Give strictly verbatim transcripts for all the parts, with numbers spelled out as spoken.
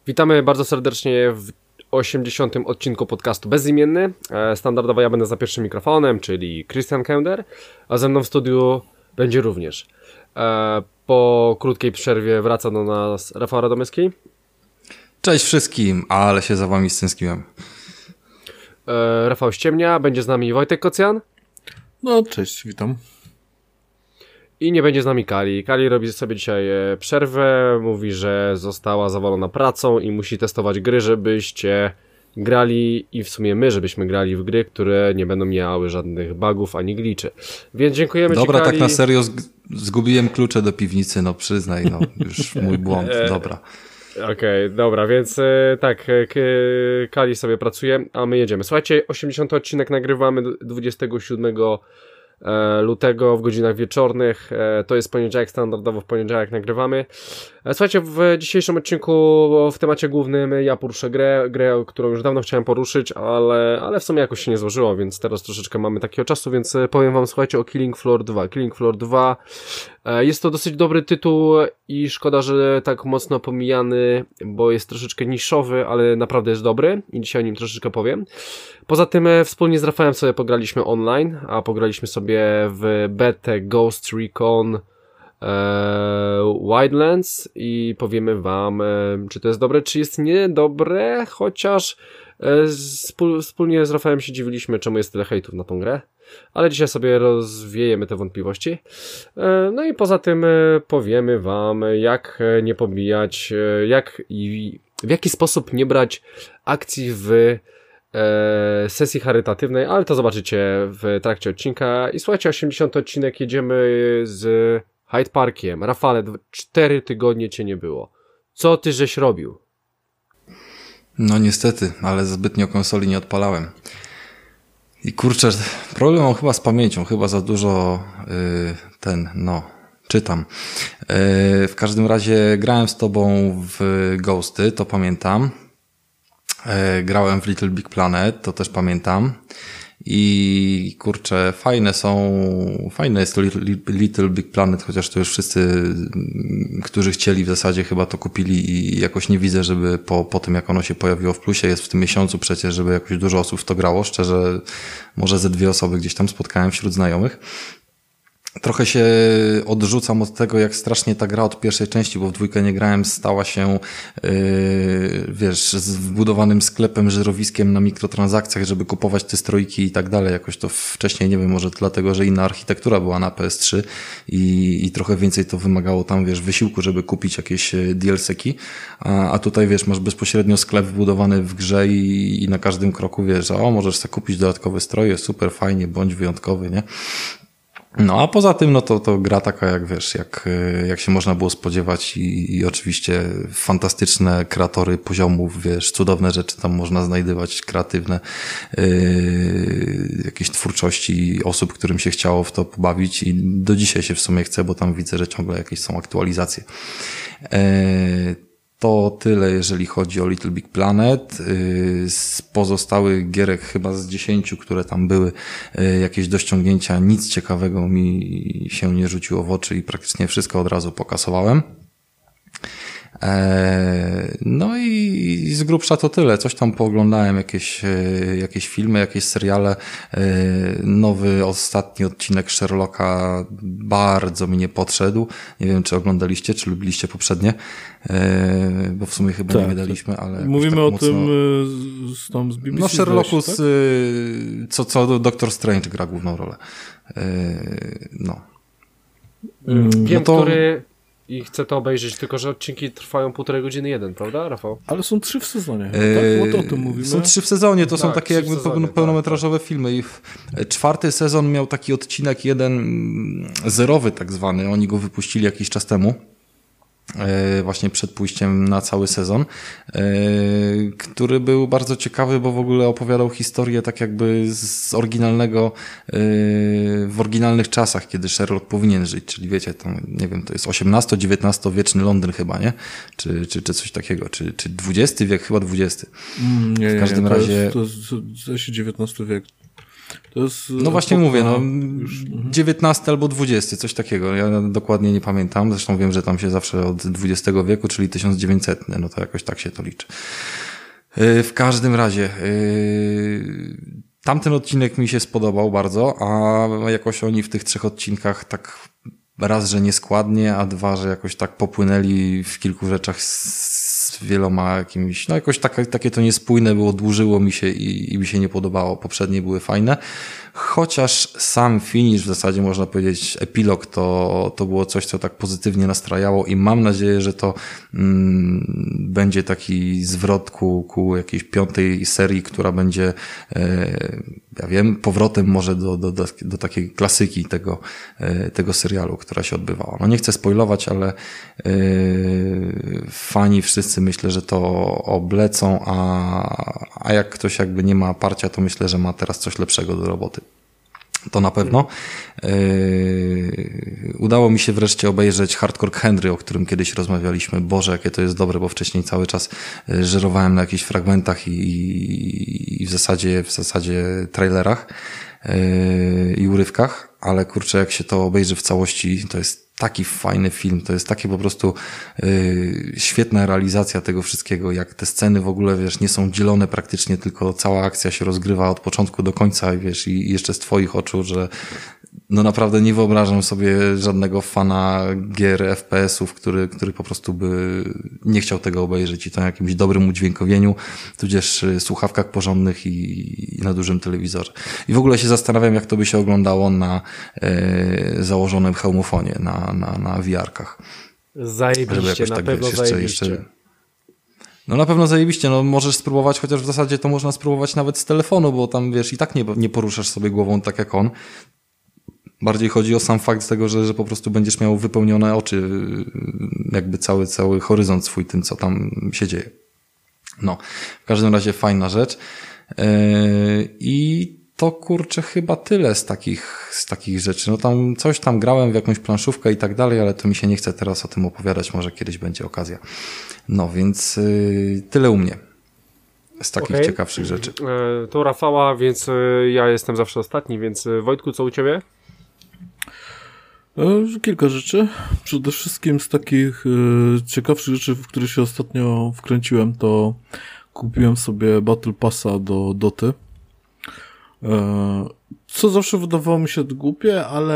Witamy bardzo serdecznie w osiemdziesiątym odcinku podcastu Bezimienny. Standardowo ja będę za pierwszym mikrofonem, czyli Christian Kender, a ze mną w studiu będzie również. Po krótkiej przerwie wraca do nas Rafał Radomyski. Cześć wszystkim, ale się za wami stęskniłem. Rafał Ściemnia, będzie z nami Wojtek Kocjan. No, cześć, witam. I nie będzie z nami Kali. Kali robi sobie dzisiaj przerwę, mówi, że została zawalona pracą i musi testować gry, żebyście grali i w sumie my, żebyśmy grali w gry, które nie będą miały żadnych bugów ani glitchy. Więc dziękujemy Dobra, Ci, Kali. tak na serio zgubiłem klucze do piwnicy, no przyznaj, no już mój błąd, dobra. Okej, okay, dobra, więc tak, Kali sobie pracuje, a my jedziemy. Słuchajcie, osiemdziesiąty odcinek nagrywamy dwudziestego siódmego lutego w godzinach wieczornych. To jest poniedziałek, standardowo w poniedziałek nagrywamy. Słuchajcie, w dzisiejszym odcinku w temacie głównym ja poruszę grę, grę, którą już dawno chciałem poruszyć, ale, ale w sumie jakoś się nie złożyło, więc teraz troszeczkę mamy takiego czasu, więc powiem wam, słuchajcie, o Killing Floor dwa. Killing Floor dwa jest to dosyć dobry tytuł i szkoda, że tak mocno pomijany, bo jest troszeczkę niszowy, ale naprawdę jest dobry i dzisiaj o nim troszeczkę powiem. Poza tym wspólnie z Rafałem sobie pograliśmy online, a pograliśmy sobie w betę Ghost Recon e, Wildlands i powiemy wam, e, czy to jest dobre, czy jest niedobre, chociaż e, spól, wspólnie z Rafałem się dziwiliśmy, czemu jest tyle hejtów na tą grę, ale dzisiaj sobie rozwiejemy te wątpliwości. E, no i poza tym e, powiemy wam, jak nie pobijać, e, jak i w jaki sposób nie brać akcji w sesji charytatywnej, ale to zobaczycie w trakcie odcinka. I słuchajcie, osiemdziesiąty odcinek, jedziemy z Hyde Parkiem. Rafale, cztery tygodnie cię nie było. Co ty żeś robił? No niestety, ale zbytnio konsoli nie odpalałem. I kurczę, problem mam chyba z pamięcią, chyba za dużo yy, ten, no, czytam. Yy, w każdym razie grałem z tobą w Ghosty, to pamiętam. Grałem w Little Big Planet, to też pamiętam. I kurczę, fajne są, fajne jest to Little Big Planet, chociaż to już wszyscy, którzy chcieli w zasadzie chyba to kupili i jakoś nie widzę, żeby po, po tym jak ono się pojawiło w plusie, jest w tym miesiącu przecież, żeby jakoś dużo osób w to grało. Szczerze, może ze dwie osoby gdzieś tam spotkałem wśród znajomych. Trochę się odrzucam od tego, jak strasznie ta gra od pierwszej części, bo w dwójkę nie grałem, stała się, yy, wiesz, z wbudowanym sklepem, żyrowiskiem na mikrotransakcjach, żeby kupować te strojki i tak dalej. Jakoś to wcześniej, nie wiem, może dlatego, że inna architektura była na P S trzy i, i trochę więcej to wymagało tam, wiesz, wysiłku, żeby kupić jakieś D L C-ki, a, a tutaj, wiesz, masz bezpośrednio sklep wbudowany w grze i, i na każdym kroku, wiesz, o, możesz sobie kupić dodatkowe stroje, super, fajnie, bądź wyjątkowy, nie? No a poza tym, no to, to gra taka jak wiesz, jak, jak się można było spodziewać i, i oczywiście fantastyczne kreatory poziomów, wiesz, cudowne rzeczy tam można znajdywać, kreatywne yy, jakieś twórczości osób, którym się chciało w to pobawić i do dzisiaj się w sumie chce, bo tam widzę, że ciągle jakieś są aktualizacje. Yy, To tyle, jeżeli chodzi o Little Big Planet. Z pozostałych gierek, chyba z dziesięciu, które tam były, jakieś do ściągnięcia, nic ciekawego mi się nie rzuciło w oczy i praktycznie wszystko od razu pokasowałem. No i z grubsza to tyle. Coś tam pooglądałem, jakieś, jakieś filmy, jakieś seriale. Nowy, ostatni odcinek Sherlocka bardzo mi nie podszedł. Nie wiem, czy oglądaliście, czy lubiliście poprzednie, bo w sumie chyba tak, nie wydaliśmy, ale... Mówimy tak o mocno... tym z, tam z B B C. No Sherlocku, tak? z, co, co Doctor Strange gra główną rolę. No. Wiem, no to... który... I chcę to obejrzeć, tylko że odcinki trwają półtorej godziny jeden, prawda, Rafał? Ale są trzy w sezonie, eee, tak? Bo to o tym mówimy. Są trzy w sezonie, to tak, są takie jakby sezonie, pełnometrażowe tak, filmy. I czwarty sezon miał taki odcinek jeden zerowy tak zwany, oni go wypuścili jakiś czas temu. Właśnie przed pójściem na cały sezon, który był bardzo ciekawy, bo w ogóle opowiadał historię tak jakby z oryginalnego, w oryginalnych czasach, kiedy Sherlock powinien żyć, czyli wiecie, to nie wiem, to jest osiemnasto-dziewiętnastowieczny Londyn chyba, nie? Czy, czy, czy coś takiego, czy, czy dwudziesty wiek, chyba dwudziesty. Mm, nie, w każdym nie, nie, to razie... Jest, to jest, to jest dziewiętnasty wiek. To jest No właśnie mówię, no już, dziewiętnasty albo dwudziesty, coś takiego. Ja dokładnie nie pamiętam. Zresztą wiem, że tam się zawsze od dwudziestego wieku, czyli tysiąc dziewięćset, no to jakoś tak się to liczy. W każdym razie, tamten odcinek mi się spodobał bardzo, a jakoś oni w tych trzech odcinkach tak raz, że nieskładnie, a dwa, że jakoś tak popłynęli w kilku rzeczach z wieloma jakimiś, no jakoś tak, takie to niespójne było, dłużyło mi się i, i mi się nie podobało. Poprzednie były fajne. Chociaż sam finish, w zasadzie można powiedzieć epilog, to, to było coś, co tak pozytywnie nastrajało i mam nadzieję, że to mm, będzie taki zwrot ku, ku jakiejś piątej serii, która będzie, e, ja wiem, powrotem może do, do, do, do takiej klasyki tego, e, tego serialu, która się odbywała. No nie chcę spoilować, ale e, fani wszyscy myślę, że to oblecą, a, a jak ktoś jakby nie ma parcia, to myślę, że ma teraz coś lepszego do roboty. To na pewno. Yy, udało mi się wreszcie obejrzeć Hardcore Henry, o którym kiedyś rozmawialiśmy. Boże, jakie to jest dobre, bo wcześniej cały czas żerowałem na jakichś fragmentach i, i w zasadzie, w zasadzie trailerach yy, i urywkach, ale kurczę, jak się to obejrzy w całości, to jest taki fajny film, to jest takie po prostu yy, świetna realizacja tego wszystkiego, jak te sceny w ogóle, wiesz, nie są dzielone praktycznie, tylko cała akcja się rozgrywa od początku do końca, wiesz, i, i jeszcze z twoich oczu, że no naprawdę nie wyobrażam sobie żadnego fana gier F P S-ów, który, który po prostu by nie chciał tego obejrzeć i to na jakimś dobrym udźwiękowieniu, tudzież słuchawkach porządnych i, i na dużym telewizorze. I w ogóle się zastanawiam, jak to by się oglądało na e, założonym hełmofonie, na, na, na V R-kach. Zajebiście, na tak, pewno wiesz, zajebiście. Jeszcze... No na pewno zajebiście, no możesz spróbować, chociaż w zasadzie to można spróbować nawet z telefonu, bo tam wiesz, i tak nie, nie poruszasz sobie głową tak jak on. Bardziej chodzi o sam fakt tego, że, że po prostu będziesz miał wypełnione oczy, jakby cały, cały horyzont swój tym, co tam się dzieje. No, w każdym razie fajna rzecz. Yy, I to kurczę chyba tyle z takich, z takich rzeczy. No tam coś tam grałem w jakąś planszówkę i tak dalej, ale to mi się nie chce teraz o tym opowiadać, może kiedyś będzie okazja. No, więc yy, tyle u mnie. Z takich okay. ciekawszych rzeczy. Yy, to Rafała, więc yy, ja jestem zawsze ostatni, więc yy, Wojtku, co u ciebie? Kilka rzeczy. Przede wszystkim z takich y, ciekawszych rzeczy, w które się ostatnio wkręciłem, to kupiłem sobie Battle Passa do Doty. Y, co zawsze wydawało mi się głupie, ale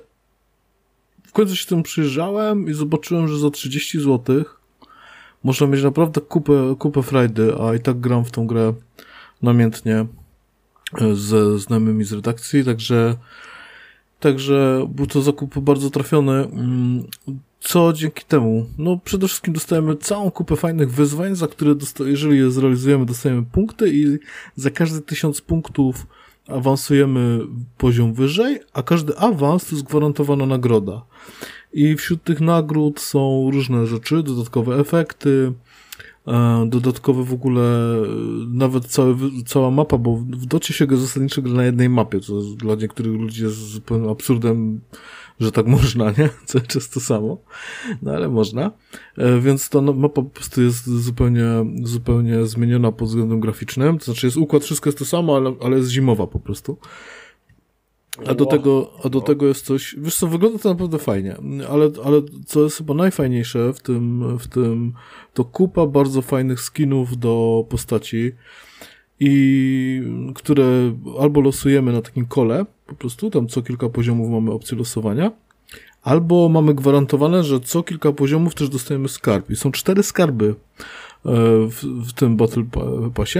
w końcu się tym przyjrzałem i zobaczyłem, że za trzydzieści złotych można mieć naprawdę kupę, kupę frajdy, a i tak gram w tą grę namiętnie ze znajomymi z redakcji, także Także był to zakup bardzo trafiony. Co dzięki temu? No przede wszystkim dostajemy całą kupę fajnych wyzwań, za które dosta- jeżeli je zrealizujemy, dostajemy punkty i za każdy tysiąc punktów awansujemy poziom wyżej, a każdy awans to jest gwarantowana nagroda. I wśród tych nagród są różne rzeczy, dodatkowe efekty, dodatkowe w ogóle nawet całe, cała mapa, bo w docie się go zasadniczo gra na jednej mapie, co dla niektórych ludzi jest zupełnie absurdem, że tak można, nie? Cały czas to samo. No ale można. Więc ta mapa po prostu jest zupełnie, zupełnie zmieniona pod względem graficznym. To znaczy jest układ, wszystko jest to samo, ale, ale jest zimowa po prostu. A do tego, a do tego jest coś, wiesz co, wygląda to naprawdę fajnie, ale, ale co jest chyba najfajniejsze w tym, w tym, to kupa bardzo fajnych skinów do postaci i które albo losujemy na takim kole, po prostu tam co kilka poziomów mamy opcję losowania, albo mamy gwarantowane, że co kilka poziomów też dostajemy skarb i są cztery skarby w, w tym Battle Passie.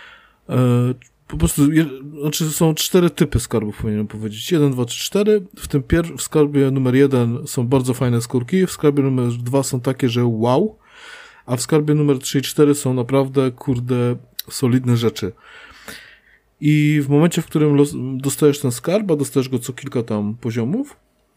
Po prostu, znaczy są cztery typy skarbów, powinienem powiedzieć. Jeden, dwa, trzy, cztery. W tym pier- w skarbie numer jeden są bardzo fajne skórki, w skarbie numer dwa są takie, że wow, a w skarbie numer trzy i cztery są naprawdę, kurde, solidne rzeczy. I w momencie, w którym los- dostajesz ten skarb, a dostajesz go co kilka tam poziomów,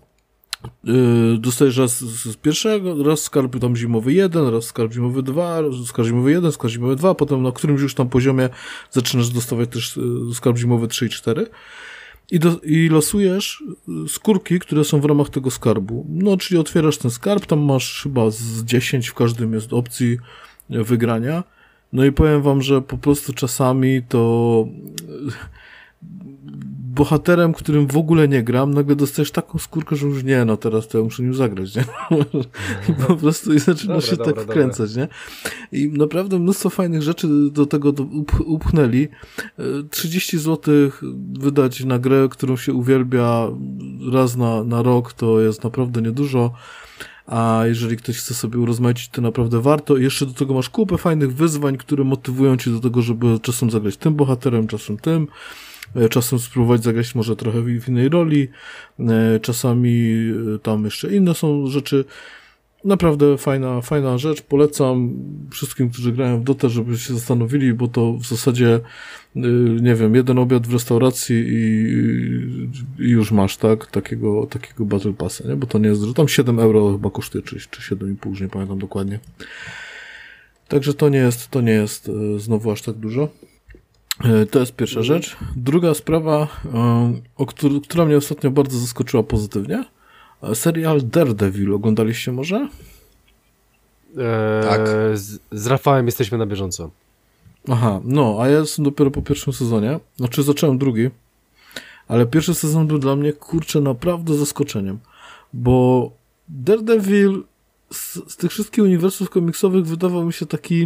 Yy, dostajesz raz z pierwszego, raz skarb tam zimowy jeden, raz skarb zimowy dwa, skarb zimowy jeden, skarb zimowy dwa, potem na którymś już tam poziomie zaczynasz dostawać też yy, skarb zimowy trzy i cztery i, do, i losujesz skórki, które są w ramach tego skarbu. No, czyli otwierasz ten skarb, tam masz chyba z dziesięć, w każdym jest opcji wygrania. No i powiem wam, że po prostu czasami to bohaterem, którym w ogóle nie gram, nagle dostajesz taką skórkę, że już nie, no teraz to ja muszę nim zagrać, nie? I po prostu i zaczyna się dobra, tak dobra, wkręcać, dobra. nie? I naprawdę mnóstwo fajnych rzeczy do tego do, up, upchnęli. trzydzieści złotych wydać na grę, którą się uwielbia raz na, na rok, to jest naprawdę niedużo. A jeżeli ktoś chce sobie urozmaicić, to naprawdę warto. I jeszcze do tego masz kupę fajnych wyzwań, które motywują cię do tego, żeby czasem zagrać tym bohaterem, czasem tym, czasem spróbować zagrać może trochę w innej roli, czasami tam jeszcze inne są rzeczy. Naprawdę fajna, fajna rzecz. Polecam wszystkim, którzy grają w Dotę, żeby się zastanowili, bo to w zasadzie, nie wiem, jeden obiad w restauracji i, i już masz, tak? Takiego, takiego Battle Passa, nie? Bo to nie jest dużo. Tam siedem euro chyba kosztuje, czy, czy siedem i pół, już nie pamiętam dokładnie. Także to nie jest, to nie jest znowu aż tak dużo. To jest pierwsza rzecz. Druga sprawa, o który, która mnie ostatnio bardzo zaskoczyła pozytywnie. Serial Daredevil oglądaliście może? Eee, tak. Z, z Rafałem jesteśmy na bieżąco. Aha, no, a ja jestem dopiero po pierwszym sezonie. Znaczy zacząłem drugi, ale pierwszy sezon był dla mnie, kurczę, naprawdę zaskoczeniem. Bo Daredevil z, z tych wszystkich uniwersów komiksowych wydawał mi się taki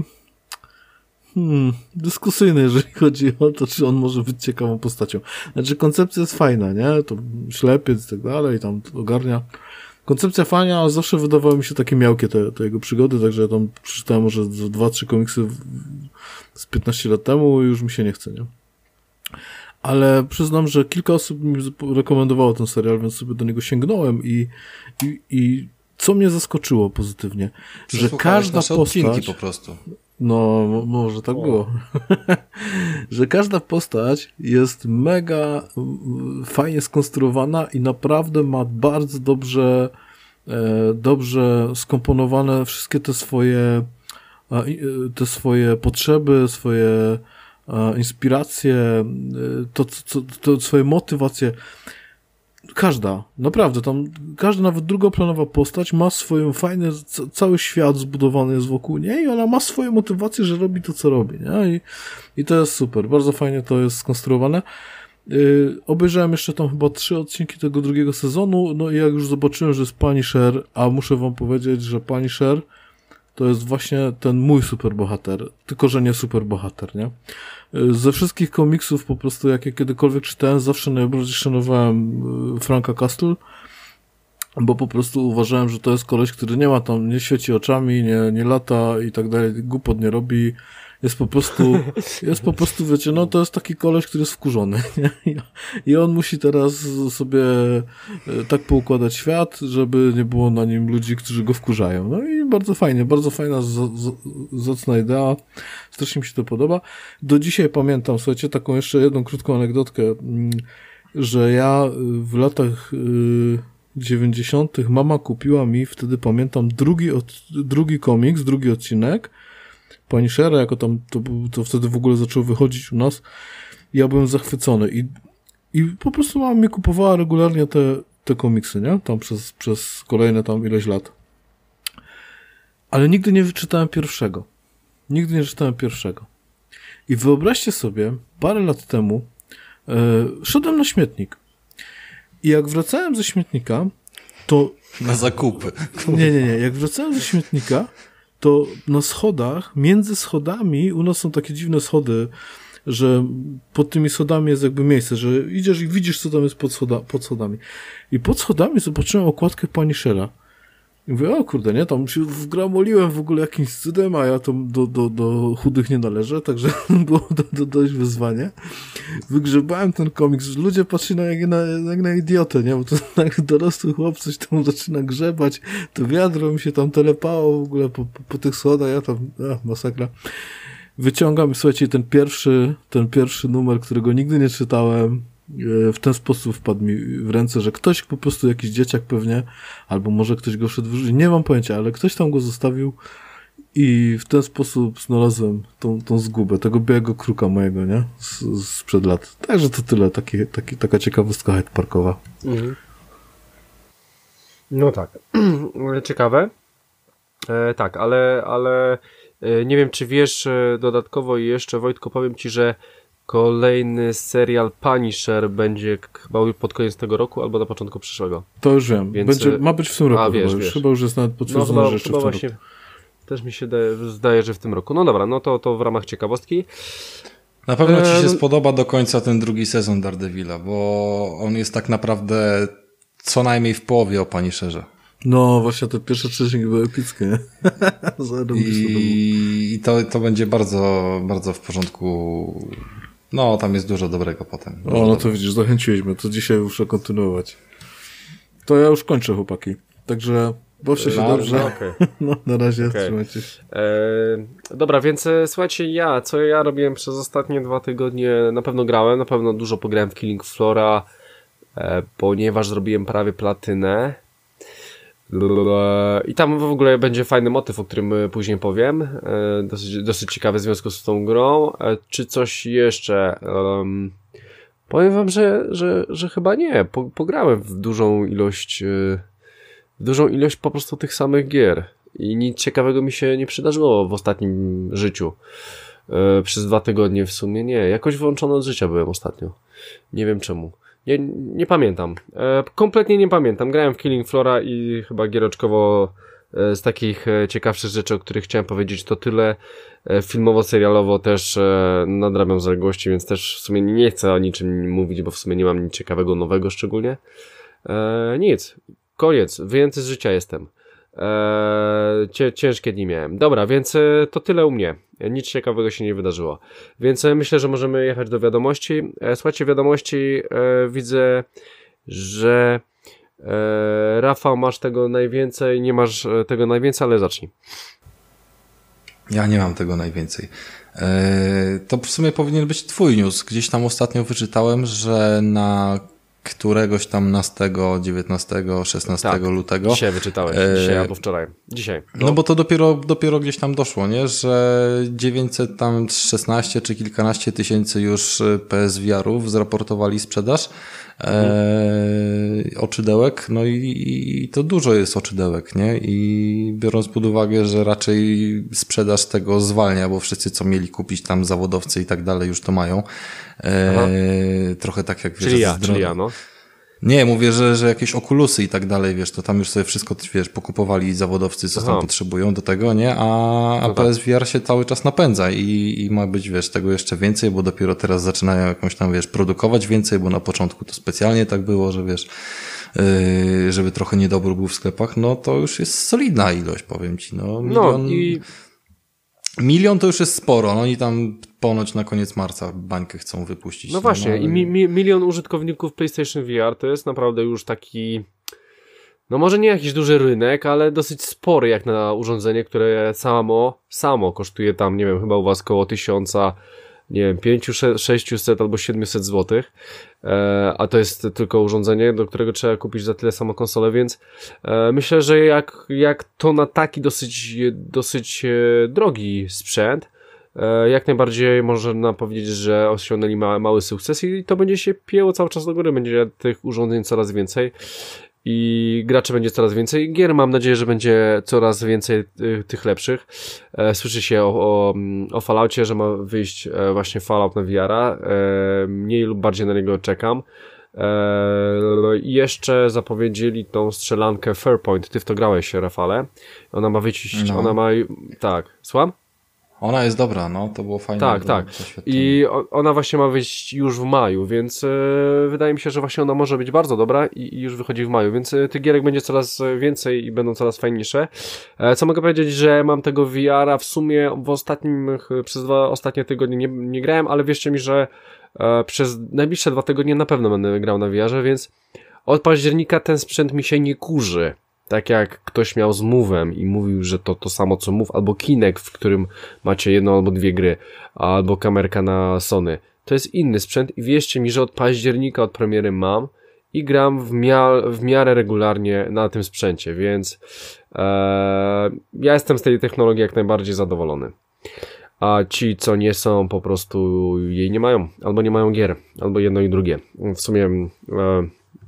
Hmm, dyskusyjny, jeżeli chodzi o to, czy on może być ciekawą postacią. Znaczy, koncepcja jest fajna, nie? To ślepiec i tak dalej, tam ogarnia. Koncepcja fajna, ale zawsze wydawały mi się takie miałkie te, te jego przygody, także ja tam przeczytałem może dwa, trzy komiksy w, z piętnaście lat temu i już mi się nie chce, nie? Ale przyznam, że kilka osób mi rekomendowało ten serial, więc sobie do niego sięgnąłem i, i, i co mnie zaskoczyło pozytywnie, że każda postać... po prostu. No, może tak o. było. Że każda postać jest mega fajnie skonstruowana i naprawdę ma bardzo dobrze dobrze skomponowane wszystkie te swoje te swoje potrzeby, swoje inspiracje, to, to, to swoje motywacje. Każda, naprawdę, tam każda nawet drugoplanowa postać ma swoją fajny, c- cały świat zbudowany jest wokół niej i ona ma swoją motywację, że robi to, co robi, nie? I, i to jest super, bardzo fajnie to jest skonstruowane. Yy, obejrzałem jeszcze tam chyba trzy odcinki tego drugiego sezonu, no i jak już zobaczyłem, że jest Punisher, a muszę wam powiedzieć, że Punisher to jest właśnie ten mój superbohater, tylko że nie superbohater, nie? Ze wszystkich komiksów po prostu, jakie kiedykolwiek czytałem, zawsze najbardziej szanowałem Franka Castle, bo po prostu uważałem, że to jest koleś, który nie ma tam, nie świeci oczami, nie, nie lata i tak dalej, głupot nie robi, jest po prostu, jest po prostu, wiecie, no to jest taki koleś, który jest wkurzony, nie? I on musi teraz sobie tak poukładać świat, żeby nie było na nim ludzi, którzy go wkurzają. No i bardzo fajnie, bardzo fajna, zacna idea, strasznie mi się to podoba. Do dzisiaj pamiętam, słuchajcie, taką jeszcze jedną krótką anegdotkę, że ja w latach dziewięćdziesiątych mama kupiła mi, wtedy pamiętam, drugi, od, drugi komiks, drugi odcinek Punishera, jako tam to, to wtedy w ogóle zaczął wychodzić u nas. Ja byłem zachwycony i, i po prostu mama mi kupowała regularnie te, te komiksy, nie? Tam przez, przez kolejne tam ileś lat. Ale nigdy nie wyczytałem pierwszego. Nigdy nie czytałem pierwszego. I wyobraźcie sobie, parę lat temu e, szedłem na śmietnik. I jak wracałem ze śmietnika, to... Na zakupy. Nie, nie, nie. Jak wracałem ze śmietnika, to na schodach, między schodami, u nas są takie dziwne schody, że pod tymi schodami jest jakby miejsce, że idziesz i widzisz, co tam jest pod, schoda, pod schodami. I pod schodami zobaczyłem okładkę Punishera. I mówię, o kurde, nie, tam się wgramoliłem w ogóle jakimś cudem, a ja tam do, do, do chudych nie należę, także było to, to dość wyzwanie. Wygrzebałem ten komiks, ludzie patrzyli na jak, na jak na idiotę, nie, bo to tak dorosły chłop coś tam zaczyna grzebać, to wiadro mi się tam telepało w ogóle po, po, po tych schodach, ja tam, a, masakra. Wyciągam, słuchajcie, ten pierwszy, ten pierwszy numer, którego nigdy nie czytałem, w ten sposób wpadł mi w ręce, że ktoś po prostu, jakiś dzieciak pewnie, albo może ktoś go szedł wyrzucić, nie mam pojęcia, ale ktoś tam go zostawił i w ten sposób znalazłem tą, tą zgubę, tego białego kruka mojego, nie? Z, sprzed lat. Także to tyle, taki, taki, taka ciekawostka Hyde Parkowa. Mhm. No tak. Ciekawe. E, tak, ale, ale e, nie wiem, czy wiesz, e, dodatkowo jeszcze, Wojtko, powiem ci, że kolejny serial Punisher będzie chyba pod koniec tego roku albo na początku przyszłego. To już wiem. Więc... Będzie, ma być w tym roku. A, wiesz, chyba, już. wiesz. chyba już jest nawet potwierdzone no, chyba, rzeczy chyba w tym właśnie roku. Też mi się daje, zdaje, że w tym roku. No dobra, no to, to w ramach ciekawostki. Na pewno ci się Eee, spodoba do końca ten drugi sezon Daredevila, bo on jest tak naprawdę co najmniej w połowie o Punisherze. No właśnie te pierwsze trzy odcinki były epickie, nie? I, i to, to będzie bardzo, bardzo w porządku. No, tam jest dużo dobrego potem. Dużo O, no to widzisz, zachęciłeś mnie, to dzisiaj muszę kontynuować. To ja już kończę, chłopaki. Także bawcie się no, dobrze. No, okay. no na razie, okay. trzymajcie się. E, dobra, więc e, słuchajcie, ja, co ja robiłem przez ostatnie dwa tygodnie, na pewno grałem, na pewno dużo pograłem w Killing Floora, e, ponieważ zrobiłem prawie platynę. I tam w ogóle będzie fajny motyw, o którym później powiem. Dosyć, dosyć ciekawy w związku z tą grą. Czy coś jeszcze? Um, powiem wam, że, że, że chyba nie. Po, pograłem w dużą ilość w dużą ilość po prostu tych samych gier. I nic ciekawego mi się nie przydarzyło w ostatnim życiu. Przez dwa tygodnie w sumie nie. Jakoś wyłączony od życia byłem ostatnio. Nie wiem czemu. Nie, nie pamiętam. E, kompletnie nie pamiętam. Grałem w Killing Floora i chyba giereczkowo e, z takich e, ciekawszych rzeczy, o których chciałem powiedzieć, to tyle. E, filmowo-serialowo też e, nadrabiam zaległości, więc też w sumie nie chcę o niczym mówić, bo w sumie nie mam nic ciekawego, nowego szczególnie. E, nic. Koniec. Wyjęty z życia jestem. Eee, ciężkie dni miałem. Dobra, więc e, to tyle u mnie. Nic ciekawego się nie wydarzyło. Więc e, myślę, że możemy jechać do wiadomości. E, słuchajcie, wiadomości e, widzę, że e, Rafał, masz tego najwięcej, nie masz e, tego najwięcej, ale zacznij. Ja nie mam tego najwięcej. E, to w sumie powinien być twój news. Gdzieś tam ostatnio wyczytałem, że na któregoś tam nastego, dziewiętnastego, szesnastego tak, lutego. Dzisiaj wyczytałeś, e... dzisiaj albo wczoraj. Dzisiaj. No. no bo to dopiero, dopiero gdzieś tam doszło, nie? Że dziewięćset szesnaście czy kilkanaście tysięcy już P S V R-ów zraportowali sprzedaż mhm. e... oczydełek, no i, i to dużo jest oczydełek, nie? I biorąc pod uwagę, że raczej sprzedaż tego zwalnia, bo wszyscy co mieli kupić tam zawodowcy i tak dalej już to mają. E... Trochę tak jak czyli wiesz, ja, czyli ja, no. Nie, mówię, że, że jakieś okulusy i tak dalej, wiesz, to tam już sobie wszystko, wiesz, pokupowali zawodowcy, co Aha. tam potrzebują do tego, nie? A, a no P S V R tak. się cały czas napędza i, i ma być, wiesz, tego jeszcze więcej, bo dopiero teraz zaczynają jakąś tam, wiesz, produkować więcej, bo na początku to specjalnie tak było, że wiesz, yy, żeby trochę niedobór był w sklepach, no to już jest solidna ilość, powiem ci, no. Milion... No i... Milion to już jest sporo, no oni tam ponoć na koniec marca bańkę chcą wypuścić. No właśnie, no, ale... i mi, mi, milion użytkowników PlayStation V R to jest naprawdę już taki, no może nie jakiś duży rynek, ale dosyć spory jak na urządzenie, które samo, samo kosztuje tam, nie wiem, chyba u was koło tysiąca, nie wiem, pięćset, sześćset albo siedemset złotych, e, a to jest tylko urządzenie, do którego trzeba kupić za tyle samo konsolę, więc e, myślę, że jak, jak to na taki dosyć, dosyć e, drogi sprzęt, e, jak najbardziej można powiedzieć, że osiągnęli ma, mały sukces i to będzie się pieło cały czas do góry, będzie tych urządzeń coraz więcej i graczy będzie coraz więcej. Gier mam nadzieję, że będzie coraz więcej y, tych lepszych. E, słyszy się o, o, o Falloutie, że ma wyjść e, właśnie Fallout na V R-a. E, mniej lub bardziej na niego czekam. E, I jeszcze zapowiedzieli tą strzelankę Farpoint. Ty w to grałeś, Rafale. Ona ma wyjść, no. ona ma... Tak, słucham? Ona jest dobra, no, to było fajne. Tak, tak. I ona właśnie ma wyjść już w maju, więc e, wydaje mi się, że właśnie ona może być bardzo dobra i, i już wychodzi w maju, więc e, tych gierek będzie coraz więcej i będą coraz fajniejsze. E, co mogę powiedzieć, że mam tego V R-a w sumie w ostatnim, przez dwa ostatnie tygodnie nie, nie grałem, ale wierzcie mi, że e, przez najbliższe dwa tygodnie na pewno będę grał na V R-ze, więc od października ten sprzęt mi się nie kurzy. Tak jak ktoś miał z Move'em i mówił, że to to samo co Move, albo Kinect, w którym macie jedną albo dwie gry, albo kamerka na Sony. To jest inny sprzęt i wierzcie mi, że od października, od premiery mam i gram w, mia- w miarę regularnie na tym sprzęcie, więc ee, ja jestem z tej technologii jak najbardziej zadowolony. A ci, co nie są, po prostu jej nie mają, albo nie mają gier, albo jedno i drugie. W sumie... E,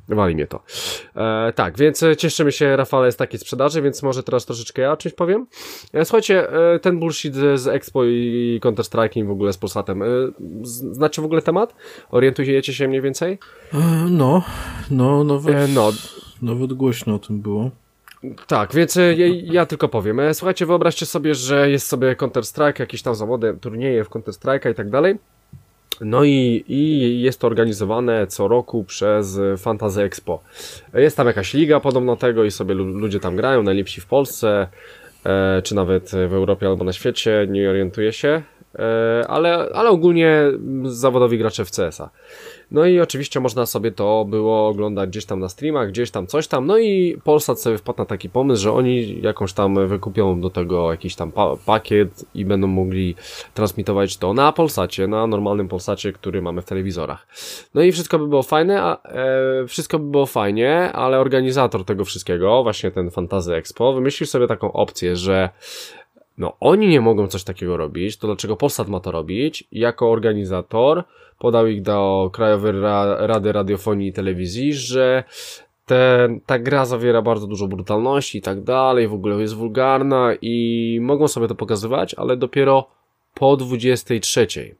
Wali mnie to. E, tak, więc cieszymy się, Rafale, z takiej sprzedaży, więc może teraz troszeczkę ja o czymś powiem. E, słuchajcie, e, ten bullshit z Expo i Counter-Strike'iem w ogóle z Polsatem. E, znacie w ogóle temat? Orientujecie się mniej więcej? E, no, no, nawet, e, no, nawet głośno o tym było. Tak, więc ja, ja tylko powiem. E, słuchajcie, wyobraźcie sobie, że jest sobie Counter-Strike, jakieś tam zawody, turnieje w Counter-Strike'a i tak dalej. No i, i jest to organizowane co roku przez Fantasy Expo. Jest tam jakaś liga podobno tego i sobie ludzie tam grają, najlepsi w Polsce, e, czy nawet w Europie albo na świecie, nie orientuję się, e, ale, ale ogólnie zawodowi gracze w C S a. No i oczywiście można sobie to było oglądać gdzieś tam na streamach, gdzieś tam coś tam, no i Polsat sobie wpadł na taki pomysł, że oni jakąś tam wykupią do tego jakiś tam pa pakiet i będą mogli transmitować to na Polsacie, na normalnym Polsacie, który mamy w telewizorach. No i wszystko by było fajne, a, e, wszystko by było fajnie, ale organizator tego wszystkiego, właśnie ten Fantasy Expo, wymyślił sobie taką opcję, że no oni nie mogą coś takiego robić, to dlaczego Polsat ma to robić? I jako organizator podał ich do Krajowej Rady Radiofonii i Telewizji, że ten, ta gra zawiera bardzo dużo brutalności i tak dalej, w ogóle jest wulgarna i mogą sobie to pokazywać, ale dopiero po dwudziestej trzeciej.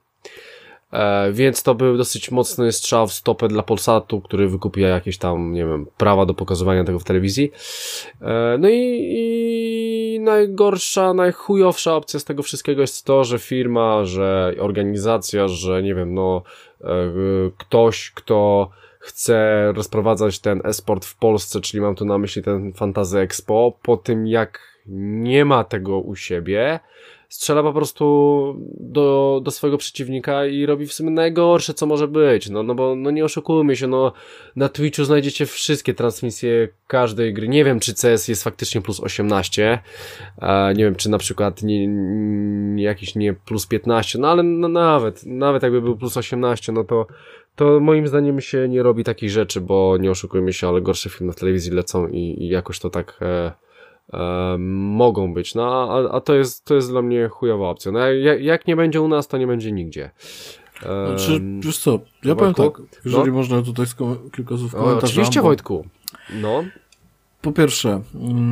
E, więc to był dosyć mocny strzał w stopę dla Polsatu, który wykupia jakieś tam, nie wiem, prawa do pokazywania tego w telewizji. E, no i, i najgorsza, najchujowsza opcja z tego wszystkiego jest to, że firma, że organizacja, że nie wiem, no e, ktoś, kto chce rozprowadzać ten e-sport w Polsce, czyli mam tu na myśli ten Fantasy Expo, po tym jak nie ma tego u siebie, strzela po prostu do, do swojego przeciwnika i robi w sumie najgorsze, co może być. No, no bo no nie oszukujmy się, no na Twitchu znajdziecie wszystkie transmisje każdej gry. Nie wiem, czy C S jest faktycznie plus osiemnaście, a nie wiem, czy na przykład nie, nie, jakiś nie plus piętnaście, no ale no, nawet, nawet jakby był plus osiemnaście, no to to moim zdaniem się nie robi takich rzeczy, bo nie oszukujmy się, ale gorsze filmy na telewizji lecą i, i jakoś to tak e, e, mogą być, no a, a to jest to jest dla mnie chujowa opcja. No, jak, jak nie będzie u nas, to nie będzie nigdzie. E, znaczy, wiesz co, ja powiem tak, jeżeli no? można tutaj kilka słów komentarzy. Oczywiście, bo... Wojtku. No. Po pierwsze,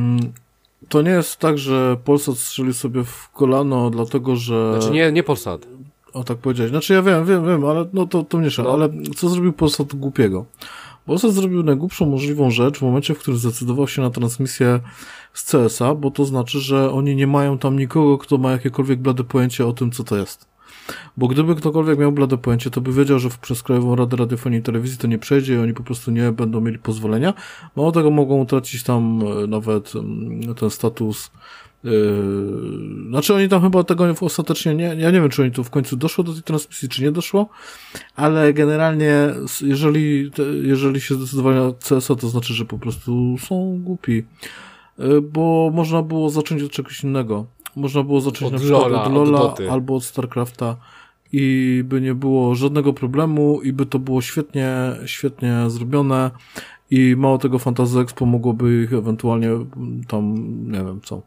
to nie jest tak, że Polsat strzelił sobie w kolano, dlatego że... Znaczy nie, nie Polsat. O, tak powiedziałeś. Znaczy ja wiem, wiem, wiem, ale no to, to mniejsza. No. Ale co zrobił Polsat głupiego? Polsat zrobił najgłupszą możliwą rzecz w momencie, w którym zdecydował się na transmisję z C S a, bo to znaczy, że oni nie mają tam nikogo, kto ma jakiekolwiek blade pojęcie o tym, co to jest. Bo gdyby ktokolwiek miał blade pojęcie, to by wiedział, że przez Krajową Radę Radiofonii i Telewizji to nie przejdzie i oni po prostu nie będą mieli pozwolenia. Mało tego, mogą utracić tam nawet ten status. Yy, znaczy oni tam chyba tego ostatecznie nie, ja nie wiem, czy oni to w końcu doszło do tej transmisji, czy nie doszło, ale generalnie jeżeli, jeżeli się zdecydowali na C S a, to znaczy, że po prostu są głupi, yy, bo można było zacząć od czegoś innego. Można było zacząć od na przykład Lola, od Lola od albo od StarCrafta i by nie było żadnego problemu i by to było świetnie, świetnie zrobione i mało tego Fantasy Expo mogłoby ich ewentualnie tam, nie wiem co.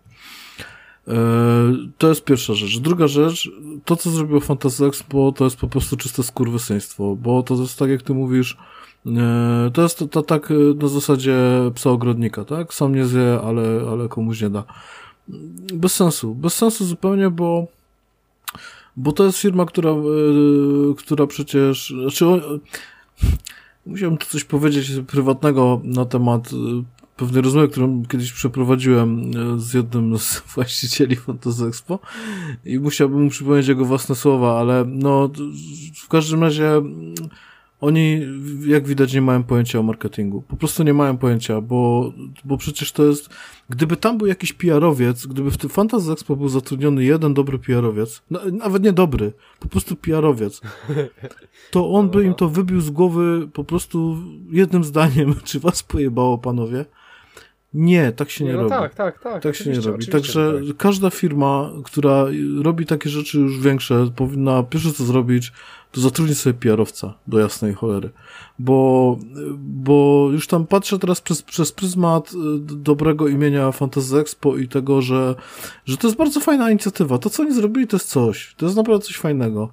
To jest pierwsza rzecz. Druga rzecz, to co zrobiło Fantasy Expo, to jest po prostu czyste skurwysyństwo, bo to jest tak jak ty mówisz, to jest to, to tak na zasadzie psa ogrodnika, tak? Sam nie zje, ale, ale komuś nie da. Bez sensu. Bez sensu zupełnie, bo bo to jest firma, która która przecież znaczy musiałem tu coś powiedzieć prywatnego na temat pewnej rozmowy, którą kiedyś przeprowadziłem z jednym z właścicieli Fantasy Expo i musiałbym mu przypomnieć jego własne słowa, ale no w każdym razie oni, jak widać, nie mają pojęcia o marketingu. Po prostu nie mają pojęcia, bo, bo przecież to jest... Gdyby tam był jakiś P R-owiec, gdyby w tym Fantasy Expo był zatrudniony jeden dobry P R-owiec, no, nawet nie dobry, po prostu P R-owiec, to on by im to wybił z głowy po prostu jednym zdaniem. Czy was pojebało, panowie? Nie, tak się nie, nie no robi. Tak, tak, tak. Tak się nie robi. Także tak. Każda firma, która robi takie rzeczy już większe, powinna pierwsze co zrobić, to zatrudnić sobie P R-owca do jasnej cholery. Bo, bo już tam patrzę teraz przez, przez pryzmat dobrego imienia Fantasy Expo i tego, że, że to jest bardzo fajna inicjatywa. To, co oni zrobili, to jest coś. To jest naprawdę coś fajnego.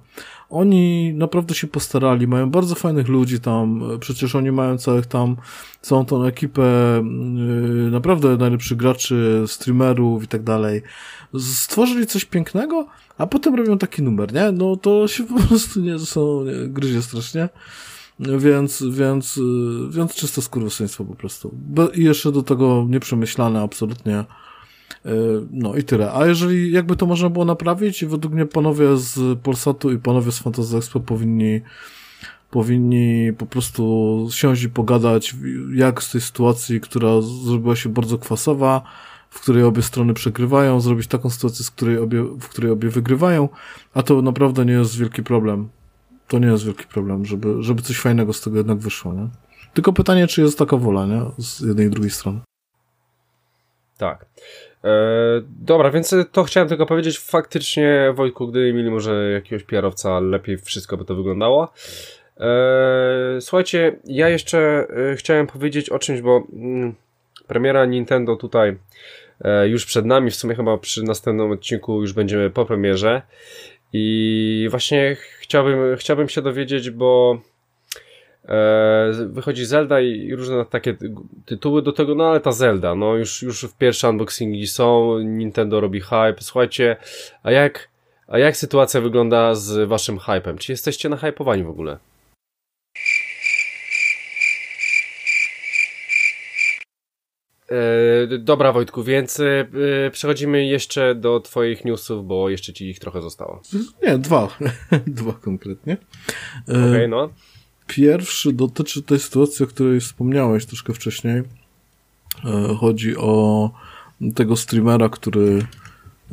oni naprawdę się postarali, mają bardzo fajnych ludzi tam, przecież oni mają całych tam, całą tą ekipę yy, naprawdę najlepszych graczy, streamerów i tak dalej. Stworzyli coś pięknego, a potem robią taki numer, nie? No to się po prostu nie, są, nie gryzie strasznie. Więc, więc, więc czyste skurwysyństwo po prostu. I jeszcze do tego nieprzemyślane absolutnie. No i tyle. A jeżeli jakby to można było naprawić, według mnie panowie z Polsatu i panowie z Fantasy Expo powinni powinni po prostu siąść i pogadać, jak z tej sytuacji, która zrobiła się bardzo kwasowa, w której obie strony przegrywają, zrobić taką sytuację, z której obie, w której obie wygrywają, a to naprawdę nie jest wielki problem. To nie jest wielki problem, żeby, żeby coś fajnego z tego jednak wyszło, nie? Tylko pytanie, czy jest taka wola, nie? Z jednej i drugiej strony. Tak. E, dobra, więc to chciałem tylko powiedzieć. Faktycznie, Wojtku, gdyby mieli może jakiegoś P R-owca, lepiej wszystko by to wyglądało. E, słuchajcie, ja jeszcze e, chciałem powiedzieć o czymś, bo mm, premiera Nintendo tutaj e, już przed nami, w sumie chyba przy następnym odcinku już będziemy po premierze. I właśnie chciałbym, chciałbym się dowiedzieć, bo e, wychodzi Zelda i różne takie tytuły do tego, no ale ta Zelda, no już, już w pierwsze unboxingi są, Nintendo robi hype. Słuchajcie, a jak, a jak sytuacja wygląda z waszym hypem? Czy jesteście nahypowani w ogóle? E, dobra, Wojtku, więc e, przechodzimy jeszcze do twoich newsów, bo jeszcze ci ich trochę zostało. Nie, dwa. dwa konkretnie. E, Okej, okay, no. Pierwszy dotyczy tej sytuacji, o której wspomniałeś troszkę wcześniej. E, chodzi o tego streamera, który e,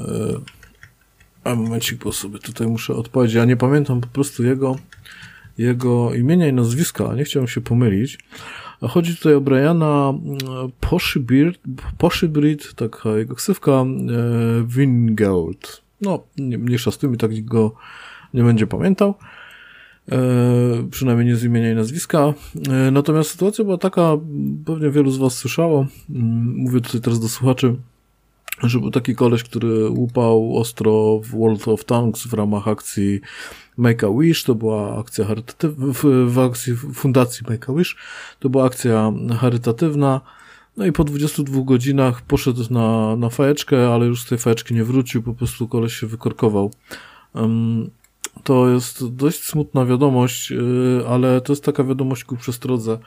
a momencik, bo sobie tutaj muszę odpowiedzieć. Ja nie pamiętam po prostu jego jego imienia i nazwiska, nie chciałem się pomylić. Chodzi tutaj o Briana Poshibrit, Poshibrit, taka jego ksywka, e, Wingeld. No, nie, mniejsza z tym i tak nikt go nie będzie pamiętał. E, przynajmniej nie z imienia i nazwiska. E, natomiast sytuacja była taka, pewnie wielu z was słyszało, mówię tutaj teraz do słuchaczy, że był taki koleś, który łupał ostro w World of Tanks w ramach akcji Make-A-Wish, to była akcja charytatywna, w, w akcji fundacji Make-A-Wish, to była akcja charytatywna, no i po dwudziestu dwóch godzinach poszedł na, na fajeczkę, ale już z tej fajeczki nie wrócił, po prostu koleś się wykorkował. Um, to jest dość smutna wiadomość, yy, ale to jest taka wiadomość ku przestrodze,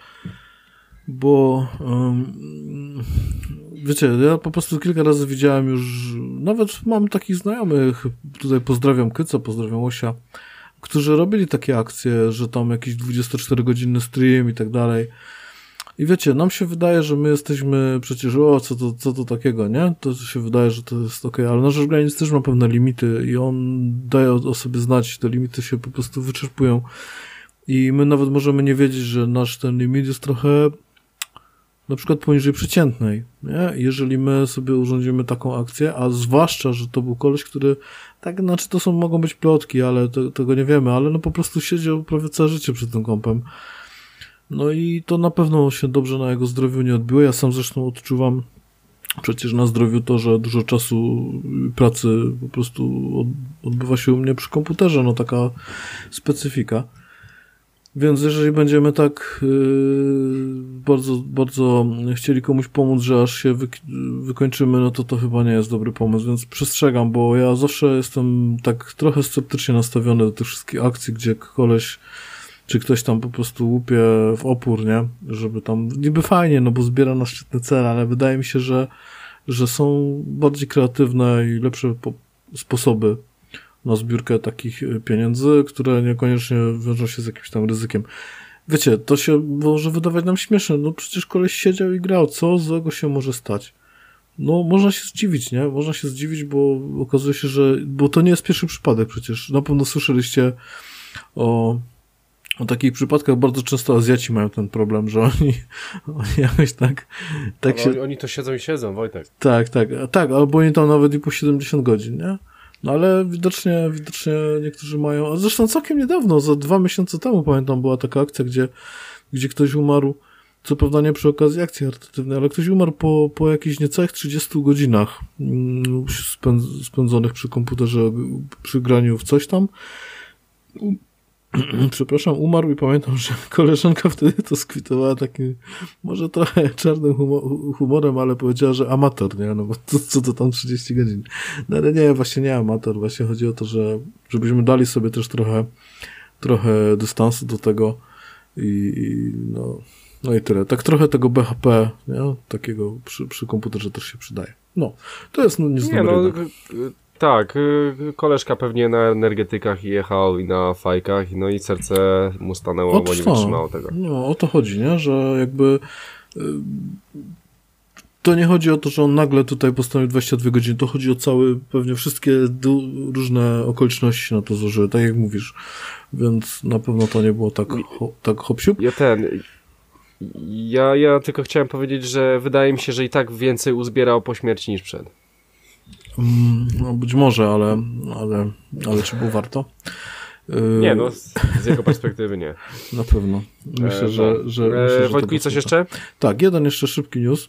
bo um, wiecie, ja po prostu kilka razy widziałem już, nawet mam takich znajomych, tutaj pozdrawiam Kyca, pozdrawiam Osia, którzy robili takie akcje, że tam jakiś dwudziestoczterogodzinny stream i tak dalej. I wiecie, nam się wydaje, że my jesteśmy przecież, o, co to, co to takiego, nie? To się wydaje, że to jest okej, okay, ale nasz organizm też ma pewne limity i on daje o, o sobie znać, te limity się po prostu wyczerpują. I my nawet możemy nie wiedzieć, że nasz ten limit jest trochę na przykład poniżej przeciętnej, nie? Jeżeli my sobie urządzimy taką akcję, a zwłaszcza, że to był koleś, który, tak, znaczy to są, mogą być plotki, ale to, tego nie wiemy, ale no po prostu siedział prawie całe życie przed tym kompem. No i to na pewno się dobrze na jego zdrowiu nie odbiło. Ja sam zresztą odczuwam przecież na zdrowiu to, że dużo czasu pracy po prostu odbywa się u mnie przy komputerze, no taka specyfika. Więc jeżeli będziemy tak yy, bardzo, bardzo chcieli komuś pomóc, że aż się wy, wykończymy, no to to chyba nie jest dobry pomysł, więc przestrzegam, bo ja zawsze jestem tak trochę sceptycznie nastawiony do tych wszystkich akcji, gdzie koleś czy ktoś tam po prostu łupie w opór, nie? Żeby tam, niby fajnie, no bo zbiera na szczytny cel, ale wydaje mi się, że, że są bardziej kreatywne i lepsze po, sposoby na zbiórkę takich pieniędzy, które niekoniecznie wiążą się z jakimś tam ryzykiem. Wiecie, to się może wydawać nam śmieszne, no przecież koleś siedział i grał, co złego się może stać? No, można się zdziwić, nie? Można się zdziwić, bo okazuje się, że, bo to nie jest pierwszy przypadek przecież. Na pewno słyszeliście o O takich przypadkach bardzo często Azjaci mają ten problem, że oni, oni jakoś tak... tak no, się... Oni to siedzą i siedzą, Wojtek. Tak, tak, tak, albo oni tam nawet i po siedemdziesiąt godzin, nie? No ale widocznie, widocznie niektórzy mają... A zresztą całkiem niedawno, za dwa miesiące temu pamiętam, była taka akcja, gdzie, gdzie ktoś umarł, co prawda nie przy okazji akcji charytatywnej, ale ktoś umarł po, po jakichś niecałych trzydziestu godzinach spędzonych przy komputerze, przy graniu w coś tam. Przepraszam, umarł i pamiętam, że koleżanka wtedy to skwitowała takim może trochę czarnym humor, humorem, ale powiedziała, że amator, nie? No bo to, co to tam trzydzieści godzin. No ale nie, właśnie nie amator, właśnie chodzi o to, że żebyśmy dali sobie też trochę trochę dystansu do tego i, i no, no i tyle. Tak trochę tego B H P, nie? Takiego przy, przy komputerze też się przydaje. No, to jest no, nic nie, no, tak, koleżka pewnie na energetykach jechał i na fajkach, no i serce mu stanęło, Otóż bo nie to. wytrzymało tego. No, o to chodzi, nie? Że jakby y, to nie chodzi o to, że on nagle tutaj postanowił dwadzieścia dwie godziny, to chodzi o cały, pewnie wszystkie du- różne okoliczności się na to złożyły, tak jak mówisz, więc na pewno to nie było tak, ho, tak hop-siup. Ja ten... Ja, ja tylko chciałem powiedzieć, że wydaje mi się, że i tak więcej uzbierał po śmierci niż przed. No być może, ale, ale, ale czy było warto? Nie, no z, z jego perspektywy nie. Na pewno. Myślę, e, że... no. że, e, myślę, że Wojtku, i coś jeszcze? Tak, jeden jeszcze szybki news.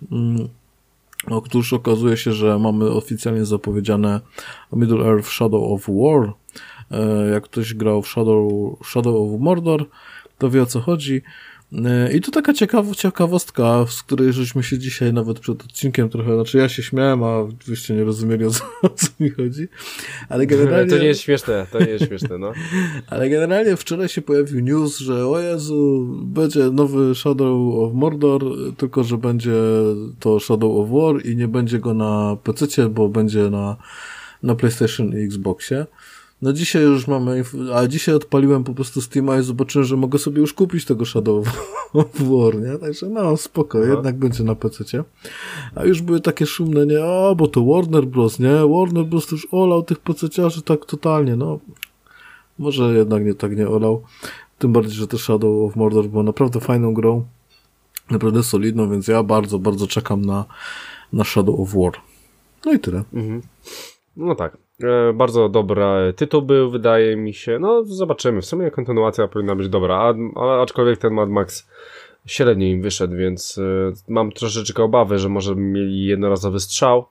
Otóż okazuje się, że mamy oficjalnie zapowiedziane Middle Earth Shadow of War. Jak ktoś grał w Shadow, Shadow of Mordor, to wie, o co chodzi. I to taka ciekawa, ciekawostka, z której żeśmy się dzisiaj nawet przed odcinkiem trochę, znaczy ja się śmiałem, a wyście nie rozumieli, o co, o co mi chodzi. Ale generalnie... To nie jest śmieszne, to nie jest śmieszne, no. Ale generalnie wczoraj się pojawił news, że o Jezu, będzie nowy Shadow of Mordor, tylko że będzie to Shadow of War i nie będzie go na pececie, bo będzie na, na PlayStation i Xboxie. No dzisiaj już mamy, a dzisiaj odpaliłem po prostu Steama i zobaczyłem, że mogę sobie już kupić tego Shadow of War, nie? Także no spoko, Aha. jednak będzie na pececie. A już były takie szumne, nie? O, bo to Warner Bros, nie? Warner Bros to już olał tych pececiarzy tak totalnie, no. Może jednak nie tak nie olał. Tym bardziej, że to Shadow of Mordor było naprawdę fajną grą. Naprawdę solidną, więc ja bardzo, bardzo czekam na, na Shadow of War. No i tyle. Mhm. No tak. E, bardzo dobry tytuł był, wydaje mi się. No, zobaczymy. W sumie kontynuacja powinna być dobra, a, ale aczkolwiek ten Mad Max średnio im wyszedł, więc e, mam troszeczkę obawy, że może mieli jednorazowy strzał,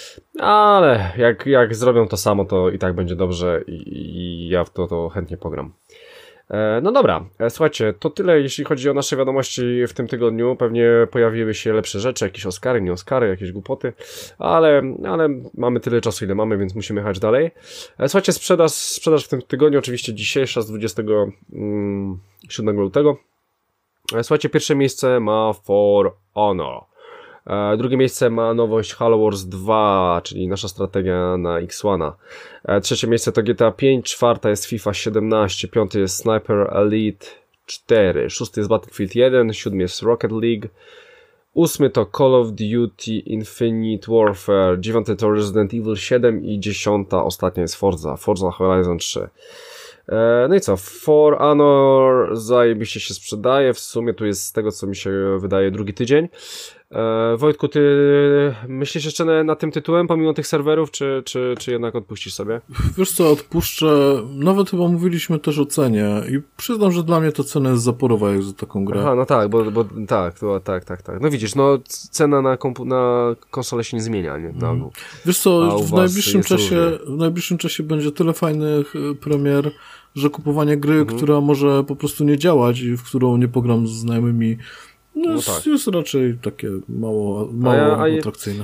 ale jak, jak zrobią to samo, to i tak będzie dobrze i, i ja w to, to chętnie pogram. No dobra, słuchajcie, to tyle jeśli chodzi o nasze wiadomości w tym tygodniu. Pewnie pojawiły się lepsze rzeczy, jakieś Oscary, nie Oscary, jakieś głupoty, ale, ale mamy tyle czasu, ile mamy, więc musimy jechać dalej. Słuchajcie, sprzedaż, sprzedaż w tym tygodniu, oczywiście dzisiejsza z dwudziestego siódmego lutego. Słuchajcie, pierwsze miejsce ma For Honor. Drugie miejsce ma nowość Halo Wars dwa, czyli nasza strategia na X jeden. Trzecie miejsce to G T A pięć, czwarta jest FIFA siedemnaście, piąty jest Sniper Elite cztery, szósty jest Battlefield jeden, siódmy jest Rocket League, ósmy to Call of Duty Infinite Warfare, dziewiąty to Resident Evil siedem i dziesiąta ostatnia jest Forza, Forza Horizon trzy. No i co, For Honor zajebiście się sprzedaje, w sumie tu jest z tego, co mi się wydaje, drugi tydzień. E, Wojtku, ty myślisz jeszcze na, na tym tytułem, pomimo tych serwerów, czy, czy, czy jednak odpuścisz sobie? Wiesz co, odpuszczę, nawet chyba mówiliśmy też o cenie i przyznam, że dla mnie to cena jest zaporowa jak za taką grę. Aha, no tak, bo, bo tak, to, tak, tak, tak. No widzisz, no cena na, kompu- na konsolę się nie zmienia, nie? No, mm. Wiesz co, w najbliższym czasie w najbliższym czasie będzie tyle fajnych premier, że kupowanie gry, mhm. która może po prostu nie działać i w którą nie pogram z znajomymi, no, no jest, tak. jest raczej takie mało, mało a ja, a atrakcyjne.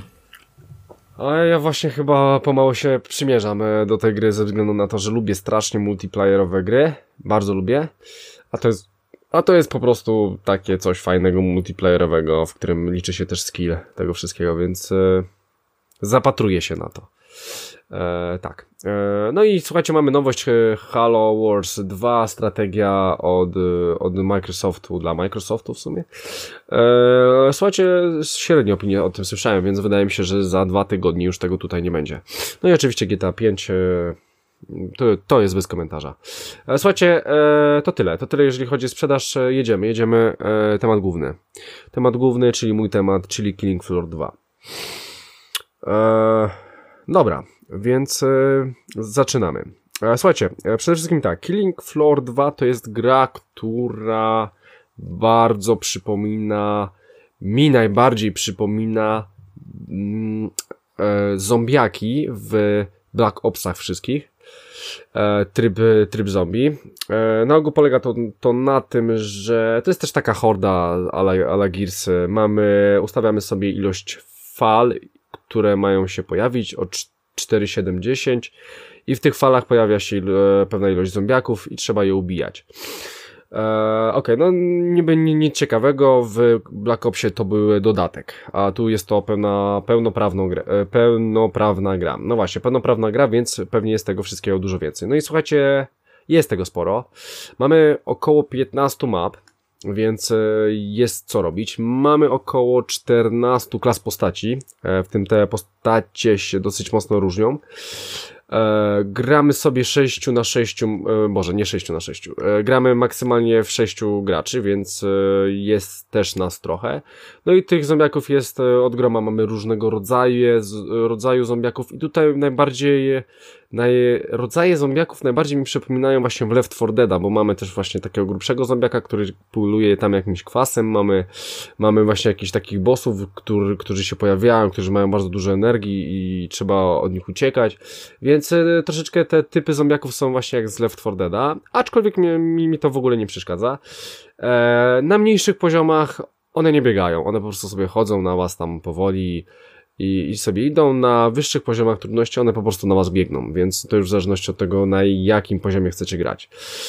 A ja właśnie chyba pomału się przymierzam do tej gry ze względu na to, że lubię strasznie multiplayerowe gry. Bardzo lubię. A to jest, a to jest po prostu takie coś fajnego multiplayerowego, w którym liczy się też skill tego wszystkiego, więc e, zapatruję się na to. E, tak. E, no i słuchajcie, mamy nowość Halo Wars dwa, strategia od, od Microsoftu, dla Microsoftu w sumie. E, słuchajcie, średnio opinię o tym słyszałem, więc wydaje mi się, że za dwa tygodnie już tego tutaj nie będzie. No i oczywiście G T A pięć, e, to, to jest bez komentarza. E, słuchajcie, e, to tyle. To tyle, jeżeli chodzi o sprzedaż. E, jedziemy, jedziemy. E, temat główny. Temat główny, czyli mój temat, czyli Killing Floor dwa. E, dobra. Więc e, zaczynamy. E, słuchajcie, e, przede wszystkim tak, Killing Floor dwa to jest gra, która bardzo przypomina, mi najbardziej przypomina mm, e, zombiaki w Black Opsach wszystkich. e, tryb, tryb zombie. E, na ogół polega to, to na tym, że to jest też taka horda a la, a la Gears. Mamy, ustawiamy sobie ilość fal, które mają się pojawić od cztery, siedem, dziesięć i w tych falach pojawia się il- pewna ilość zombiaków i trzeba je ubijać. E, Okej, okay, no niby nic ciekawego, w Black Opsie to był dodatek, a tu jest to pełna, pełnoprawną grę, pełnoprawna gra. No właśnie, pełnoprawna gra, więc pewnie jest tego wszystkiego dużo więcej. No i słuchajcie, jest tego sporo. Mamy około piętnaście map, więc jest co robić. Mamy około czternaście klas postaci, w tym te postacie się dosyć mocno różnią. E, gramy sobie sześć na sześć, e, może nie sześć na sześć, e, gramy maksymalnie w sześciu graczy, więc e, jest też nas trochę. No i tych zombiaków jest e, od groma, mamy różnego rodzaju, z, rodzaju zombiaków i tutaj najbardziej naj, rodzaje zombiaków najbardziej mi przypominają właśnie w Left four Deada, bo mamy też właśnie takiego grubszego zombiaka, który puluje tam jakimś kwasem, mamy, mamy właśnie jakichś takich bossów, który, którzy się pojawiają, którzy mają bardzo dużo energii i trzeba od nich uciekać, więc e, troszeczkę te typy zombiaków są właśnie jak z Left four Deada, aczkolwiek mi, mi, mi to w ogóle nie przeszkadza. E, na mniejszych poziomach one nie biegają, one po prostu sobie chodzą na was tam powoli i, i sobie idą. Na wyższych poziomach trudności one po prostu na was biegną, więc to już w zależności od tego, na jakim poziomie chcecie grać.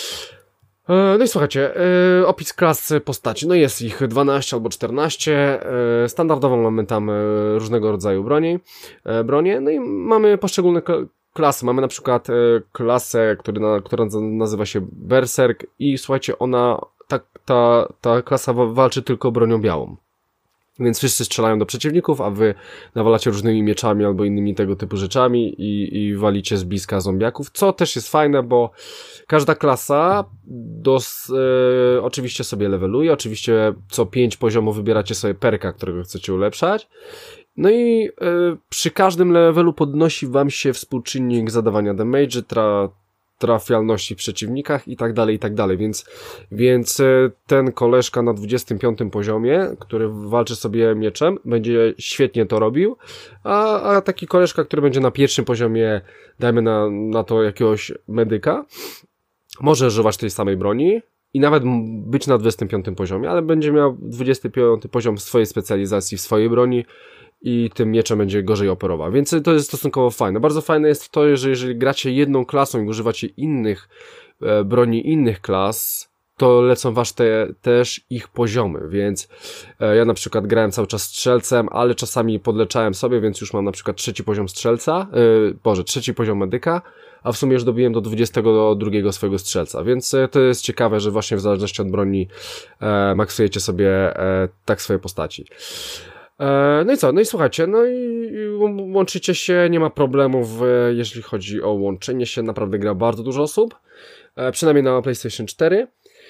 No i słuchajcie, opis klas postaci, no jest ich dwanaście albo czternaście, standardowo mamy tam różnego rodzaju broni, bronie, no i mamy poszczególne klasy, mamy na przykład klasę, który na, która nazywa się Berserk i słuchajcie, ona, ta, ta, ta klasa walczy tylko bronią białą. Więc wszyscy strzelają do przeciwników, a wy nawalacie różnymi mieczami albo innymi tego typu rzeczami i, i walicie z bliska zombiaków, co też jest fajne, bo każda klasa dos, e, oczywiście sobie leveluje, oczywiście co pięć poziomów wybieracie sobie perka, którego chcecie ulepszać. No i e, przy każdym levelu podnosi wam się współczynnik zadawania damage, tra, trafialności w przeciwnikach i tak dalej, i tak dalej, więc, więc ten koleżka na dwudziestym piątym poziomie, który walczy sobie mieczem, będzie świetnie to robił, a, a taki koleżka, który będzie na pierwszym poziomie, dajmy na, na to jakiegoś medyka, może używać tej samej broni i nawet być na dwudziestym piątym poziomie, ale będzie miał dwudziesty piąty poziom swojej specjalizacji, w swojej broni i tym mieczem będzie gorzej operował, więc to jest stosunkowo fajne. Bardzo fajne jest to, że jeżeli gracie jedną klasą i używacie innych e, broni, innych klas, to lecą wasz te, też ich poziomy, więc e, ja na przykład grałem cały czas strzelcem, ale czasami podleczałem sobie, więc już mam na przykład trzeci poziom strzelca, e, boże, trzeci poziom medyka, a w sumie już dobiłem do dwudziestego drugiego swojego strzelca, więc e, to jest ciekawe, że właśnie w zależności od broni e, maksujecie sobie e, tak swoje postaci. No i co? No i słuchajcie, no i łączycie się, nie ma problemów, jeżeli chodzi o łączenie się, naprawdę gra bardzo dużo osób, przynajmniej na PlayStation cztery.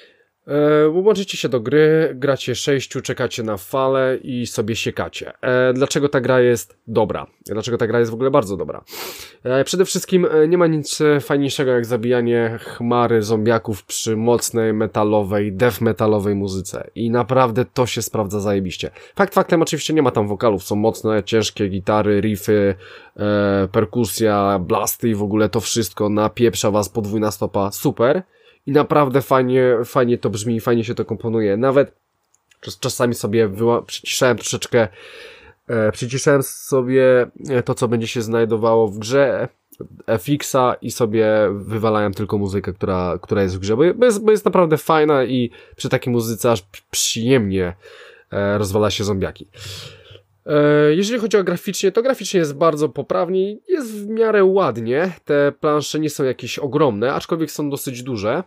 Łączycie się do gry, gracie sześciu, czekacie na falę i sobie siekacie. Dlaczego ta gra jest dobra? Dlaczego ta gra jest w ogóle bardzo dobra? Przede wszystkim nie ma nic fajniejszego jak zabijanie chmary zombiaków przy mocnej metalowej, death metalowej muzyce. I naprawdę to się sprawdza zajebiście. Fakt faktem oczywiście nie ma tam wokalów, są mocne, ciężkie gitary, riffy, e, perkusja, blasty i w ogóle to wszystko napieprza was podwójna stopa. Super. I naprawdę fajnie, fajnie to brzmi, fajnie się to komponuje. Nawet czas, czasami sobie wyła- przyciszałem troszeczkę, e, przyciszałem sobie to, co będzie się znajdowało w grze, F X a i sobie wywalałem tylko muzykę, która, która jest w grze, bo jest, bo jest naprawdę fajna i przy takiej muzyce aż przyjemnie e, rozwala się zombiaki. E, jeżeli chodzi o graficznie, to graficznie jest bardzo poprawnie, jest w miarę ładnie, te plansze nie są jakieś ogromne, aczkolwiek są dosyć duże.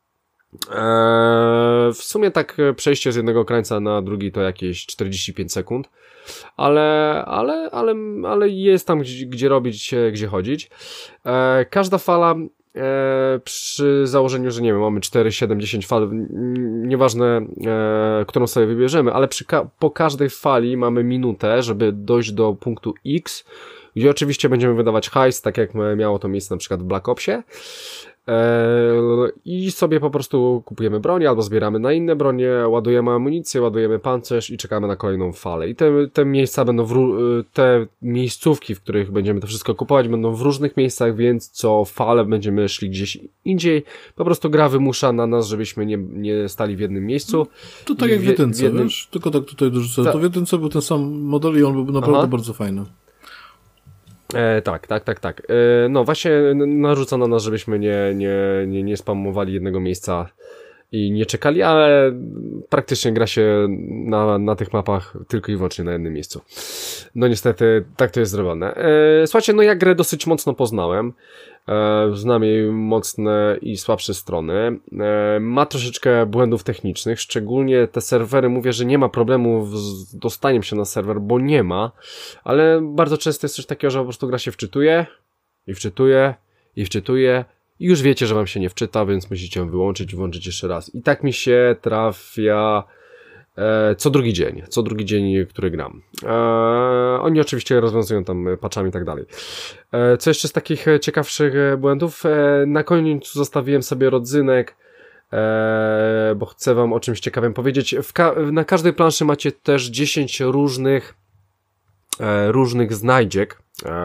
Eee, w sumie tak przejście z jednego krańca na drugi to jakieś czterdzieści pięć sekund, ale, ale, ale, ale jest tam gdzie, gdzie robić, gdzie chodzić. Eee, każda fala eee, przy założeniu, że nie wiem, mamy cztery, siedem, dziesięć fal, nieważne, eee, którą sobie wybierzemy, ale przy ka- po każdej fali mamy minutę, żeby dojść do punktu X, gdzie oczywiście będziemy wydawać hajs, tak jak miało to miejsce na przykład w Black Opsie. Eee, I sobie po prostu kupujemy broń, albo zbieramy na inne bronie, ładujemy amunicję, ładujemy pancerz i czekamy na kolejną falę. I te, te miejsca będą, w, te miejscówki, w których będziemy to wszystko kupować, będą w różnych miejscach, więc co falę będziemy szli gdzieś indziej. Po prostu gra wymusza na nas, żebyśmy nie, nie stali w jednym miejscu. To tak jak w jedynce, jednym... wiesz? Tylko tak tutaj dorzucę. Ta... To w jedynce był ten sam model i on był naprawdę Aha. bardzo fajny. E, tak, tak, tak, tak. E, no właśnie narzuca na nas, żebyśmy nie, nie, nie, nie spamowali jednego miejsca i nie czekali, ale praktycznie gra się na, na tych mapach tylko i wyłącznie na jednym miejscu. No niestety tak to jest zrobione. E, słuchajcie, no ja grę dosyć mocno poznałem. E, znam jej mocne i słabsze strony. E, ma troszeczkę błędów technicznych, szczególnie te serwery, mówię, że nie ma problemów z dostaniem się na serwer, bo nie ma, ale bardzo często jest coś takiego, że po prostu gra się wczytuje i wczytuje i wczytuje i już wiecie, że wam się nie wczyta, więc musicie ją wyłączyć i włączyć jeszcze raz. I tak mi się trafia e, co drugi dzień, co drugi dzień, który gram. E, oni oczywiście rozwiązują tam patchami i tak dalej. E, co jeszcze z takich ciekawszych błędów? E, na końcu zostawiłem sobie rodzynek, e, bo chcę wam o czymś ciekawym powiedzieć. W ka na każdej planszy macie też dziesięć różnych e, różnych znajdziek.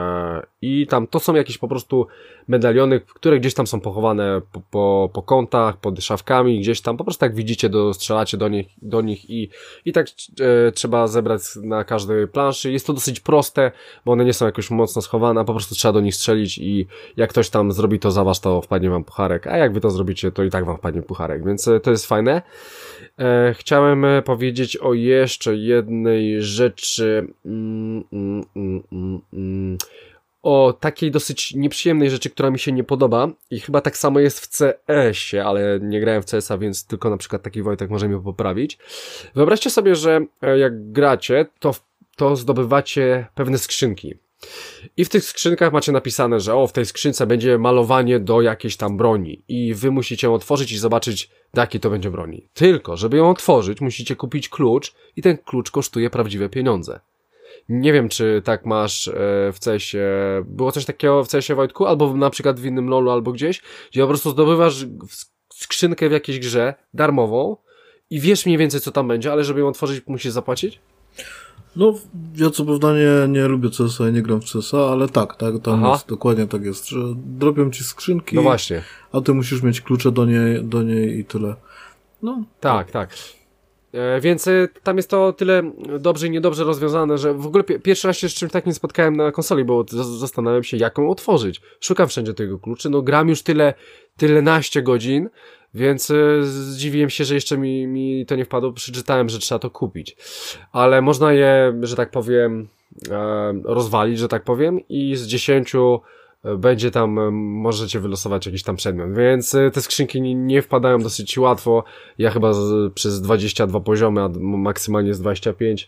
I tam to są jakieś po prostu medaliony, które gdzieś tam są pochowane po, po, po kątach, pod szafkami, gdzieś tam po prostu jak widzicie, do, strzelacie do nich, do nich i, i tak e, trzeba zebrać na każdej planszy. Jest to dosyć proste, bo one nie są jakoś mocno schowane, po prostu trzeba do nich strzelić i jak ktoś tam zrobi to za was, to wpadnie wam pucharek, a jak wy to zrobicie, to i tak wam wpadnie pucharek, więc e, to jest fajne. E, chciałem powiedzieć o jeszcze jednej rzeczy, mm, mm, mm, mm, mm. o takiej dosyć nieprzyjemnej rzeczy, która mi się nie podoba i chyba tak samo jest w C S-ie, ale nie grałem w C S-a, więc tylko na przykład taki Wojtek może mnie poprawić. Wyobraźcie sobie, że jak gracie, to, to zdobywacie pewne skrzynki. I w tych skrzynkach macie napisane, że o, w tej skrzynce będzie malowanie do jakiejś tam broni i wy musicie ją otworzyć i zobaczyć, do jakiej to będzie broni. Tylko, żeby ją otworzyć, musicie kupić klucz i ten klucz kosztuje prawdziwe pieniądze. Nie wiem, czy tak masz e, w C S-ie, było coś takiego w C S-ie, Wojtku, albo na przykład w innym lolu, albo gdzieś, gdzie po prostu zdobywasz skrzynkę w jakiejś grze darmową i wiesz mniej więcej, co tam będzie, ale żeby ją otworzyć, musisz zapłacić? No, ja co prawda nie, nie lubię C S-a, nie gram w C S-a, ale tak, tak, tam Aha. jest, dokładnie tak jest, że drobią ci skrzynki, no właśnie. A ty musisz mieć klucze do niej, do niej i tyle. No. Tak, tak. E, więc e, tam jest to tyle dobrze i niedobrze rozwiązane, że w ogóle pi pierwszy raz się z czymś takim spotkałem na konsoli, bo zastanawiałem się, jak ją otworzyć. Szukam wszędzie tego kluczy, no gram już tyle, tyle naście godzin, więc e, zdziwiłem się, że jeszcze mi, mi to nie wpadło, przeczytałem, że trzeba to kupić. Ale można je, że tak powiem, e, rozwalić, że tak powiem, i z dziesięciu będzie tam, możecie wylosować jakiś tam przedmiot, więc te skrzynki nie, nie wpadają dosyć łatwo. Ja chyba z, przez dwadzieścia dwa poziomy, a maksymalnie z dwadzieścia pięć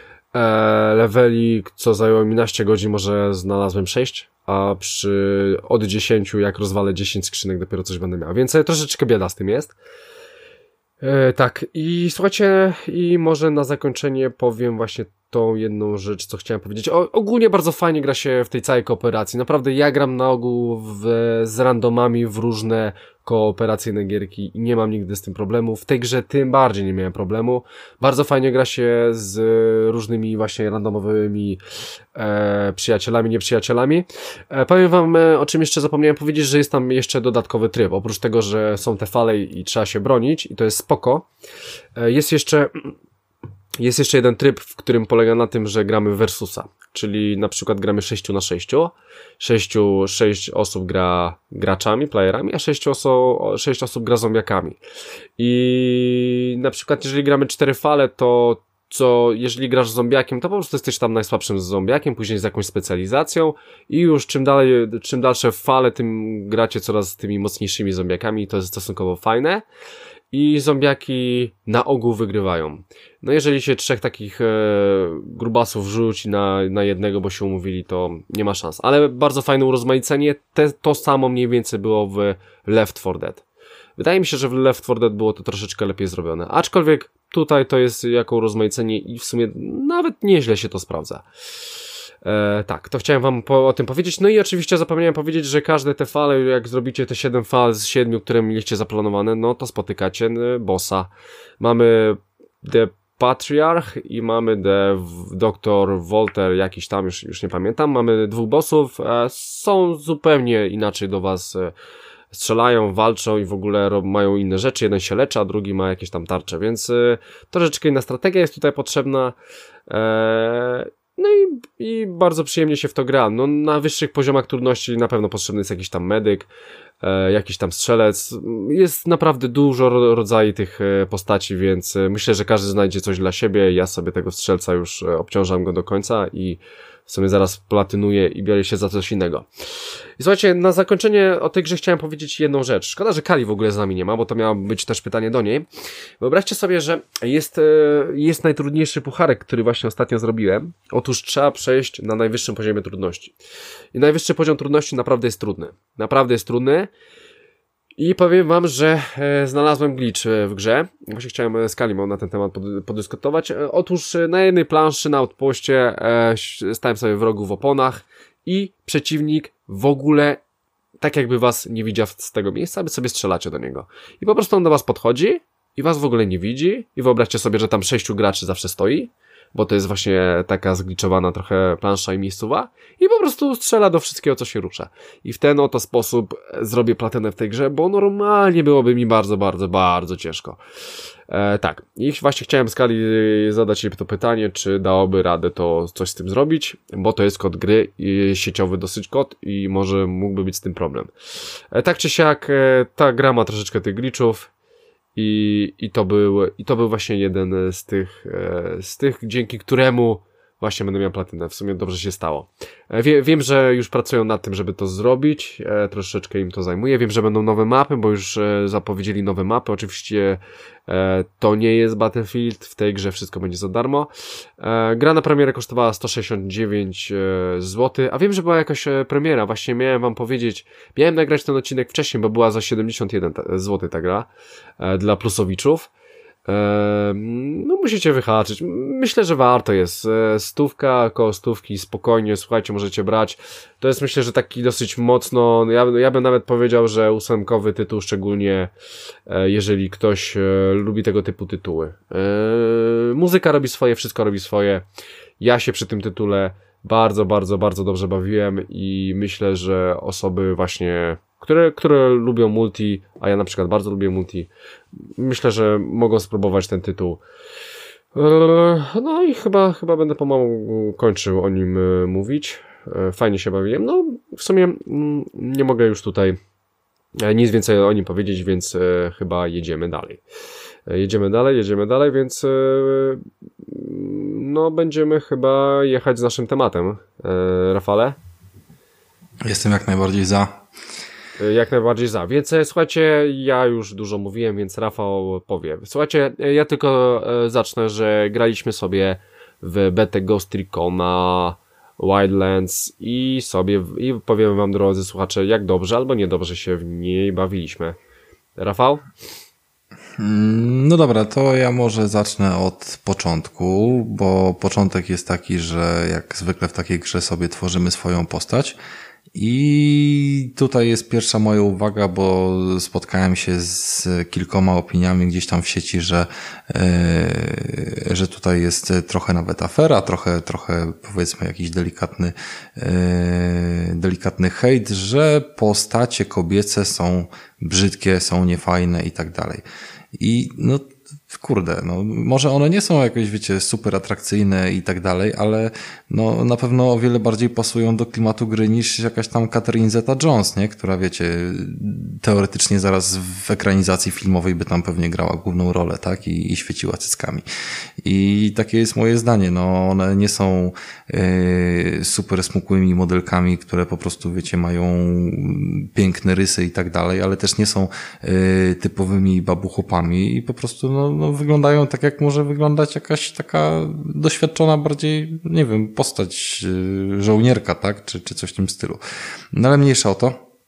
e, leveli, co zajęło mi naście godzin, może znalazłem sześć, a przy od dziesięciu, jak rozwalę dziesięć skrzynek, dopiero coś będę miał, więc troszeczkę bieda z tym jest. E, tak, i słuchajcie, i może na zakończenie powiem właśnie tą jedną rzecz, co chciałem powiedzieć. O, ogólnie bardzo fajnie gra się w tej całej kooperacji. Naprawdę ja gram na ogół w, z randomami w różne kooperacyjne gierki i nie mam nigdy z tym problemu. W tej grze tym bardziej nie miałem problemu. Bardzo fajnie gra się z różnymi właśnie randomowymi e, przyjacielami, nieprzyjacielami. E, powiem wam, e, o czym jeszcze zapomniałem powiedzieć, że jest tam jeszcze dodatkowy tryb. Oprócz tego, że są te fale i trzeba się bronić i to jest spoko. E, jest jeszcze... Jest jeszcze jeden tryb, w którym polega na tym, że gramy versusa, czyli na przykład gramy sześciu na sześciu, sześciu, sześć osób gra graczami, playerami, a sześć osób, sześć osób gra zombiakami. I na przykład jeżeli gramy cztery fale, to co, jeżeli grasz z zombiakiem, to po prostu jesteś tam najsłabszym z zombiakiem, później z jakąś specjalizacją i już czym dalej, czym dalsze fale, tym gracie coraz z tymi mocniejszymi zombiakami i to jest stosunkowo fajne. I zombiaki na ogół wygrywają. No jeżeli się trzech takich e, grubasów rzuci na, na jednego, bo się umówili, to nie ma szans. Ale bardzo fajne urozmaicenie. Te, to samo mniej więcej było w Left four Dead. Wydaje mi się, że w Left four Dead było to troszeczkę lepiej zrobione. Aczkolwiek tutaj to jest jako urozmaicenie i w sumie nawet nieźle się to sprawdza. E, tak, to chciałem wam po, o tym powiedzieć. No i oczywiście zapomniałem powiedzieć, że każde te fale, jak zrobicie te siedem fal z siedmiu, które mieliście zaplanowane, no to spotykacie e, bossa. Mamy The Patriarch i mamy The Doktor Volter, jakiś tam, już, już nie pamiętam. Mamy dwóch bossów, e, są zupełnie inaczej do was e, strzelają, walczą i w ogóle mają inne rzeczy. Jeden się leczy, a drugi ma jakieś tam tarcze, więc y, troszeczkę inna strategia jest tutaj potrzebna. Eee, no i, i bardzo przyjemnie się w to gra. No, na wyższych poziomach trudności na pewno potrzebny jest jakiś tam medyk, e, jakiś tam strzelec. Jest naprawdę dużo ro, rodzajów tych e, postaci, więc e, myślę, że każdy znajdzie coś dla siebie. Ja sobie tego strzelca już e, obciążam go do końca i w sumie zaraz platynuję i biorę się za coś innego. I słuchajcie, na zakończenie o tej grze chciałem powiedzieć jedną rzecz. Szkoda, że Kali w ogóle z nami nie ma, bo to miało być też pytanie do niej. Wyobraźcie sobie, że jest, jest najtrudniejszy pucharek, który właśnie ostatnio zrobiłem. Otóż trzeba przejść na najwyższym poziomie trudności. I najwyższy poziom trudności naprawdę jest trudny. Naprawdę jest trudny. I powiem wam, że e, znalazłem glitch w grze. Właśnie chciałem z Kalimą na ten temat pod, podyskutować. E, otóż na jednej planszy na outpoście e, stałem sobie wrogu w oponach i przeciwnik w ogóle tak jakby was nie widział z tego miejsca, wy sobie strzelacie do niego. I po prostu on do was podchodzi i was w ogóle nie widzi i wyobraźcie sobie, że tam sześciu graczy zawsze stoi, bo to jest właśnie taka zgliczowana trochę plansza i miejscowa i po prostu strzela do wszystkiego, co się rusza. I w ten oto sposób zrobię platynę w tej grze, bo normalnie byłoby mi bardzo, bardzo, bardzo ciężko. E, tak, i właśnie chciałem Skali zadać jej to pytanie, czy dałoby radę to coś z tym zrobić, bo to jest kod gry, sieciowy dosyć kod i może mógłby być z tym problem. E, tak czy siak, e, ta gra ma troszeczkę tych glitchów, I, i, to był, I to był właśnie jeden z tych, e, z tych, dzięki któremu właśnie będę miał platynę. W sumie dobrze się stało. E, wie, wiem, że już pracują nad tym, żeby to zrobić. E, troszeczkę im to zajmuje. Wiem, że będą nowe mapy, bo już e, zapowiedzieli nowe mapy. Oczywiście e, to nie jest Battlefield. W tej grze wszystko będzie za darmo. E, gra na premierę kosztowała sto sześćdziesiąt dziewięć złotych, a wiem, że była jakaś premiera. Właśnie miałem wam powiedzieć, miałem nagrać ten odcinek wcześniej, bo była za siedemdziesiąt jeden złotych ta gra e, dla plusowiczów. Eee, no musicie wyhaczyć. Myślę, że warto jest. Eee, stówka, koło stówki, spokojnie, słuchajcie, możecie brać. To jest myślę, że taki dosyć mocno, ja, ja bym nawet powiedział, że ósemkowy tytuł, szczególnie e, jeżeli ktoś e, lubi tego typu tytuły. Eee, muzyka robi swoje, wszystko robi swoje. Ja się przy tym tytule bardzo, bardzo, bardzo dobrze bawiłem i myślę, że osoby właśnie Które, które lubią multi, a ja na przykład bardzo lubię multi, myślę, że mogą spróbować ten tytuł. No i chyba, chyba będę pomału kończył o nim mówić. Fajnie się bawiłem. No, w sumie nie mogę już tutaj nic więcej o nim powiedzieć, więc chyba jedziemy dalej. Jedziemy dalej, jedziemy dalej, więc no będziemy chyba jechać z naszym tematem. Rafale? Jestem jak najbardziej za. Jak najbardziej za. Więc słuchajcie, ja już dużo mówiłem, więc Rafał powie. Słuchajcie, ja tylko zacznę, że graliśmy sobie w betę Ghost Recona Wildlands i sobie, i powiem wam, drodzy słuchacze, jak dobrze albo niedobrze się w niej bawiliśmy. Rafał? No dobra, to ja może zacznę od początku, bo początek jest taki, że jak zwykle w takiej grze sobie tworzymy swoją postać. I tutaj jest pierwsza moja uwaga, bo spotkałem się z kilkoma opiniami gdzieś tam w sieci, że, yy, że tutaj jest trochę nawet afera, trochę, trochę powiedzmy jakiś delikatny, yy, delikatny hejt, że postacie kobiece są brzydkie, są niefajne i tak dalej. I no kurde, no może one nie są jakoś, wiecie, super atrakcyjne i tak dalej, ale no na pewno o wiele bardziej pasują do klimatu gry niż jakaś tam Catherine Zeta-Jones, nie? Która, wiecie, teoretycznie zaraz w ekranizacji filmowej by tam pewnie grała główną rolę, tak? I, i świeciła cyckami. I takie jest moje zdanie, no one nie są yy, super smukłymi modelkami, które po prostu, wiecie, mają piękne rysy i tak dalej, ale też nie są yy, typowymi babuchopami i po prostu no, no wyglądają tak, jak może wyglądać jakaś taka doświadczona bardziej, nie wiem, postać żołnierka, tak? Czy, czy coś w tym stylu. No ale mniejsza o to.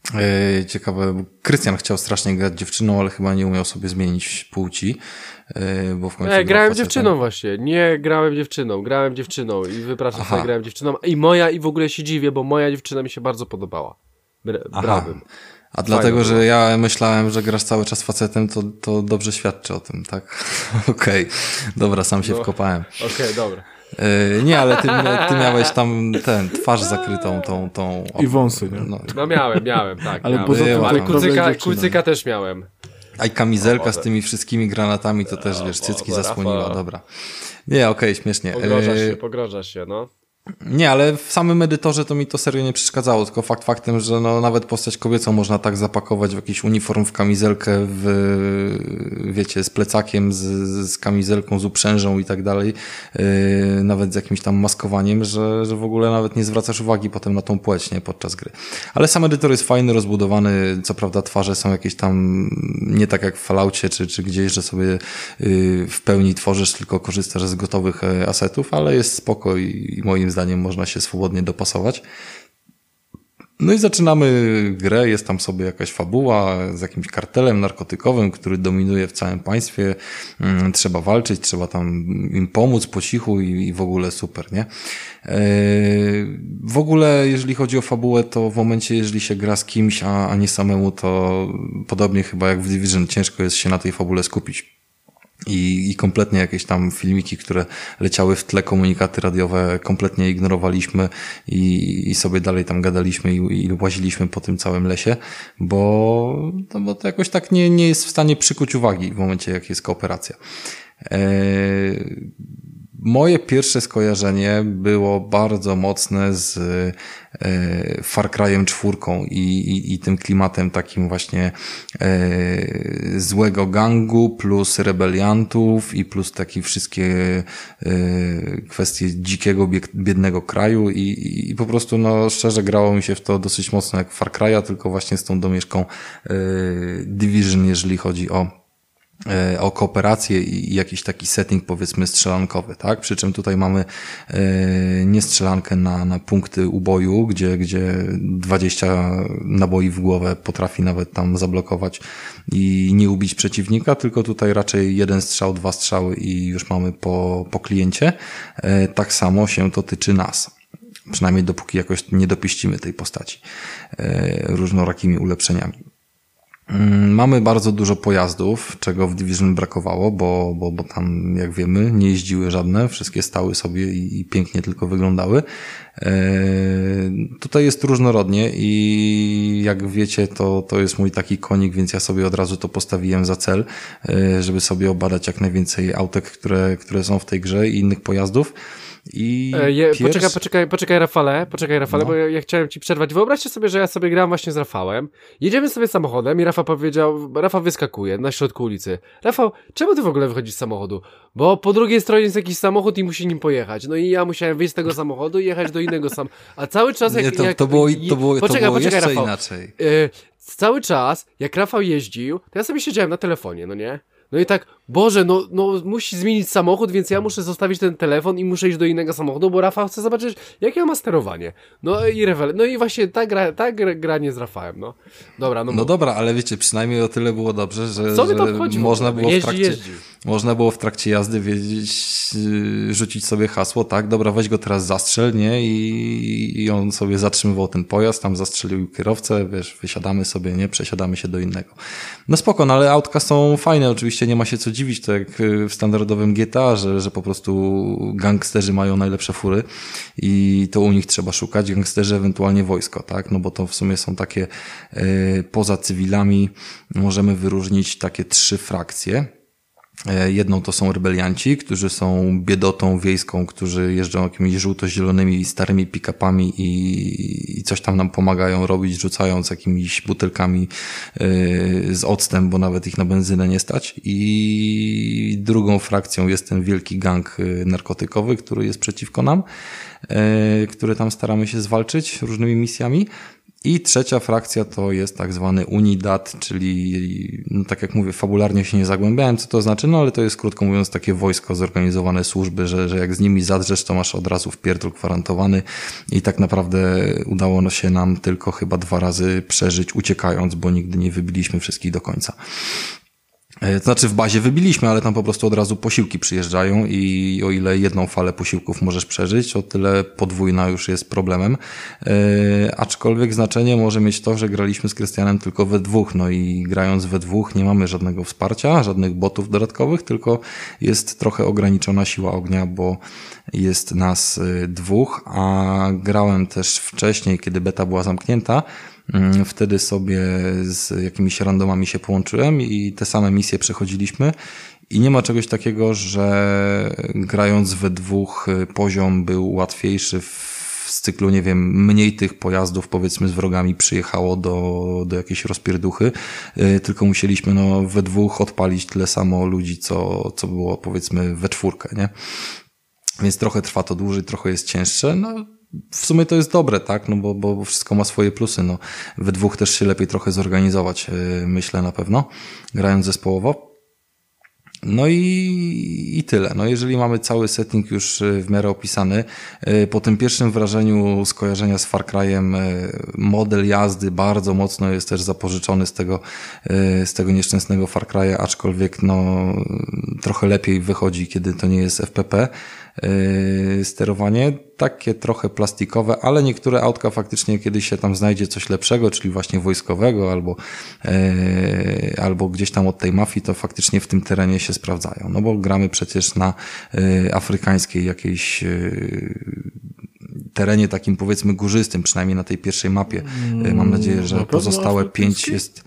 Yy, ciekawe, bo Krystian chciał strasznie grać dziewczyną, ale chyba nie umiał sobie zmienić płci, yy, bo w końcu Nie, grałem facetem. dziewczyną właśnie, nie grałem dziewczyną, grałem dziewczyną i wypraszam sobie, grałem dziewczyną i moja, i w ogóle się dziwię, bo moja dziewczyna mi się bardzo podobała. Brałbym. A Fajne dlatego, było. Że ja myślałem, że grasz cały czas facetem, to, to dobrze świadczy o tym, tak? Okej, okay. Dobra, sam się no. wkopałem. Okej, okay, dobra. Yy, nie, ale ty, ty miałeś tam ten, twarz zakrytą tą... tą I wąsy, nie? No, no miałem, miałem, tak. Ale miałem. poza tym ale kucyka, kucyka też miałem. A i kamizelka o, z tymi wszystkimi granatami to też, wiesz, cycki o, o, zasłoniła, Rafa. Dobra. Nie, okej, okay, śmiesznie. Pogrożasz się, pogrożasz się, no. Nie, ale w samym edytorze to mi to serio nie przeszkadzało, tylko fakt faktem, że no nawet postać kobiecą można tak zapakować w jakiś uniform, w kamizelkę, w, wiecie, z plecakiem, z, z kamizelką, z uprzężą i tak dalej, yy, nawet z jakimś tam maskowaniem, że, że w ogóle nawet nie zwracasz uwagi potem na tą płeć, nie, podczas gry. Ale sam edytor jest fajny, rozbudowany, co prawda twarze są jakieś tam nie tak jak w Falloutie czy, czy gdzieś, że sobie yy, w pełni tworzysz, tylko korzystasz z gotowych yy, asetów, ale jest spoko i, i moim zdaniem można się swobodnie dopasować. No i zaczynamy grę, jest tam sobie jakaś fabuła z jakimś kartelem narkotykowym, który dominuje w całym państwie. Trzeba walczyć, trzeba tam im pomóc po cichu i, i w ogóle super, nie? W ogóle, jeżeli chodzi o fabułę, to w momencie, jeżeli się gra z kimś, a, a nie samemu, to podobnie chyba jak w Division, ciężko jest się na tej fabule skupić. I, I kompletnie jakieś tam filmiki, które leciały w tle, komunikaty radiowe kompletnie ignorowaliśmy i, i sobie dalej tam gadaliśmy i, i łaziliśmy po tym całym lesie, bo, no bo to jakoś tak nie, nie jest w stanie przykuć uwagi w momencie, jak jest kooperacja. Eee, Moje pierwsze skojarzenie było bardzo mocne z e, Far Cry'em czwórką i, i, i tym klimatem takim właśnie e, złego gangu plus rebeliantów i plus takie wszystkie e, kwestie dzikiego, biednego kraju i, i po prostu no szczerze grało mi się w to dosyć mocno jak Far Cry'a, tylko właśnie z tą domieszką e, Division, jeżeli chodzi o o kooperację i jakiś taki setting, powiedzmy, strzelankowy, tak? Przy czym tutaj mamy e, nie strzelankę na, na punkty uboju, gdzie, gdzie dwadzieścia naboi w głowę potrafi nawet tam zablokować i nie ubić przeciwnika, tylko tutaj raczej jeden strzał, dwa strzały i już mamy po, po kliencie. E, tak samo się to tyczy nas. Przynajmniej dopóki jakoś nie dopieścimy tej postaci e, różnorakimi ulepszeniami. Mamy bardzo dużo pojazdów, czego w Division brakowało, bo, bo, bo tam, jak wiemy, nie jeździły żadne, wszystkie stały sobie i, i pięknie tylko wyglądały. Eee, tutaj jest różnorodnie i jak wiecie, to, to jest mój taki konik, więc ja sobie od razu to postawiłem za cel, e, żeby sobie obadać jak najwięcej autek, które, które są w tej grze i innych pojazdów. I e, je, pierwszy... Poczekaj, poczekaj, poczekaj Rafale, poczekaj Rafale, no. bo ja, ja chciałem ci przerwać. Wyobraźcie sobie, że ja sobie gram właśnie z Rafałem, jedziemy sobie samochodem i Rafał powiedział, Rafał wyskakuje na środku ulicy. Rafał, czemu ty w ogóle wychodzisz z samochodu? Bo po drugiej stronie jest jakiś samochód i musi nim pojechać. No i ja musiałem wyjść z tego samochodu i jechać do innego samochodu. A cały czas jak... Nie, to, jak, to było, to było, poczekaj, to było poczekaj, jeszcze Rafał. inaczej. Y, cały czas, jak Rafał jeździł, to ja sobie siedziałem na telefonie, no nie? No i tak, Boże, no, no musi zmienić samochód, więc ja muszę zostawić ten telefon i muszę iść do innego samochodu, bo Rafał chce zobaczyć, jakie ma sterowanie. No i rewel, no i właśnie ta gra, ta gra, granie z Rafałem, no. Dobra, no. No dobra, ale wiecie, przynajmniej o tyle było dobrze, że, Co że to wchodzi można było jeździ, w trakcie, jeździ. można było w trakcie jazdy wiedzieć, rzucić sobie hasło, tak, dobra, weź go teraz zastrzel, nie, i, i on sobie zatrzymywał ten pojazd, tam zastrzelił kierowcę, wiesz, wysiadamy sobie, nie, przesiadamy się do innego. No spoko, no ale autka są fajne, oczywiście nie ma się co dziwić, to jak w standardowym G T A, że, że po prostu gangsterzy mają najlepsze fury i to u nich trzeba szukać, gangsterzy ewentualnie wojsko, tak, no bo to w sumie są takie y, poza cywilami możemy wyróżnić takie trzy frakcje. Jedną to są rebelianci, którzy są biedotą wiejską, którzy jeżdżą jakimiś żółto-zielonymi starymi pick-upami i, i coś tam nam pomagają robić, rzucając jakimiś butelkami yy, z octem, bo nawet ich na benzynę nie stać. I drugą frakcją jest ten wielki gang narkotykowy, który jest przeciwko nam, yy, który tam staramy się zwalczyć różnymi misjami. I trzecia frakcja to jest tak zwany Unidad, czyli no tak jak mówię, fabularnie się nie zagłębiałem, co to znaczy, no ale to jest krótko mówiąc takie wojsko, zorganizowane służby, że, że jak z nimi zadrzesz, to masz od razu wpierdol gwarantowany i tak naprawdę udało się nam tylko chyba dwa razy przeżyć uciekając, bo nigdy nie wybiliśmy wszystkich do końca. To znaczy w bazie wybiliśmy, ale tam po prostu od razu posiłki przyjeżdżają i o ile jedną falę posiłków możesz przeżyć, o tyle podwójna już jest problemem. E, aczkolwiek znaczenie może mieć to, że graliśmy z Krystianem tylko we dwóch, no i grając we dwóch nie mamy żadnego wsparcia, żadnych botów dodatkowych, tylko jest trochę ograniczona siła ognia, bo jest nas dwóch, a grałem też wcześniej, kiedy beta była zamknięta. Wtedy sobie z jakimiś randomami się połączyłem i te same misje przechodziliśmy i nie ma czegoś takiego, że grając we dwóch poziom był łatwiejszy w cyklu, nie wiem, mniej tych pojazdów powiedzmy z wrogami przyjechało do, do jakiejś rozpierduchy, tylko musieliśmy no we dwóch odpalić tyle samo ludzi, co, co było powiedzmy we czwórkę, nie? Więc trochę trwa to dłużej, trochę jest cięższe, no w sumie to jest dobre, tak, no bo, bo wszystko ma swoje plusy, no we dwóch też się lepiej trochę zorganizować, myślę na pewno, grając zespołowo. No i, i tyle. No jeżeli mamy cały setting już w miarę opisany, po tym pierwszym wrażeniu skojarzenia z Far Cry'em model jazdy bardzo mocno jest też zapożyczony z tego, z tego nieszczęsnego Far Cry'a, aczkolwiek no trochę lepiej wychodzi, kiedy to nie jest F P P. Sterowanie takie trochę plastikowe, ale niektóre autka faktycznie kiedyś się tam znajdzie coś lepszego, czyli właśnie wojskowego albo, e, albo gdzieś tam od tej mafii, to faktycznie w tym terenie się sprawdzają, no bo gramy przecież na e, afrykańskiej jakiejś e, terenie takim powiedzmy górzystym, przynajmniej na tej pierwszej mapie. E, mam nadzieję, że pozostałe pięć jest...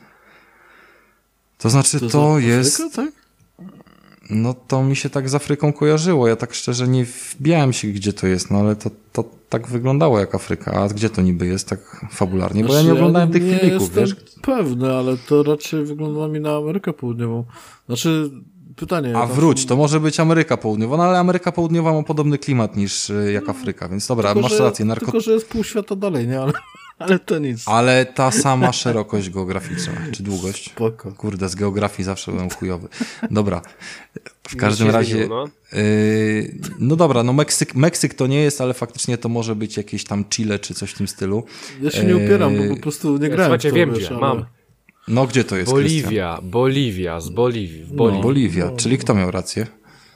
To znaczy to, to jest... Afryka, tak? No to mi się tak z Afryką kojarzyło. Ja tak szczerze nie wbijałem się, gdzie to jest, no ale to, to tak wyglądało jak Afryka. A gdzie to niby jest tak fabularnie? Bo znaczy, ja nie oglądałem ja tych nie filmików, wiesz? Nie jestem pewny, ale to raczej wygląda mi na Amerykę Południową. Znaczy, pytanie... A wróć, to może być Ameryka Południowa, no ale Ameryka Południowa ma podobny klimat niż jak Afryka, więc dobra, tylko, masz rację. Narko... Tylko, że jest pół świata dalej, nie? Ale... Ale to nic. Ale ta sama szerokość geograficzna, czy długość? Spoko. Kurde, z geografii zawsze byłem chujowy. Dobra, w każdym razie... No. Yy, no dobra, no Meksyk, Meksyk to nie jest, ale faktycznie to może być jakieś tam Chile, czy coś w tym stylu. Ja się nie upieram, bo po prostu nie grałem. Słuchajcie, wiem gdzie, ale... mam. No gdzie to jest, Boliwia, Krystian? Boliwia, z Boliwii. W Boliwii. No, Boliwia, no. Czyli kto miał rację?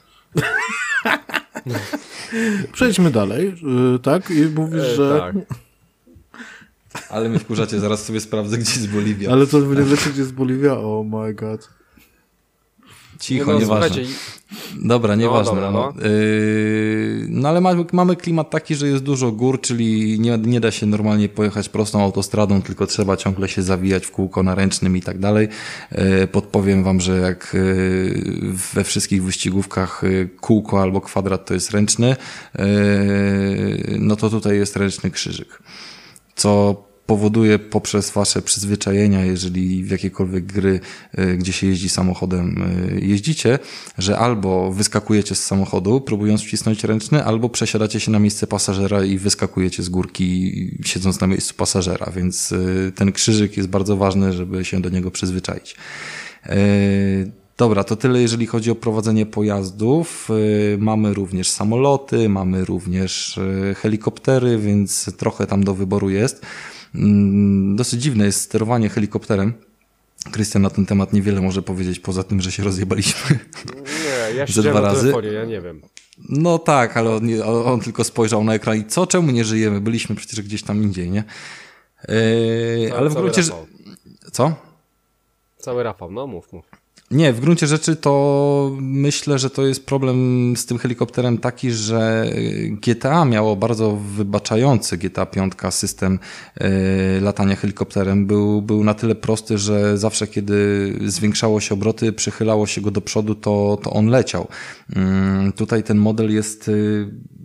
Przejdźmy dalej, yy, tak? I mówisz, e, że... Tak. Ale mnie wkurzacie, zaraz sobie sprawdzę, gdzie jest Boliwia. Ale to nie wiecie, gdzie jest Boliwia? Oh my god. Cicho, no, nieważne. Dobra, nieważne. No, dobra, no. Yy, no ale mamy, mamy klimat taki, że jest dużo gór, czyli nie, nie da się normalnie pojechać prostą autostradą, tylko trzeba ciągle się zawijać w kółko na ręcznym i tak dalej. Yy, podpowiem wam, że jak yy, we wszystkich wyścigówkach yy, kółko albo kwadrat to jest ręczny, yy, no to tutaj jest ręczny krzyżyk. Co powoduje poprzez wasze przyzwyczajenia, jeżeli w jakiekolwiek gry, y, gdzie się jeździ samochodem, y, jeździcie, że albo wyskakujecie z samochodu, próbując wcisnąć ręczny, albo przesiadacie się na miejsce pasażera i wyskakujecie z górki, siedząc na miejscu pasażera, więc y, ten krzyżyk jest bardzo ważny, żeby się do niego przyzwyczaić. Y, Dobra, to tyle jeżeli chodzi o prowadzenie pojazdów. Yy, mamy również samoloty, mamy również yy, helikoptery, więc trochę tam do wyboru jest. Yy, dosyć dziwne jest sterowanie helikopterem. Krystian na ten temat niewiele może powiedzieć, poza tym, że się rozjebaliśmy. Nie, ja siedziałem na telefonie, ja nie wiem. No tak, ale on, on tylko spojrzał na ekran i co, czemu nie żyjemy? Byliśmy przecież gdzieś tam indziej, nie? Yy, Ca- ale w gruncie... Rafał. Co? Cały Rafał, no mów, mów. Nie, w gruncie rzeczy to myślę, że to jest problem z tym helikopterem taki, że G T A miało bardzo wybaczający G T A pięć system y, latania helikopterem. Był, był na tyle prosty, że zawsze kiedy zwiększało się obroty, przychylało się go do przodu, to, to on leciał. Y, tutaj ten model jest... Y,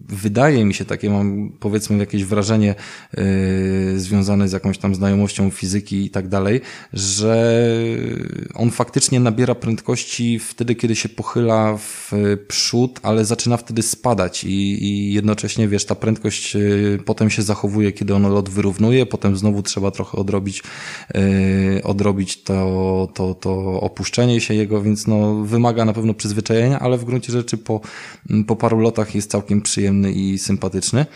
wydaje mi się, takie mam powiedzmy jakieś wrażenie yy, związane z jakąś tam znajomością fizyki i tak dalej, że on faktycznie nabiera prędkości wtedy, kiedy się pochyla w przód, ale zaczyna wtedy spadać i, i jednocześnie, wiesz, ta prędkość yy, potem się zachowuje, kiedy on lot wyrównuje, potem znowu trzeba trochę odrobić, yy, odrobić to, to, to opuszczenie się jego, więc no wymaga na pewno przyzwyczajenia, ale w gruncie rzeczy po, po paru lotach jest całkiem przyjemny i sympatyczny.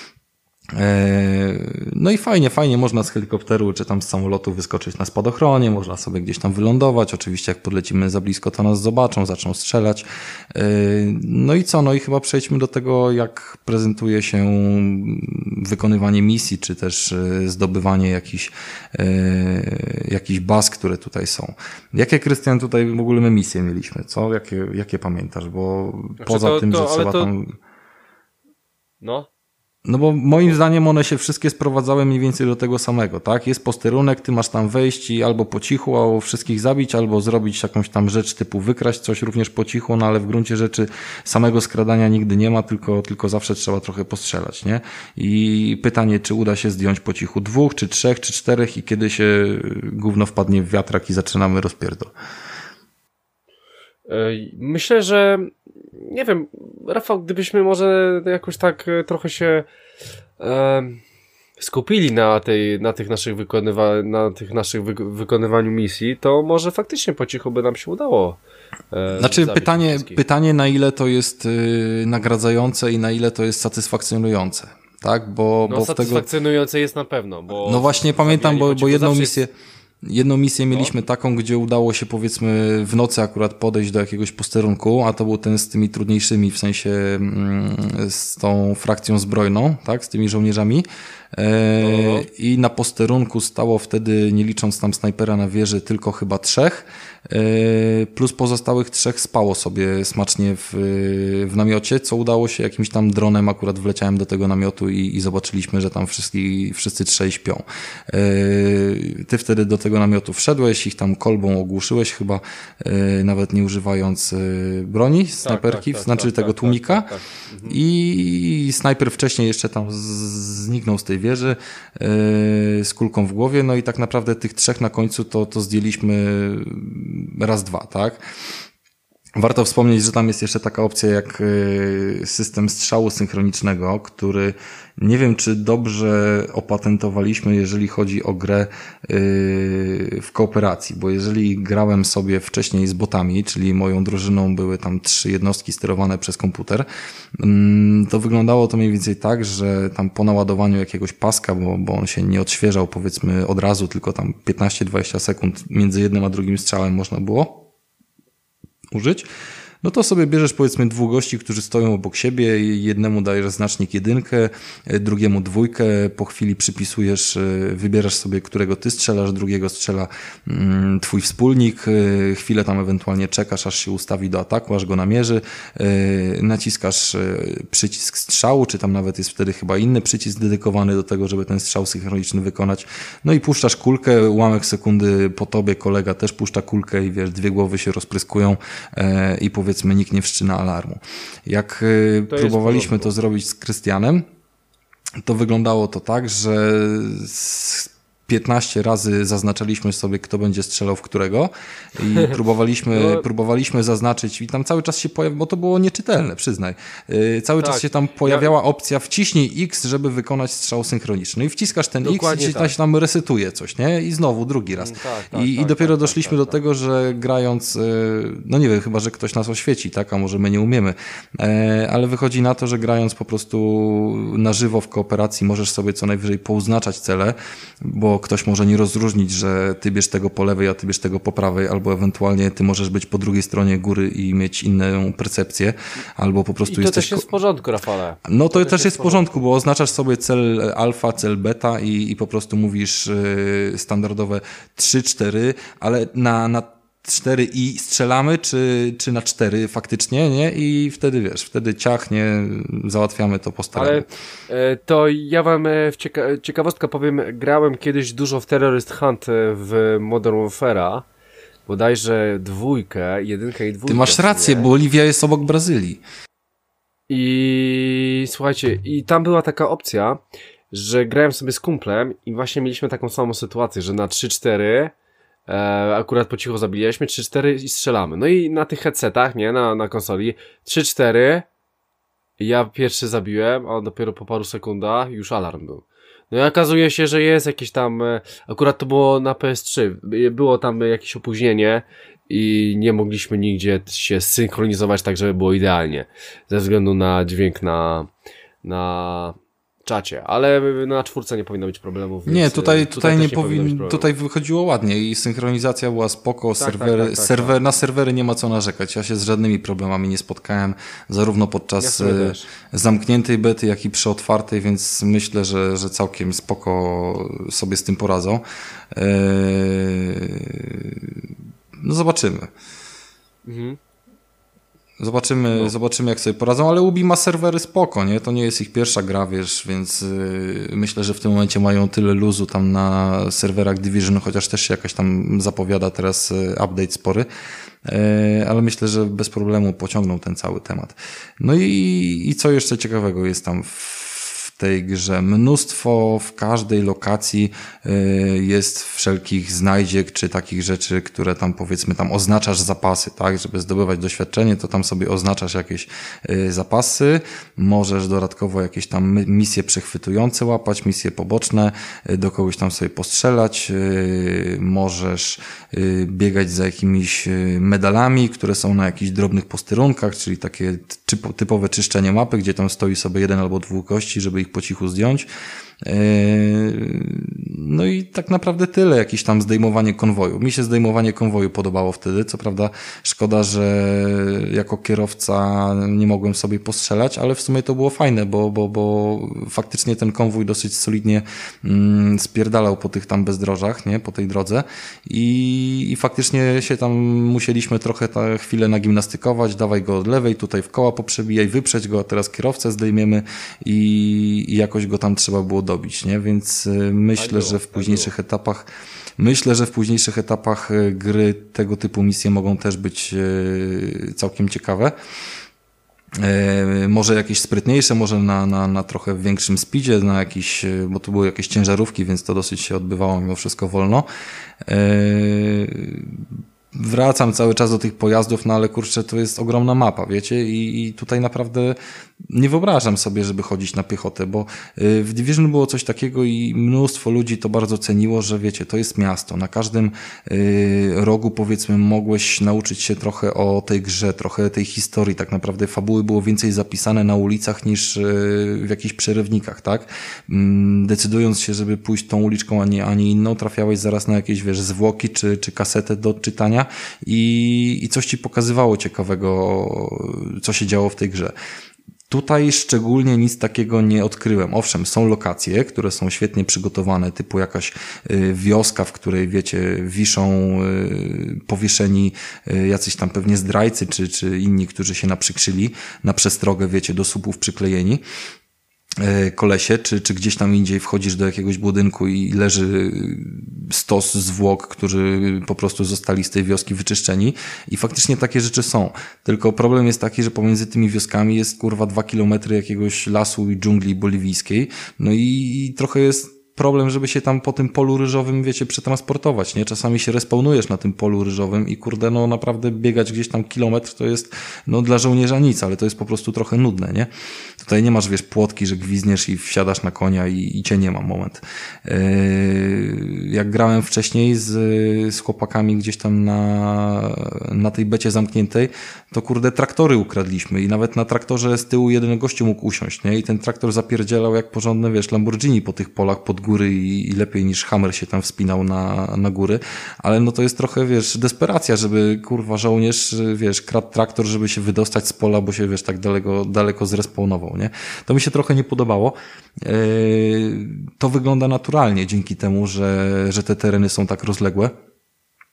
No i fajnie, fajnie można z helikopteru czy tam z samolotu wyskoczyć na spadochronie, można sobie gdzieś tam wylądować, oczywiście jak podlecimy za blisko, to nas zobaczą, zaczną strzelać. No i co, no i chyba przejdźmy do tego, jak prezentuje się wykonywanie misji, czy też zdobywanie jakichś jakichś baz, które tutaj są. Jakie, Krystian, tutaj w ogóle my misje mieliśmy, co? Jakie, jakie pamiętasz? Bo znaczy poza to, tym, to, że trzeba to... tam... No. No bo moim zdaniem one się wszystkie sprowadzały mniej więcej do tego samego, tak? Jest posterunek, ty masz tam wejść i albo po cichu, albo wszystkich zabić, albo zrobić jakąś tam rzecz typu wykraść coś również po cichu, no ale w gruncie rzeczy samego skradania nigdy nie ma, tylko, tylko zawsze trzeba trochę postrzelać, nie? I pytanie, czy uda się zdjąć po cichu dwóch, czy trzech, czy czterech i kiedy się gówno wpadnie w wiatrak i zaczynamy rozpierdol. Myślę, że nie wiem, Rafał, gdybyśmy może jakoś tak trochę się e, skupili na tej, na tych naszych wykonywa, na tych naszych wy, wykonywaniu misji, to może faktycznie po cichu by nam się udało. E, znaczy pytanie, pytanie na ile to jest y, nagradzające i na ile to jest satysfakcjonujące. Tak, bo, no bo satysfakcjonujące tego... jest na pewno. Bo no właśnie pamiętam, bo, bo jedną misję... Jest... Jedną misję mieliśmy no. taką, gdzie udało się powiedzmy w nocy akurat podejść do jakiegoś posterunku, a to był ten z tymi trudniejszymi, w sensie mm, z tą frakcją zbrojną, tak, z tymi żołnierzami. E, no. I na posterunku stało wtedy, nie licząc tam snajpera na wieży, tylko chyba trzech, e, plus pozostałych trzech spało sobie smacznie w, w namiocie, co udało się jakimś tam dronem, akurat wleciałem do tego namiotu i, i zobaczyliśmy, że tam wszyscy, wszyscy trzej śpią. E, ty wtedy do tego namiotu wszedłeś, ich tam kolbą ogłuszyłeś chyba, e, nawet nie używając e, broni, snajperki, tak, tak, znaczy tak, tego tak, tłumika tak, tak, tak. Mhm. I snajper wcześniej jeszcze tam zniknął z tej wieży yy, z kulką w głowie, no i tak naprawdę tych trzech na końcu to, to zdjęliśmy raz, dwa, tak? Warto wspomnieć, że tam jest jeszcze taka opcja jak system strzału synchronicznego, który nie wiem, czy dobrze opatentowaliśmy, jeżeli chodzi o grę w kooperacji, bo jeżeli grałem sobie wcześniej z botami, czyli moją drużyną były tam trzy jednostki sterowane przez komputer, to wyglądało to mniej więcej tak, że tam po naładowaniu jakiegoś paska, bo, bo on się nie odświeżał powiedzmy od razu, tylko tam piętnaście dwadzieścia sekund między jednym a drugim strzałem można było użyć, no to sobie bierzesz powiedzmy dwóch gości, którzy stoją obok siebie, jednemu dajesz znacznik jedynkę, drugiemu dwójkę, po chwili przypisujesz, wybierasz sobie, którego ty strzelasz, drugiego strzela mm, twój wspólnik, chwilę tam ewentualnie czekasz, aż się ustawi do ataku, aż go namierzy, naciskasz przycisk strzału, czy tam nawet jest wtedy chyba inny przycisk dedykowany do tego, żeby ten strzał synchroniczny wykonać, no i puszczasz kulkę, ułamek sekundy po tobie kolega też puszcza kulkę i wiesz, dwie głowy się rozpryskują e, i powiedzmy nikt nie wszczyna alarmu. Jak to próbowaliśmy to zrobić z Krystianem, to wyglądało to tak, że piętnaście razy zaznaczaliśmy sobie, kto będzie strzelał w którego i próbowaliśmy, no. próbowaliśmy zaznaczyć i tam cały czas się pojawiało, bo to było nieczytelne, przyznaj. Yy, cały tak. czas się tam pojawiała ja... opcja wciśnij X, żeby wykonać strzał synchroniczny i wciskasz ten Dokładnie X i tak. się tam resetuje coś, nie? I znowu drugi raz. Tak, tak, I, tak, i dopiero tak, doszliśmy tak, do tak, tego, że grając, yy, no nie wiem, chyba, że ktoś nas oświeci, tak? A może my nie umiemy. Yy, ale wychodzi na to, że grając po prostu na żywo w kooperacji możesz sobie co najwyżej pouznaczać cele, bo ktoś może nie rozróżnić, że ty bierz tego po lewej, a ty bierz tego po prawej, albo ewentualnie ty możesz być po drugiej stronie góry i mieć inną percepcję, albo po prostu I to jesteś... też jest w porządku, Rafale. No to, to też, też jest w porządku, porządku, bo oznaczasz sobie cel alfa, cel beta i, i po prostu mówisz yy, standardowe trzy cztery, ale na, na cztery i strzelamy, czy, czy na cztery faktycznie, nie? I wtedy, wiesz, wtedy ciachnie, załatwiamy to po staremu. Ale e, to ja wam e, w cieka- ciekawostkę powiem, grałem kiedyś dużo w Terrorist Hunt w Modern Warfare'a, bodajże dwójkę, jedynkę i dwójkę. Ty masz rację, bo Oliwia jest obok Brazylii. I słuchajcie, i tam była taka opcja, że grałem sobie z kumplem i właśnie mieliśmy taką samą sytuację, że na trzy cztery e, akurat po cichu zabiliśmy trzy cztery i strzelamy. No i na tych headsetach, nie, na, na konsoli trzy cztery ja pierwszy zabiłem, a dopiero po paru sekundach już alarm był. No i okazuje się, że jest jakieś tam, akurat to było na P S trzy, było tam jakieś opóźnienie i nie mogliśmy nigdzie się synchronizować tak, żeby było idealnie, ze względu na dźwięk na, na czacie, ale na czwórce nie powinno być problemów. Nie, tutaj, tutaj, tutaj nie powinno, powi- tutaj wychodziło ładnie i synchronizacja była spoko, tak, serwery, tak, tak, tak, serwer, tak. na serwery nie ma co narzekać. Ja się z żadnymi problemami nie spotkałem, zarówno podczas Ja e, zamkniętej bety, jak i przy otwartej, więc myślę, że, że całkiem spoko sobie z tym poradzą. Eee, no zobaczymy. Mhm. Zobaczymy, no. zobaczymy jak sobie poradzą, ale Ubi ma serwery spoko, nie? To nie jest ich pierwsza gra, wiesz, więc yy, myślę, że w tym momencie mają tyle luzu tam na serwerach Division, chociaż też się jakaś tam zapowiada teraz yy, update spory, yy, ale myślę, że bez problemu pociągną ten cały temat. No i, i co jeszcze ciekawego jest tam w w tej grze? Mnóstwo w każdej lokacji y, jest wszelkich znajdziek, czy takich rzeczy, które tam powiedzmy tam oznaczasz zapasy, tak? Żeby zdobywać doświadczenie, to tam sobie oznaczasz jakieś y, zapasy. Możesz dodatkowo jakieś tam misje przechwytujące łapać, misje poboczne, y, do kogoś tam sobie postrzelać. Y, możesz y, biegać za jakimiś y, medalami, które są na jakichś drobnych posterunkach, czyli takie typo, typowe czyszczenie mapy, gdzie tam stoi sobie jeden albo dwóch gości, żeby ich po cichu zdjąć. No i tak naprawdę tyle, jakieś tam zdejmowanie konwoju. Mi się zdejmowanie konwoju podobało wtedy, co prawda szkoda, że jako kierowca nie mogłem sobie postrzelać, ale w sumie to było fajne, bo, bo, bo faktycznie ten konwój dosyć solidnie mm, spierdalał po tych tam bezdrożach, nie, po tej drodze i, i faktycznie się tam musieliśmy trochę ta chwilę nagimnastykować, dawaj go od lewej, tutaj w koła poprzebijaj, wyprzeć go, a teraz kierowcę zdejmiemy i, i jakoś go tam trzeba było dobić, nie? Więc myślę, było, że w późniejszych etapach myślę, że w późniejszych etapach gry tego typu misje mogą też być całkiem ciekawe. Może jakieś sprytniejsze, może na, na, na trochę większym speedzie, na jakiś, bo tu były jakieś ciężarówki, więc to dosyć się odbywało mimo wszystko wolno. Wracam cały czas do tych pojazdów, no ale kurczę, to jest ogromna mapa, wiecie, i, i tutaj naprawdę nie wyobrażam sobie, żeby chodzić na piechotę, bo w Division było coś takiego i mnóstwo ludzi to bardzo ceniło, że wiecie, to jest miasto. Na każdym y, rogu, powiedzmy, mogłeś nauczyć się trochę o tej grze, trochę tej historii. Tak naprawdę fabuły było więcej zapisane na ulicach niż y, w jakichś przerywnikach, tak? Y, decydując się, żeby pójść tą uliczką, a nie, a nie inną, trafiałeś zaraz na jakieś, wiesz, zwłoki czy, czy kasetę do odczytania i, i coś ci pokazywało ciekawego, co się działo w tej grze. Tutaj szczególnie nic takiego nie odkryłem. Owszem, są lokacje, które są świetnie przygotowane, typu jakaś y, wioska, w której, wiecie, wiszą y, powieszeni y, jacyś tam pewnie zdrajcy, czy, czy inni, którzy się naprzykrzyli na przestrogę, wiecie, do słupów przyklejeni. Kolesie, czy, czy gdzieś tam indziej wchodzisz do jakiegoś budynku i leży stos zwłok, którzy po prostu zostali z tej wioski wyczyszczeni i faktycznie takie rzeczy są. Tylko problem jest taki, że pomiędzy tymi wioskami jest kurwa dwa kilometry jakiegoś lasu i dżungli boliwijskiej, no i, i trochę jest problem, żeby się tam po tym polu ryżowym, wiecie, przetransportować, nie? Czasami się respawnujesz na tym polu ryżowym i kurde, no naprawdę biegać gdzieś tam kilometr to jest, no dla żołnierza nic, ale to jest po prostu trochę nudne, nie? Tutaj nie masz, wiesz, płotki, że gwizniesz i wsiadasz na konia i, i cię nie ma moment. Yy, jak grałem wcześniej z, z chłopakami gdzieś tam na, na tej becie zamkniętej, to kurde, traktory ukradliśmy i nawet na traktorze z tyłu jeden gościu mógł usiąść, nie? I ten traktor zapierdzielał jak porządne, wiesz, Lamborghini po tych polach pod góry i, i lepiej niż Hammer się tam wspinał na, na góry, ale no to jest trochę, wiesz, desperacja, żeby kurwa żołnierz, wiesz, kradł traktor, żeby się wydostać z pola, bo się, wiesz, tak daleko, daleko zrespawnował, nie? To mi się trochę nie podobało. Yy, to wygląda naturalnie dzięki temu, że, że te tereny są tak rozległe.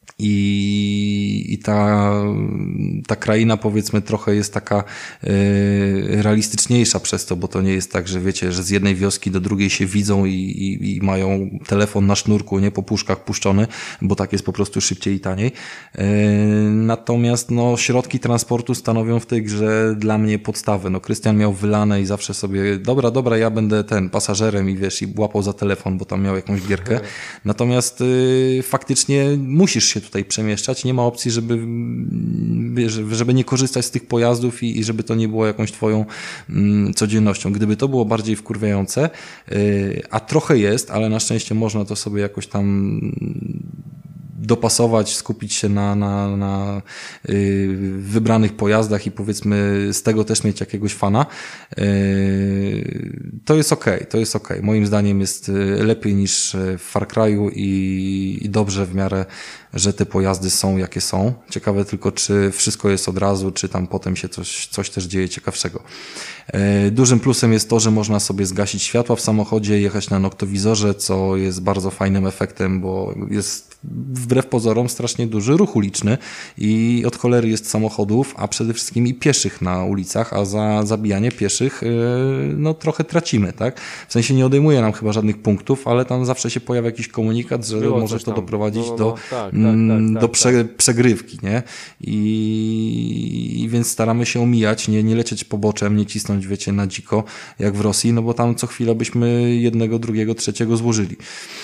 I, i ta, ta kraina, powiedzmy, trochę jest taka y, realistyczniejsza przez to, bo to nie jest tak, że wiecie, że z jednej wioski do drugiej się widzą i, i, i mają telefon na sznurku, nie po puszkach puszczony, bo tak jest po prostu szybciej i taniej. Y, natomiast no, środki transportu stanowią w tej grze dla mnie podstawę. No, Krystian miał wylane i zawsze sobie, dobra, dobra, ja będę ten pasażerem i wiesz, i łapał za telefon, bo tam miał jakąś gierkę. Natomiast y, faktycznie musisz się tutaj przemieszczać. Nie ma opcji, żeby, żeby nie korzystać z tych pojazdów i, i żeby to nie było jakąś twoją mm, codziennością. Gdyby to było bardziej wkurwiające, yy, a trochę jest, ale na szczęście można to sobie jakoś tam dopasować, skupić się na, na, na yy, wybranych pojazdach i powiedzmy z tego też mieć jakiegoś fana, yy, to jest okej, okay, to jest okej. Okay. Moim zdaniem jest lepiej niż w Far Cry'u i, i dobrze w miarę, że te pojazdy są jakie są. Ciekawe tylko, czy wszystko jest od razu, czy tam potem się coś, coś też dzieje ciekawszego. Yy, dużym plusem jest to, że można sobie zgasić światła w samochodzie, jechać na noktowizorze, co jest bardzo fajnym efektem, bo jest wbrew pozorom strasznie duży ruch uliczny i od cholery jest samochodów, a przede wszystkim i pieszych na ulicach, a za zabijanie pieszych yy, no trochę tracimy, tak? W sensie nie odejmuje nam chyba żadnych punktów, ale tam zawsze się pojawia jakiś komunikat, że Było może to tam doprowadzić no, no, do, no, tak, tak, mm, tak, do tak, prze, tak. przegrywki, nie? I, I więc staramy się omijać, nie, nie lecieć poboczem, nie cisnąć, wiecie, na dziko, jak w Rosji, no bo tam co chwilę byśmy jednego, drugiego, trzeciego złożyli.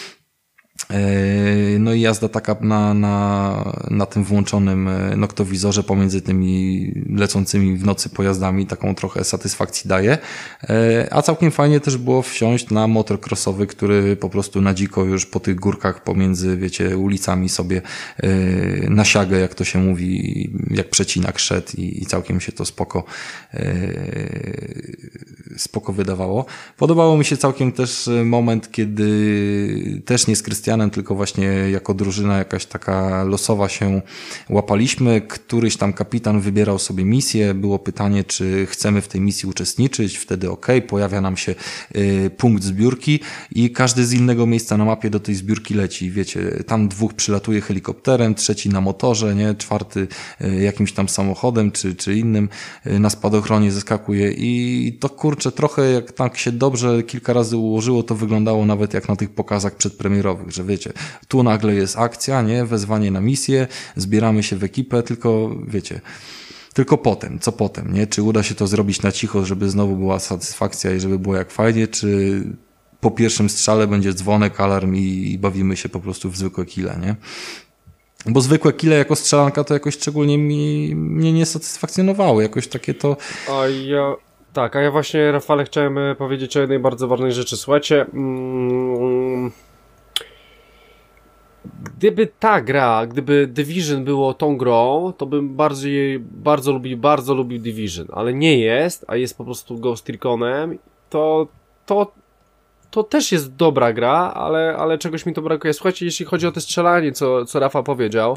No i jazda taka na, na, na tym włączonym noktowizorze pomiędzy tymi lecącymi w nocy pojazdami taką trochę satysfakcji daje. A całkiem fajnie też było wsiąść na motor crossowy, który po prostu na dziko już po tych górkach pomiędzy, wiecie, ulicami sobie na siagę, jak to się mówi, jak przecinak szedł i, i całkiem się to spoko spoko wydawało. Podobało mi się całkiem też moment, kiedy też nie z Krystianem, tylko właśnie jako drużyna jakaś taka losowa się łapaliśmy. Któryś tam kapitan wybierał sobie misję. Było pytanie, czy chcemy w tej misji uczestniczyć. Wtedy okej, okay, pojawia nam się y, punkt zbiórki i każdy z innego miejsca na mapie do tej zbiórki leci. Wiecie, tam dwóch przylatuje helikopterem, trzeci na motorze, nie, czwarty y, jakimś tam samochodem czy, czy innym y, na spadochronie zeskakuje i to kurczę trochę jak tak się dobrze kilka razy ułożyło, to wyglądało nawet jak na tych pokazach przedpremierowych, że wiecie, tu nagle jest akcja, nie, wezwanie na misję, zbieramy się w ekipę, tylko wiecie, tylko potem, co potem, nie, czy uda się to zrobić na cicho, żeby znowu była satysfakcja i żeby było jak fajnie, czy po pierwszym strzale będzie dzwonek, alarm i, i bawimy się po prostu w zwykłe kile, nie. Bo zwykłe kile jako strzelanka to jakoś szczególnie mi, mnie nie satysfakcjonowało, jakoś takie to... A ja... Tak, a ja właśnie, Rafale, chciałem powiedzieć o jednej bardzo ważnej rzeczy. Słuchajcie, mm, gdyby ta gra, gdyby Division było tą grą, to bym bardziej, bardzo lubił, bardzo lubił Division, ale nie jest, a jest po prostu Ghost Reconem, to, to, to też jest dobra gra, ale, ale czegoś mi to brakuje. Słuchajcie, jeśli chodzi o te strzelanie, co, co Rafa powiedział,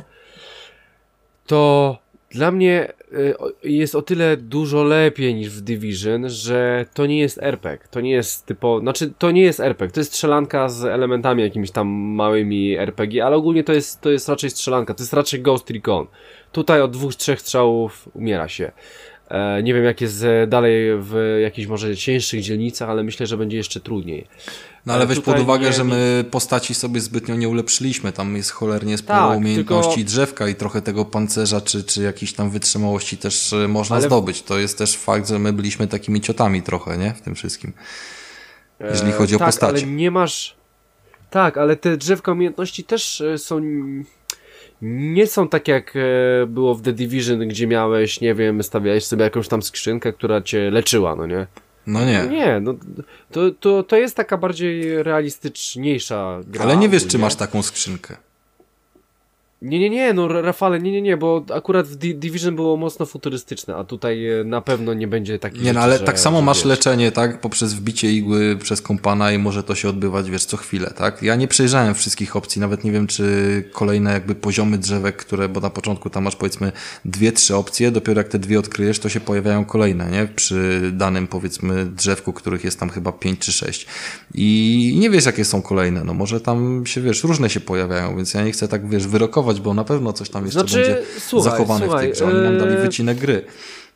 to dla mnie jest o tyle dużo lepiej niż w Division, że to nie jest er pe gie, to nie jest typo, znaczy to nie jest er pe gie, to jest strzelanka z elementami jakimiś tam małymi er pe gie, ale ogólnie to jest, to jest raczej strzelanka, to jest raczej Ghost Recon. Tutaj od dwóch, trzech strzałów umiera się. E, nie wiem jak jest dalej w jakichś może cięższych dzielnicach, ale myślę, że będzie jeszcze trudniej. No ale weź pod uwagę, nie... że my postaci sobie zbytnio nie ulepszyliśmy. Tam jest cholernie sporo tak, umiejętności tylko... drzewka i trochę tego pancerza, czy, czy jakiejś tam wytrzymałości też można ale... zdobyć. To jest też fakt, że my byliśmy takimi ciotami trochę, nie? W tym wszystkim. Jeżeli chodzi e, o tak, postacie. Ale nie masz... Tak, ale te drzewka umiejętności też są... Nie są tak jak było w The Division, gdzie miałeś, nie wiem, stawiałeś sobie jakąś tam skrzynkę, która cię leczyła, no nie? No nie. Nie, no to, to, to jest taka bardziej realistyczniejsza gra. Ale nie wiesz, czy masz taką skrzynkę. Nie, nie, nie, no Rafale, nie, nie, nie, bo akurat w Division było mocno futurystyczne, a tutaj na pewno nie będzie takich Nie, rzeczy, no ale że, tak samo że masz wiesz. leczenie, tak, poprzez wbicie igły przez kompana i może to się odbywać, wiesz, co chwilę, tak? Ja nie przejrzałem wszystkich opcji, nawet nie wiem, czy kolejne jakby poziomy drzewek, które, bo na początku tam masz powiedzmy dwie, trzy opcje, dopiero jak te dwie odkryjesz, to się pojawiają kolejne, nie? Przy danym powiedzmy drzewku, których jest tam chyba pięć czy sześć. I nie wiesz, jakie są kolejne, no może tam się, wiesz, różne się pojawiają, więc ja nie chcę tak, wiesz, wyrokować spoilerować, bo na pewno coś tam jeszcze znaczy, będzie słuchaj, zachowane słuchaj, w tej grze. Oni nam dali yy... wycinek gry.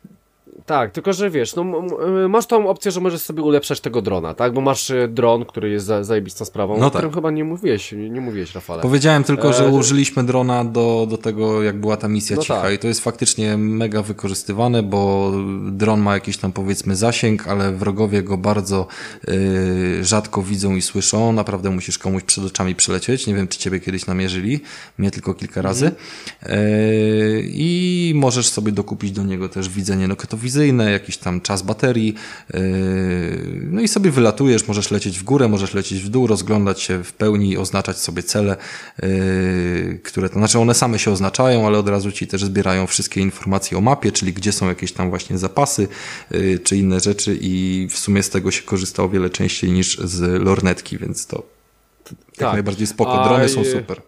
Tak, tylko że wiesz, no, m- masz tą opcję, że możesz sobie ulepszać tego drona, tak? Bo masz y, dron, który jest za, zajebistą sprawą, no o którym tak. chyba nie mówiłeś, nie, nie mówiłeś, Rafale. Powiedziałem tylko, że e... użyliśmy drona do, do tego, jak była ta misja no cicha tak. i to jest faktycznie mega wykorzystywane, bo dron ma jakiś tam powiedzmy zasięg, ale wrogowie go bardzo y, rzadko widzą i słyszą, naprawdę musisz komuś przed oczami przelecieć, nie wiem, czy ciebie kiedyś namierzyli, mnie tylko kilka razy mm. y, i możesz sobie dokupić do niego też widzenie nokotowizyjne, jakiś tam czas baterii, yy, no i sobie wylatujesz, możesz lecieć w górę, możesz lecieć w dół, rozglądać się w pełni, oznaczać sobie cele, yy, które to, znaczy one same się oznaczają, ale od razu ci też zbierają wszystkie informacje o mapie, czyli gdzie są jakieś tam właśnie zapasy, yy, czy inne rzeczy i w sumie z tego się korzysta o wiele częściej niż z lornetki, więc to tak. jak najbardziej spoko, drony A, są super.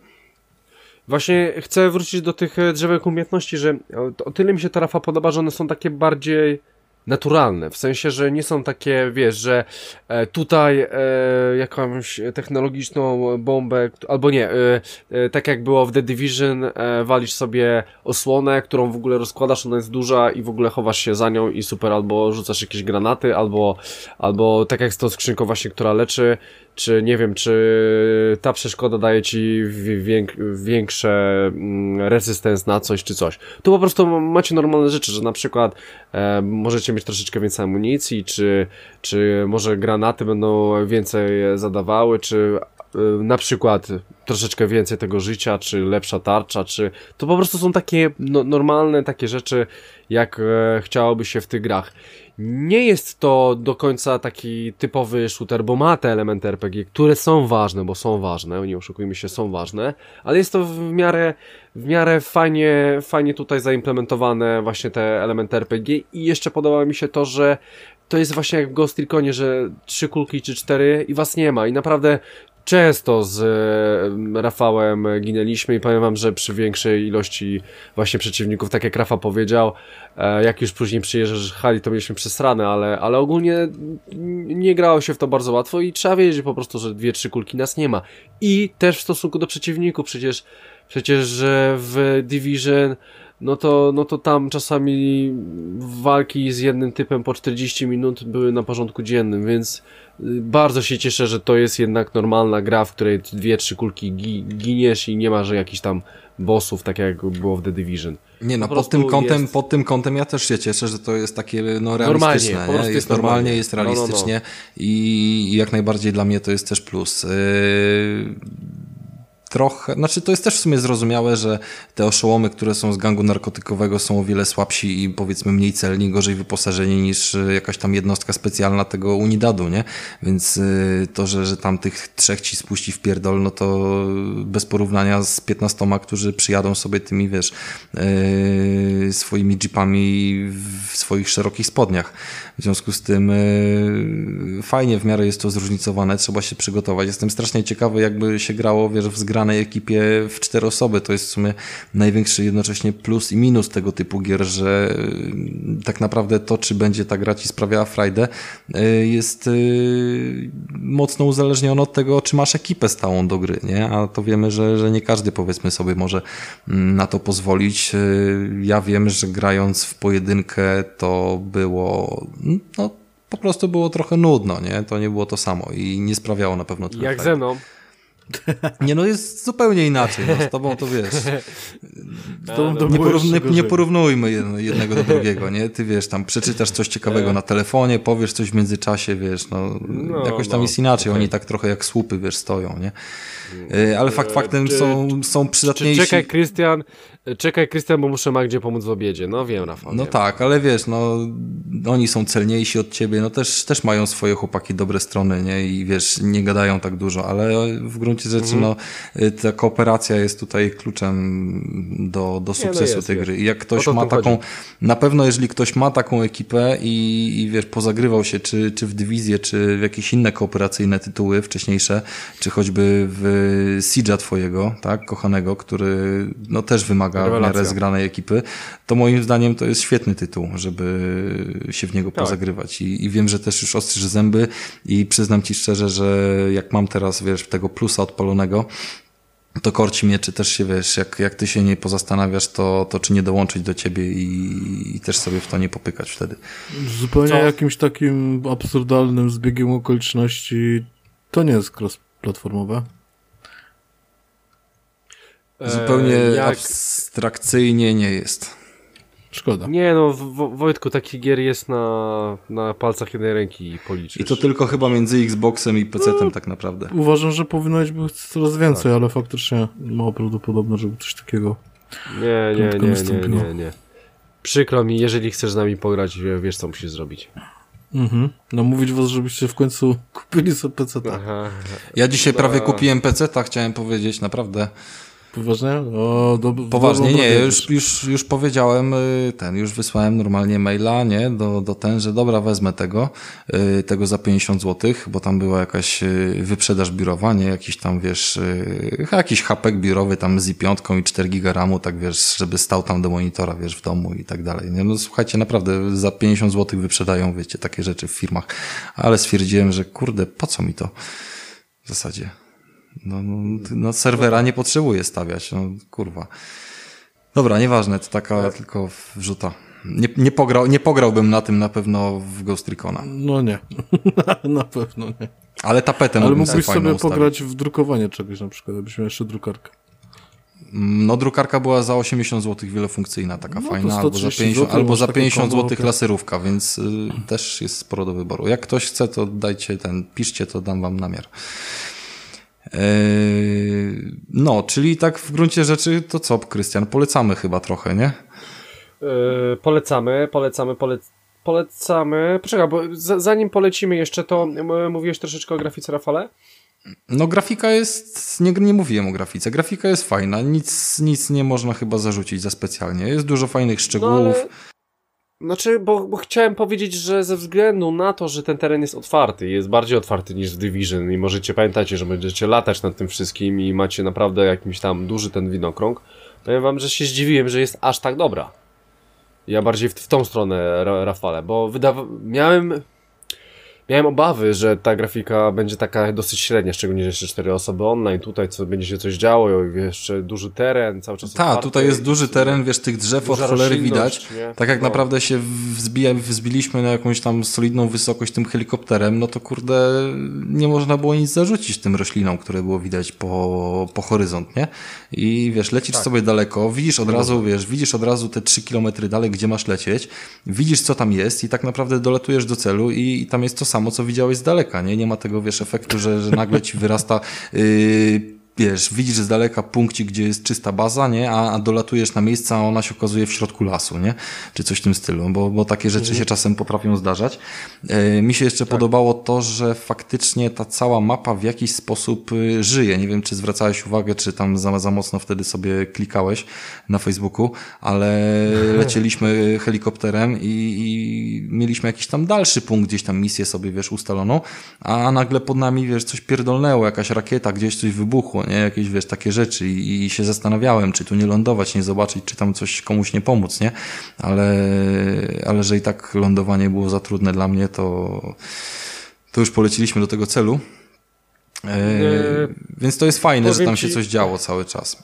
Właśnie chcę wrócić do tych drzewek umiejętności, że o tyle mi się ta Rafa podoba, że one są takie bardziej naturalne, w sensie, że nie są takie, wiesz, że e, tutaj e, jakąś technologiczną bombę, albo nie, e, e, tak jak było w The Division, e, walisz sobie osłonę, którą w ogóle rozkładasz, ona jest duża i w ogóle chowasz się za nią i super, albo rzucasz jakieś granaty, albo, albo tak jak z tą skrzynką właśnie, która leczy, czy nie wiem, czy ta przeszkoda daje ci wiek, większe mm, resystance na coś, czy coś. Tu po prostu macie normalne rzeczy, że na przykład e, możecie mieć troszeczkę więcej amunicji, czy, czy może granaty będą więcej zadawały, czy e, na przykład troszeczkę więcej tego życia, czy lepsza tarcza, czy to po prostu są takie no, normalne takie rzeczy, jak e, chciałoby się w tych grach. Nie jest to do końca taki typowy shooter, bo ma te elementy er pe gie, które są ważne, bo są ważne, nie oszukujmy się, są ważne, ale jest to w miarę, w miarę fajnie, fajnie tutaj zaimplementowane właśnie te elementy er pe gie i jeszcze podoba mi się to, że to jest właśnie jak w Ghost Reconie, że trzy kulki czy cztery i was nie ma i naprawdę często z e, Rafałem ginęliśmy i powiem wam, że przy większej ilości właśnie przeciwników, tak jak Rafa powiedział, e, jak już później przyjeżdżali, to mieliśmy przesrane, ale, ale ogólnie nie grało się w to bardzo łatwo i trzeba wiedzieć po prostu, że dwie, trzy kulki nas nie ma. I też w stosunku do przeciwników, przecież, przecież że w Division no to, no to tam czasami walki z jednym typem po czterdzieści minut były na porządku dziennym, więc bardzo się cieszę, że to jest jednak normalna gra, w której dwie, trzy kulki gi- giniesz i nie ma, że jakichś tam bossów, tak jak było w The Division. Nie no, pod tym, kątem, jest... pod tym kątem ja też się cieszę, że to jest takie no, realistyczne. Normalnie, po prostu jest, jest normalnie, normalnie, jest realistycznie no, no, no. I, i jak najbardziej dla mnie to jest też plus. Yy... Trochę, znaczy to jest też w sumie zrozumiałe, że te oszołomy, które są z gangu narkotykowego są o wiele słabsi i powiedzmy mniej celni, gorzej wyposażeni niż jakaś tam jednostka specjalna tego Unidadu, nie? Więc to, że, że tam tych trzech ci spuści w pierdol, no to bez porównania z piętnastoma, którzy przyjadą sobie tymi, wiesz, yy, swoimi jeepami w swoich szerokich spodniach. W związku z tym yy, fajnie w miarę jest to zróżnicowane, trzeba się przygotować. Jestem strasznie ciekawy, jakby się grało, wiesz, w zgranej ekipie w cztery osoby. To jest w sumie największy jednocześnie plus i minus tego typu gier, że yy, tak naprawdę to, czy będzie ta gra ci sprawiała frajdę, yy, jest yy, mocno uzależnione od tego, czy masz ekipę stałą do gry, nie? A to wiemy, że, że nie każdy, powiedzmy sobie, może yy, na to pozwolić. Yy, ja wiem, że grając w pojedynkę to było no po prostu było trochę nudno, nie? To nie było to samo i nie sprawiało na pewno tyle. Jak ze mną. Nie, no jest zupełnie inaczej, no z tobą to wiesz. A, to nie, porówny, nie porównujmy jednego do drugiego, nie? Ty wiesz, tam przeczytasz coś ciekawego na telefonie, powiesz coś w międzyczasie, wiesz, no, no jakoś tam no, jest inaczej, okay. Oni tak trochę jak słupy, wiesz, stoją, nie? Ale fakt faktem czy, są, są przydatniejsi. Czekaj, Krystian, czekaj, Krystian, bo muszę Magdzie pomóc w obiedzie. No wiem, Rafał. No wiem. tak, ale wiesz, no oni są celniejsi od ciebie, no też, też mają swoje chłopaki dobre strony, nie? I wiesz, nie gadają tak dużo, ale w gruncie rzeczy, mhm. no ta kooperacja jest tutaj kluczem do, do sukcesu nie, no jest, tej gry. I jak ktoś ma taką, chodzi. Na pewno jeżeli ktoś ma taką ekipę i, i wiesz, pozagrywał się czy, czy w Dywizję, czy w jakieś inne kooperacyjne tytuły wcześniejsze, czy choćby w Siege'a twojego, tak, kochanego, który no też wymaga w miarę zgranej ekipy, to moim zdaniem to jest świetny tytuł, żeby się w niego tak. pozagrywać. I, I wiem, że też już ostrzysz zęby i przyznam ci szczerze, że jak mam teraz, wiesz, tego plusa odpalonego, to korci mnie, czy też się, wiesz, jak, jak ty się nie pozastanawiasz, to, to czy nie dołączyć do ciebie i, i też sobie w to nie popykać wtedy. Zupełnie Co? jakimś takim absurdalnym zbiegiem okoliczności to nie jest cross-platformowe. Zupełnie E, jak... abstrakcyjnie nie jest. Szkoda. Nie no, w- Wojtku, taki gier jest na, na palcach jednej ręki policzysz. I to tylko chyba między Xboxem i pecetem tak naprawdę. Uważam, że powinno być coraz więcej, ale faktycznie mało prawdopodobne, żeby coś takiego... Nie, nie, prędko nie, nie, nastąpiło. nie, nie. Przykro mi, jeżeli chcesz z nami pograć, wiesz co musisz zrobić. Mhm. Namówić was, żebyście w końcu kupili sobie peceta. Aha. Ja dzisiaj Chyba- prawie kupiłem peceta, chciałem powiedzieć, naprawdę. Poważnie? O, do, Poważnie, dobrą nie, drogę już, idziesz. już, już powiedziałem, y, ten, już wysłałem normalnie maila, nie, do, do ten, że dobra, wezmę tego, y, tego za pięćdziesiąt złotych, bo tam była jakaś y, wyprzedaż biurowa, nie, jakiś tam, wiesz, y, jakiś hapek biurowy tam z i pięć i cztery giga ramu, tak wiesz, żeby stał tam do monitora, wiesz, w domu i tak dalej, nie, no słuchajcie, naprawdę za pięćdziesiąt złotych wyprzedają, wiecie, takie rzeczy w firmach, ale stwierdziłem, że kurde, po co mi to w zasadzie? No, no, no serwera nie potrzebuję stawiać, no kurwa. Dobra, nieważne, to taka tylko wrzuta. Nie, nie, pograł, nie pograłbym na tym na pewno w Ghost Recona. No nie. Na pewno nie. Ale tapetę Ale mógłbym mógłbyś fajną sobie ustawić. pograć w drukowanie czegoś na przykład, abyś miał jeszcze drukarkę. No drukarka była za osiemdziesiąt złotych wielofunkcyjna, taka No to fajna, albo za sto trzydzieści pięćdziesiąt, złotych albo masz za takie pięćdziesiąt kombo, złotych okej. laserówka, więc y, też jest sporo do wyboru. Jak ktoś chce, to dajcie ten, piszcie, to dam wam namiar. Eee, no, czyli tak w gruncie rzeczy to co, Krystian, polecamy chyba trochę, nie? Yy, polecamy, polecamy, polec... polecamy. Poczekaj, bo z- zanim polecimy jeszcze, to m- mówiłeś troszeczkę o grafice, Rafale? No grafika jest, nie, nie mówiłem o grafice, grafika jest fajna, nic, nic nie można chyba zarzucić za specjalnie, jest dużo fajnych szczegółów. No, ale... Znaczy, bo, bo chciałem powiedzieć, że ze względu na to, że ten teren jest otwarty, jest bardziej otwarty niż w Division i możecie, pamiętacie, że będziecie latać nad tym wszystkim i macie naprawdę jakiś tam duży ten widnokrąg, powiem wam, że się zdziwiłem, że jest aż tak dobra. Ja bardziej w, w tą stronę, Ra- Rafale, bo wydawa... miałem... Miałem obawy, że ta grafika będzie taka dosyć średnia, szczególnie, że jeszcze cztery osoby online, tutaj co będzie się coś działo, i jeszcze duży teren, cały czas Tak, otwarty. tutaj jest duży teren, wiesz, tych drzew od Duża cholery roślinność, widać. nie? Tak jak No. naprawdę się wzbija, wzbiliśmy na jakąś tam solidną wysokość tym helikopterem, no to kurde, nie można było nic zarzucić tym roślinom, które było widać po, po horyzont, nie? I wiesz, lecisz Tak. sobie daleko, widzisz od razu, wiesz, widzisz od razu te trzy kilometry dalej, gdzie masz lecieć, widzisz co tam jest i tak naprawdę dolatujesz do celu i, i tam jest to samo, co widziałeś z daleka, nie? Nie ma tego, wiesz, efektu, że, że nagle ci wyrasta, yy, wiesz, widzisz z daleka punkcik, gdzie jest czysta baza, nie? A, a dolatujesz na miejsce, a ona się okazuje w środku lasu, nie? Czy coś w tym stylu, bo, bo takie rzeczy się czasem potrafią zdarzać. Yy, mi się jeszcze podobało to, że faktycznie ta cała mapa w jakiś sposób yy, żyje. Nie wiem, czy zwracałeś uwagę, czy tam za, za mocno wtedy sobie klikałeś na Facebooku, ale lecieliśmy helikopterem i, i mieliśmy jakiś tam dalszy punkt, gdzieś tam misję sobie, wiesz, ustaloną, a nagle pod nami, wiesz, coś pierdolnęło, jakaś rakieta, gdzieś coś wybuchło, nie? Jakieś, wiesz, takie rzeczy i, i się zastanawiałem, czy tu nie lądować, nie zobaczyć, czy tam coś komuś nie pomóc, nie? Ale, ale że i tak lądowanie było za trudne dla mnie, to, to już poleciliśmy do tego celu. E, Yy, więc to jest fajne, że powiem tam się ci- coś działo cały czas.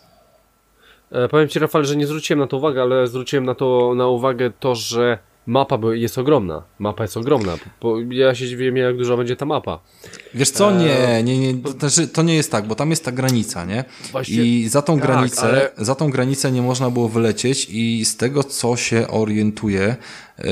E, powiem Ci, Rafał, że nie zwróciłem na to uwagę, ale zwróciłem na to na uwagę to, że mapa by- jest ogromna. Mapa jest ogromna. Bo ja się dziwiłem, jak duża będzie ta mapa. Wiesz co, Eee, nie, nie, nie, to, znaczy, to nie jest tak, bo tam jest ta granica, nie? Właśnie- I za tą tak, granicę, ale- za tą granicę nie można było wylecieć i z tego, co się orientuję, yy,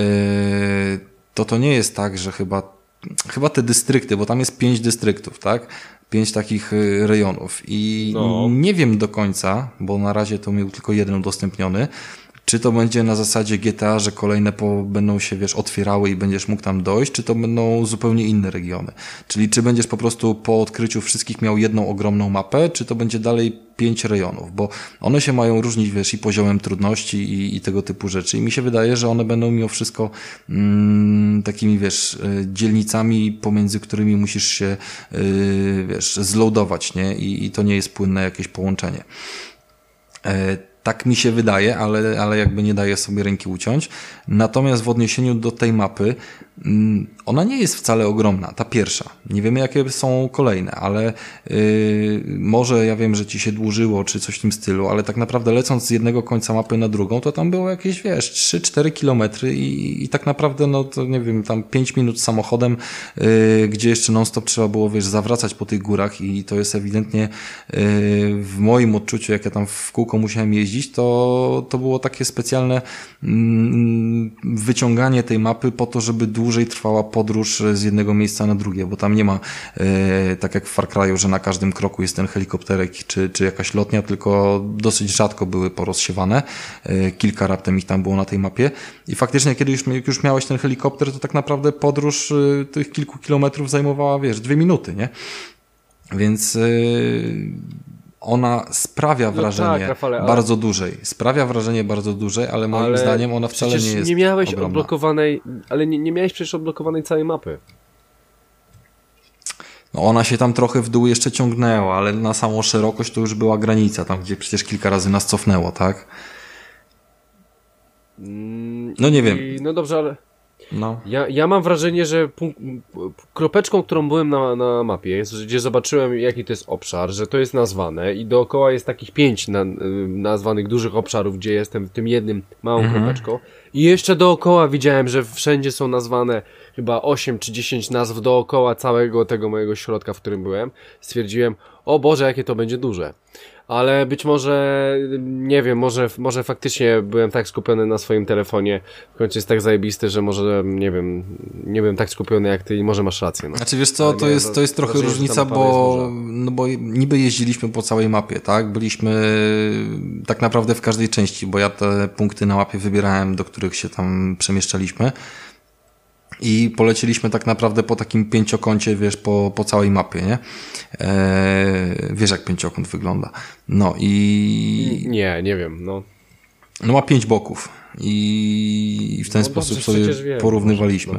to to nie jest tak, że chyba, chyba te dystrykty, bo tam jest pięć dystryktów, tak? Pięć takich y, rejonów i No. nie wiem do końca, bo na razie to miał tylko jeden udostępniony, czy to będzie na zasadzie G T A, że kolejne po, będą się, wiesz, otwierały i będziesz mógł tam dojść, czy to będą zupełnie inne regiony. Czyli czy będziesz po prostu po odkryciu wszystkich miał jedną ogromną mapę, czy to będzie dalej pięć rejonów, bo one się mają różnić, wiesz, i poziomem trudności i, i tego typu rzeczy. I mi się wydaje, że one będą mimo wszystko mm, takimi, wiesz, y, dzielnicami, pomiędzy którymi musisz się, y, wiesz, zloadować, nie? I, I to nie jest płynne jakieś połączenie. E, Tak mi się wydaje, ale, ale jakby nie daję sobie ręki uciąć. Natomiast w odniesieniu do tej mapy, ona nie jest wcale ogromna, ta pierwsza. Nie wiemy, jakie są kolejne, ale yy, może ja wiem, że ci się dłużyło, czy coś w tym stylu, ale tak naprawdę lecąc z jednego końca mapy na drugą, to tam było jakieś, wiesz, trzy cztery kilometry i, i tak naprawdę, no to nie wiem, tam pięć minut samochodem, yy, gdzie jeszcze non-stop trzeba było, wiesz, zawracać po tych górach i to jest ewidentnie yy, w moim odczuciu, jak ja tam w kółko musiałem jeździć, to, to było takie specjalne yy, wyciąganie tej mapy po to, żeby dłużej trwała podróż z jednego miejsca na drugie, bo tam nie ma e, tak jak w Far Cry'u, że na każdym kroku jest ten helikopterek czy, czy jakaś lotnia, tylko dosyć rzadko były porozsiewane. E, kilka raptem ich tam było na tej mapie i faktycznie kiedy już, jak już miałeś ten helikopter, to tak naprawdę podróż e, tych kilku kilometrów zajmowała, wiesz, dwie minuty, nie? Więc e, ona sprawia wrażenie no tak, Rafale, ale... bardzo dużej. Sprawia wrażenie bardzo dużej, ale moim ale zdaniem ona wcale nie jest nie miałeś ogromna. odblokowanej, ale nie, nie miałeś przecież odblokowanej całej mapy. No ona się tam trochę w dół jeszcze ciągnęła, ale na samą szerokość to już była granica, tam gdzie przecież kilka razy nas cofnęło, tak? No nie wiem. I, no dobrze, ale no. ja, ja mam wrażenie, że punk- kropeczką, którą byłem na, na mapie, jest, gdzie zobaczyłem jaki to jest obszar, że to jest nazwane i dookoła jest takich pięć na, nazwanych dużych obszarów, gdzie jestem w tym jednym małą mhm. kropeczką i jeszcze dookoła widziałem, że wszędzie są nazwane chyba osiem czy dziesięć nazw dookoła całego tego mojego środka, w którym byłem. Stwierdziłem, o Boże, jakie to będzie duże. Ale być może, nie wiem, może, może faktycznie byłem tak skupiony na swoim telefonie, w końcu jest tak zajebisty, że może, nie wiem, nie byłem tak skupiony jak ty i może masz rację. No. Znaczy wiesz co, to jest, to jest trochę wrażenie, różnica, bo, no bo niby jeździliśmy po całej mapie, tak? Byliśmy tak naprawdę w każdej części, bo ja te punkty na mapie wybierałem, do których się tam przemieszczaliśmy. I polecieliśmy tak naprawdę po takim pięciokącie, wiesz, po, po całej mapie, nie? Eee, wiesz, jak pięciokąt wygląda. No i... Nie, nie wiem, no. No ma pięć boków. I, i w ten no sposób sobie wiem, porównywaliśmy. No.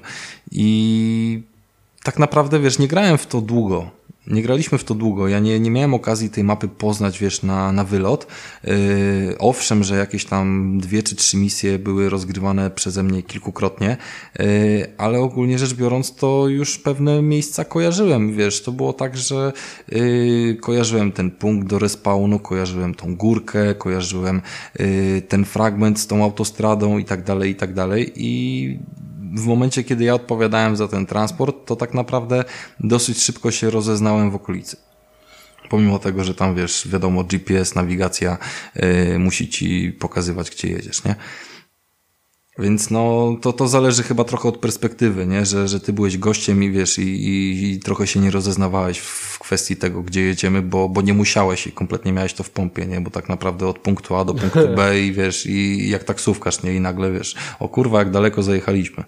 I tak naprawdę, wiesz, nie grałem w to długo. Nie graliśmy w to długo. Ja nie, nie miałem okazji tej mapy poznać, wiesz, na, na wylot. Yy, owszem, że jakieś tam dwie czy trzy misje były rozgrywane przeze mnie kilkukrotnie, yy, ale ogólnie rzecz biorąc, to już pewne miejsca kojarzyłem, wiesz. To było tak, że yy, kojarzyłem ten punkt do respawnu, kojarzyłem tą górkę, kojarzyłem yy, ten fragment z tą autostradą i tak dalej, i tak dalej. I w momencie, kiedy ja odpowiadałem za ten transport, to tak naprawdę dosyć szybko się rozeznałem w okolicy. Pomimo tego, że tam, wiesz, wiadomo, G P S, nawigacja yy, musi ci pokazywać, gdzie jedziesz, nie? Więc no, to, to zależy chyba trochę od perspektywy, nie? Że, że ty byłeś gościem i wiesz, i, i, i trochę się nie rozeznawałeś w kwestii tego, gdzie jedziemy, bo, bo nie musiałeś i kompletnie miałeś to w pompie, nie? Bo tak naprawdę od punktu A do punktu B i wiesz, i jak taksówkarz, nie? I nagle wiesz, o kurwa, jak daleko zajechaliśmy.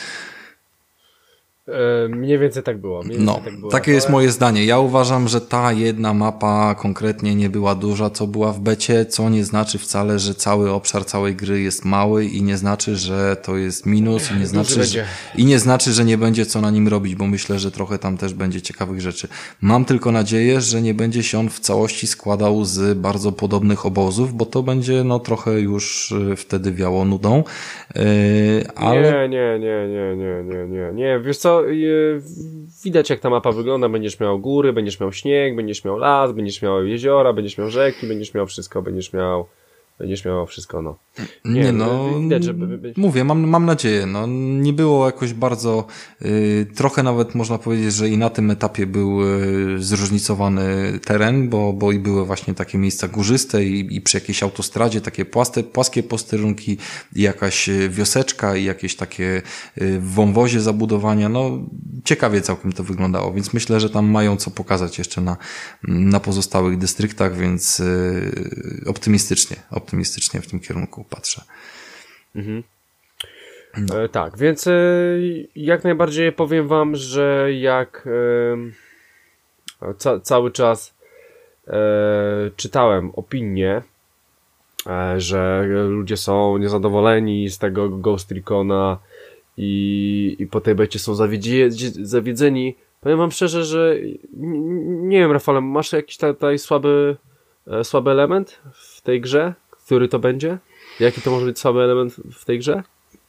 E, mniej więcej tak było. Mniej no, tak było, takie ale... jest moje zdanie. Ja uważam, że ta jedna mapa konkretnie nie była duża, co była w becie, co nie znaczy wcale, że cały obszar całej gry jest mały i nie znaczy, że to jest minus i nie znaczy, że, i nie znaczy, że nie będzie co na nim robić, bo myślę, że trochę tam też będzie ciekawych rzeczy. Mam tylko nadzieję, że nie będzie się on w całości składał z bardzo podobnych obozów, bo to będzie no trochę już wtedy wiało nudą. Yy, ale... Nie, nie, nie, nie, nie, nie, nie, nie. Wiesz co, widać jak ta mapa wygląda, będziesz miał góry, będziesz miał śnieg, będziesz miał las, będziesz miał jeziora, będziesz miał rzeki, będziesz miał wszystko, będziesz miał będziesz miał wszystko, no. Nie, nie no, widać, żeby... mówię, mam, mam nadzieję, no, nie było jakoś bardzo, y, trochę nawet można powiedzieć, że i na tym etapie był y, zróżnicowany teren, bo, bo i były właśnie takie miejsca górzyste i, i przy jakiejś autostradzie takie płaste, płaskie posterunki i jakaś wioseczka i jakieś takie y, w wąwozie zabudowania, no, ciekawie całkiem to wyglądało, więc myślę, że tam mają co pokazać jeszcze na, na pozostałych dystryktach, więc y, optymistycznie, optymistycznie w tym kierunku patrzę. Mhm. No. E, tak, więc e, jak najbardziej powiem wam, że jak e, ca, cały czas e, czytałem opinie, e, że ludzie są niezadowoleni z tego Ghost Recona i, i po tej becie są zawiedzie, zawiedzeni. Powiem wam szczerze, że nie wiem, Rafale, masz jakiś tutaj słaby, e, słaby element w tej grze? który to będzie? Jaki to może być słaby element w tej grze?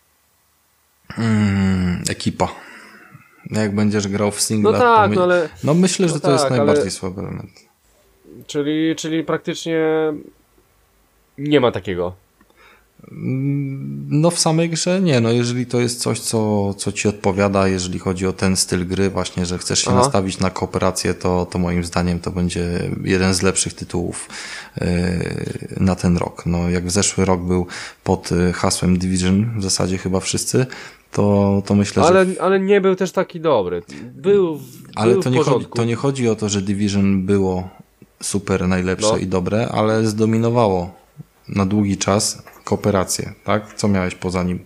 Hmm, ekipa. Jak będziesz grał w singla, no tak, my... no ale... No myślę, że no to tak, jest najbardziej ale... słaby element. Czyli, czyli praktycznie nie ma takiego. No w samej grze nie, no jeżeli to jest coś, co, co ci odpowiada, jeżeli chodzi o ten styl gry właśnie, że chcesz się Aha. nastawić na kooperację, to, to moim zdaniem to będzie jeden z lepszych tytułów yy, na ten rok. No jak w zeszły rok był pod hasłem Division, w zasadzie chyba wszyscy, to, to myślę, ale, że... Ale nie był też taki dobry. Był, ale był to, w nie porządku. chodzi, to nie chodzi o to, że Division było super, najlepsze no. i dobre, ale zdominowało na długi czas kooperację, tak? Co miałeś poza nim?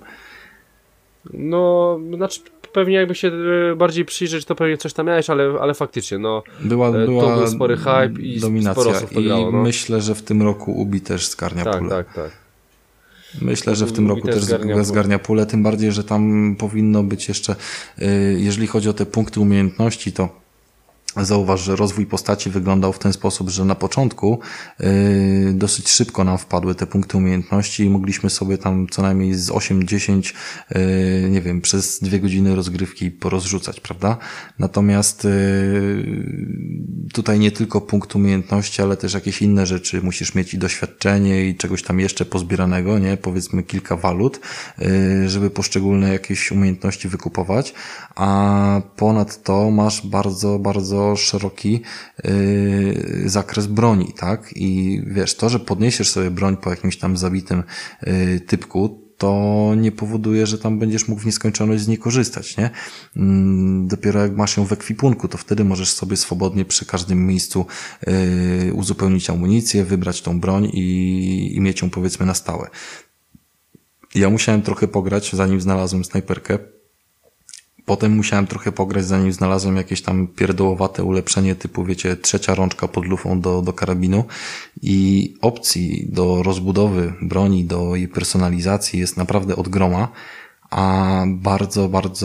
No, znaczy pewnie jakby się bardziej przyjrzeć, to pewnie coś tam miałeś, ale, ale faktycznie, no była, była to był spory hype i dominacja sporo osób to i grało, no. myślę, że w tym roku Ubi też zgarnia tak, pulę. Tak, tak, Myślę, że w tym Ubi roku też też zgarnia, zgarnia pulę, tym bardziej, że tam powinno być jeszcze, jeżeli chodzi o te punkty umiejętności, to zauważ, że rozwój postaci wyglądał w ten sposób, że na początku yy, dosyć szybko nam wpadły te punkty umiejętności i mogliśmy sobie tam co najmniej z osiem dziesięć, yy, nie wiem, przez dwie godziny rozgrywki porozrzucać, prawda? Natomiast yy, tutaj nie tylko punkt umiejętności, ale też jakieś inne rzeczy. Musisz mieć i doświadczenie i czegoś tam jeszcze pozbieranego, nie? Powiedzmy kilka walut, yy, żeby poszczególne jakieś umiejętności wykupować, a ponadto masz bardzo, bardzo szeroki yy, zakres broni, tak? I wiesz, to, że podniesiesz sobie broń po jakimś tam zabitym yy, typku, to nie powoduje, że tam będziesz mógł w nieskończoność z niej korzystać, nie? Yy, dopiero jak masz ją w ekwipunku, to wtedy możesz sobie swobodnie przy każdym miejscu yy, uzupełnić amunicję, wybrać tą broń i, i mieć ją powiedzmy na stałe. Ja musiałem trochę pograć, zanim znalazłem snajperkę. Potem musiałem trochę pograć, zanim znalazłem jakieś tam pierdołowate ulepszenie typu, wiecie, trzecia rączka pod lufą do, do karabinu i opcji do rozbudowy broni, do jej personalizacji jest naprawdę od groma, a bardzo, bardzo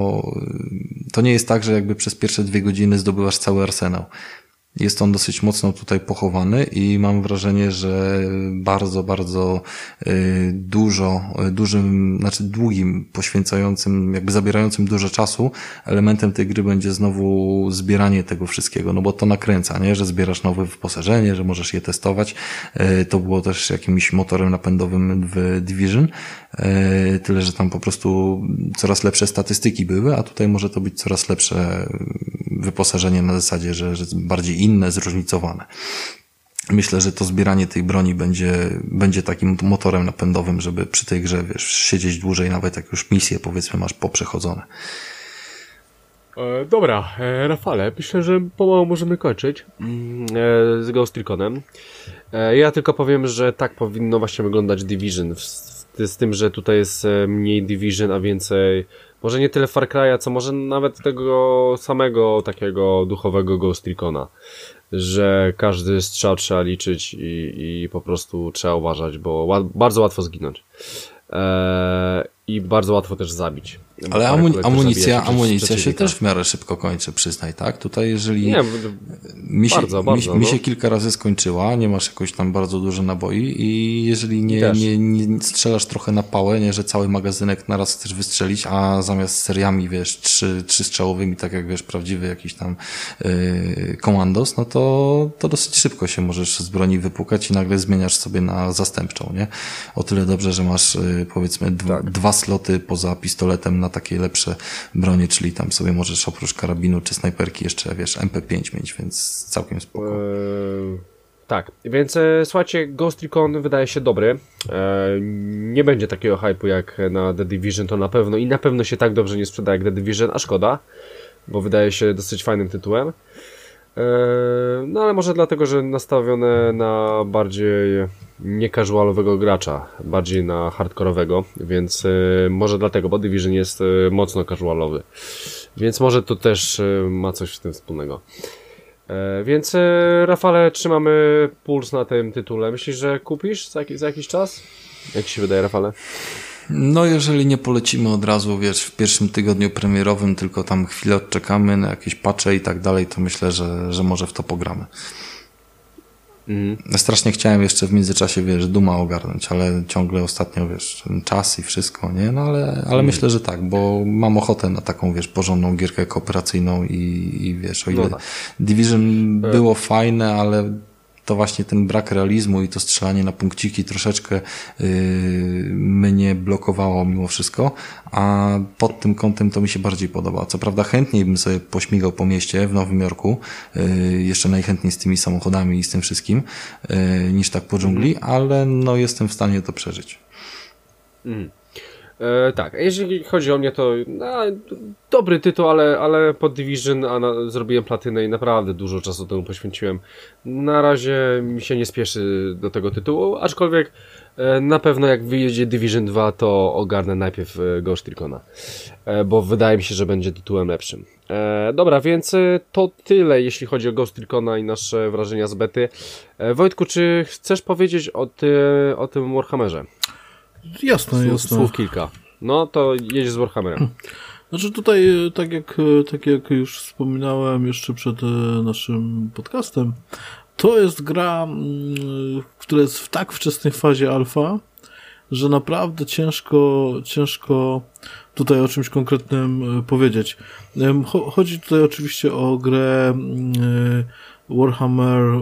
to nie jest tak, że jakby przez pierwsze dwie godziny zdobywasz cały arsenał. Jest on dosyć mocno tutaj pochowany i mam wrażenie, że bardzo, bardzo dużo, dużym, znaczy długim, poświęcającym, jakby zabierającym dużo czasu elementem tej gry będzie znowu zbieranie tego wszystkiego, no bo to nakręca, nie? Że zbierasz nowe wyposażenie, że możesz je testować. To było też jakimś motorem napędowym w Division, tyle, że tam po prostu coraz lepsze statystyki były, a tutaj może to być coraz lepsze wyposażenie na zasadzie, że, że bardziej inne, zróżnicowane. Myślę, że to zbieranie tej broni będzie, będzie takim motorem napędowym, żeby przy tej grze, wiesz, siedzieć dłużej, nawet jak już misje, powiedzmy, masz poprzechodzone. E, dobra, e, Rafale, myślę, że pomału możemy kończyć e, z Ghost Reconem. E, ja tylko powiem, że tak powinno właśnie wyglądać Division, w, w, z tym, że tutaj jest mniej Division, a więcej może nie tyle Far Cry'a, co może nawet tego samego takiego duchowego Ghost Recona, że każdy strzał trzeba liczyć i, i po prostu trzeba uważać, bo łat, bardzo łatwo zginąć. Eee, I bardzo łatwo też zabić. Ale amu- amunicja, amunicja się też w miarę szybko kończy, przyznaj, tak? Tutaj jeżeli nie, mi, się, bardzo, bardzo, mi, mi no. się kilka razy skończyła, nie masz jakoś tam bardzo dużo naboi i jeżeli nie, nie, nie strzelasz trochę na pałę, nie, że cały magazynek naraz chcesz wystrzelić, a zamiast seriami, wiesz, trzy, trzy strzałowymi, tak jak wiesz, prawdziwy jakiś tam yy, komandos, no to, to dosyć szybko się możesz z broni wypukać i nagle zmieniasz sobie na zastępczą, nie? O tyle dobrze, że masz yy, powiedzmy dwa, tak. dwa sloty poza pistoletem na takie lepsze bronie, czyli tam sobie możesz oprócz karabinu czy snajperki jeszcze, wiesz, M P pięć mieć, więc całkiem spoko. Eee, tak, więc e, słuchajcie, Ghost Recon wydaje się dobry. E, nie będzie takiego hype'u jak na The Division, to na pewno i na pewno się tak dobrze nie sprzeda jak The Division, a szkoda, bo wydaje się dosyć fajnym tytułem. E, no ale może dlatego, że nastawione na bardziej nie-casualowego gracza, bardziej na hardkorowego, więc e, może dlatego, bo Division jest e, mocno casualowy, więc może to też e, ma coś z tym wspólnego. E, więc e, Rafale, trzymamy puls na tym tytule. Myślisz, że kupisz za, za jakiś czas? Jak ci się wydaje, Rafale? No jeżeli nie polecimy od razu, wiesz, w pierwszym tygodniu premierowym, tylko tam chwilę odczekamy na jakieś patche i tak dalej, to myślę, że, że może w to pogramy. Mhm. Strasznie chciałem jeszcze w międzyczasie, wiesz, Duma ogarnąć, ale ciągle ostatnio, wiesz, czas i wszystko, nie? No ale, ale mhm. myślę, że tak, bo mam ochotę na taką, wiesz, porządną gierkę kooperacyjną i, i wiesz, o ile no tak. Division było fajne, ale to właśnie ten brak realizmu i to strzelanie na punkciki troszeczkę yy, mnie blokowało mimo wszystko, a pod tym kątem to mi się bardziej podoba. Co prawda chętniej bym sobie pośmigał po mieście w Nowym Jorku, yy, jeszcze najchętniej z tymi samochodami i z tym wszystkim, yy, niż tak po dżungli, mm. ale no jestem w stanie to przeżyć. Mm. E, tak, jeżeli chodzi o mnie, to no, dobry tytuł, ale, ale pod Division a na, zrobiłem platynę i naprawdę dużo czasu temu poświęciłem. Na razie mi się nie spieszy do tego tytułu, aczkolwiek e, na pewno jak wyjedzie Division dwa, to ogarnę najpierw e, Ghost Recona, e, bo wydaje mi się, że będzie tytułem lepszym. E, dobra, więc e, to tyle, jeśli chodzi o Ghost Recona i nasze wrażenia z bety. E, Wojtku, czy chcesz powiedzieć o, ty, o tym Warhammerze? Jasne, Słów, jasne. Słów kilka. No to jedziesz z Warhammerem. Znaczy tutaj, tak jak, tak jak już wspominałem jeszcze przed naszym podcastem, to jest gra, która jest w tak wczesnej fazie alfa, że naprawdę ciężko, ciężko tutaj o czymś konkretnym powiedzieć. Chodzi tutaj oczywiście o grę Warhammer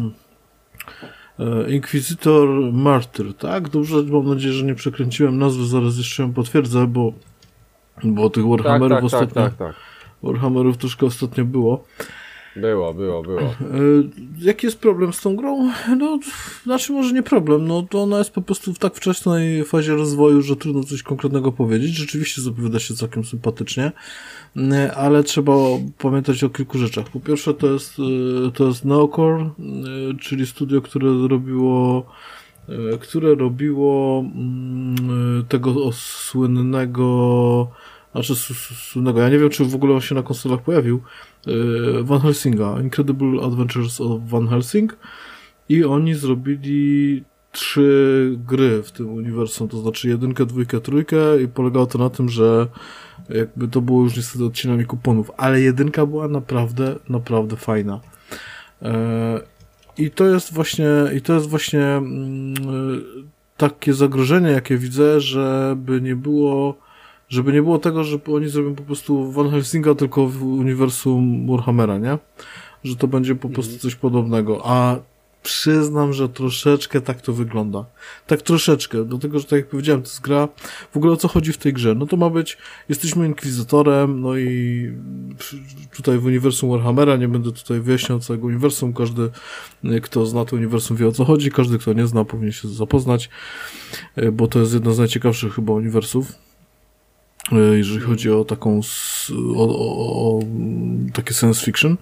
Inquisitor Martyr, tak? Dobrze, mam nadzieję, że nie przekręciłem nazwy, zaraz jeszcze ją potwierdzę, bo, bo tych Warhammerów tak, tak, ostatnio tak, tak, tak. Warhammerów troszkę ostatnio było. Było, było, było. E, jaki jest problem z tą grą? No, znaczy może nie problem, no to ona jest po prostu w tak wczesnej fazie rozwoju, że trudno coś konkretnego powiedzieć. Rzeczywiście zapowiada się całkiem sympatycznie, ale trzeba pamiętać o kilku rzeczach. Po pierwsze to jest, to jest Neocore, czyli studio, które robiło które robiło tego słynnego znaczy słynnego, ja nie wiem, czy w ogóle on się na konsolach pojawił, Van Helsinga, Incredible Adventures of Van Helsing, i oni zrobili trzy gry w tym uniwersum, to znaczy jedynkę, dwójkę, trójkę, i polegało to na tym, że jakby to było już niestety odcinami kuponów, ale jedynka była naprawdę, naprawdę fajna. I to jest właśnie, i to jest właśnie takie zagrożenie, jakie widzę, żeby nie było żeby nie było tego, że oni zrobią po prostu Van Helsinga tylko w uniwersum Warhammera, nie? Że to będzie po prostu coś podobnego, a przyznam, że troszeczkę tak to wygląda. Tak troszeczkę, dlatego, że tak jak powiedziałem, to jest gra, w ogóle o co chodzi w tej grze? No to ma być, jesteśmy inkwizytorem, no i tutaj w uniwersum Warhammera, nie będę tutaj wyjaśniał całego uniwersum, każdy, kto zna to uniwersum, wie o co chodzi, każdy, kto nie zna, powinien się zapoznać, bo to jest jedno z najciekawszych chyba uniwersów, jeżeli chodzi o taką o, o, o takie science fiction.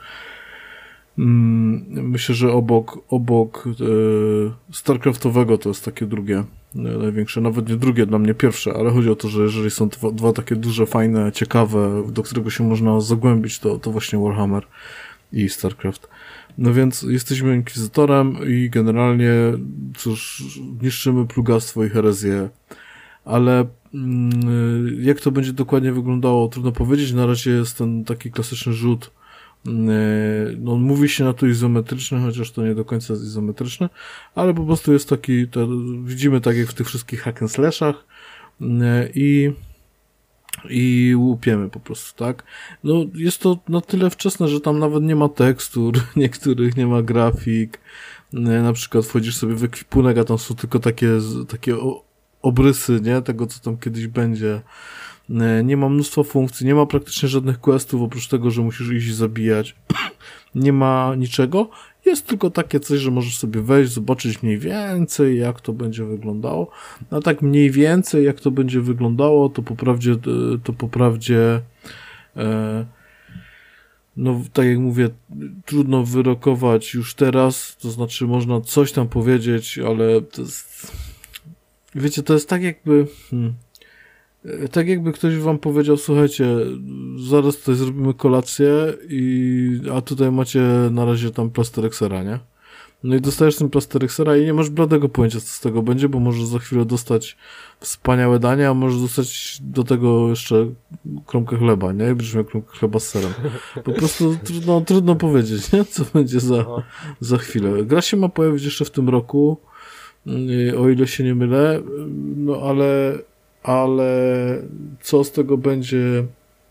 Myślę, że obok obok e, Starcraftowego to jest takie drugie największe, nawet nie drugie, dla mnie pierwsze, ale chodzi o to, że jeżeli są dwa, dwa takie duże, fajne, ciekawe, do którego się można zagłębić, to, to właśnie Warhammer i Starcraft. No więc jesteśmy inkwizytorem i generalnie cóż, niszczymy plugastwo i herezję, ale jak to będzie dokładnie wyglądało, trudno powiedzieć. Na razie jest ten taki klasyczny rzut, no mówi się na to izometryczny, chociaż to nie do końca jest izometryczne, ale po prostu jest taki, to widzimy tak jak w tych wszystkich hack and slashach i i łupiemy po prostu, tak? No jest to na tyle wczesne, że tam nawet nie ma tekstur, niektórych nie ma grafik, na przykład wchodzisz sobie w ekwipunek, a tam są tylko takie takie obrysy, nie? Tego, co tam kiedyś będzie. Nie ma mnóstwo funkcji, nie ma praktycznie żadnych questów, oprócz tego, że musisz iść i zabijać. Nie ma niczego. Jest tylko takie coś, że możesz sobie wejść, zobaczyć mniej więcej, jak to będzie wyglądało. A tak mniej więcej, jak to będzie wyglądało, to po prawdzie, to po prawdzie e, no, tak jak mówię, trudno wyrokować już teraz, to znaczy można coś tam powiedzieć, ale to jest, wiecie, to jest tak jakby hmm, tak jakby ktoś wam powiedział, słuchajcie, zaraz tutaj zrobimy kolację, i a tutaj macie na razie tam plaster Excera, nie? No i dostajesz ten plasterek sera i nie masz bladego pojęcia, co z tego będzie, bo możesz za chwilę dostać wspaniałe danie, a możesz dostać do tego jeszcze kromkę chleba, nie? Będziesz miał kromkę chleba z serem. Po prostu trudno, trudno powiedzieć, nie? Co będzie za, za chwilę. Gra się ma pojawić jeszcze w tym roku, o ile się nie mylę, no ale, ale co z tego będzie...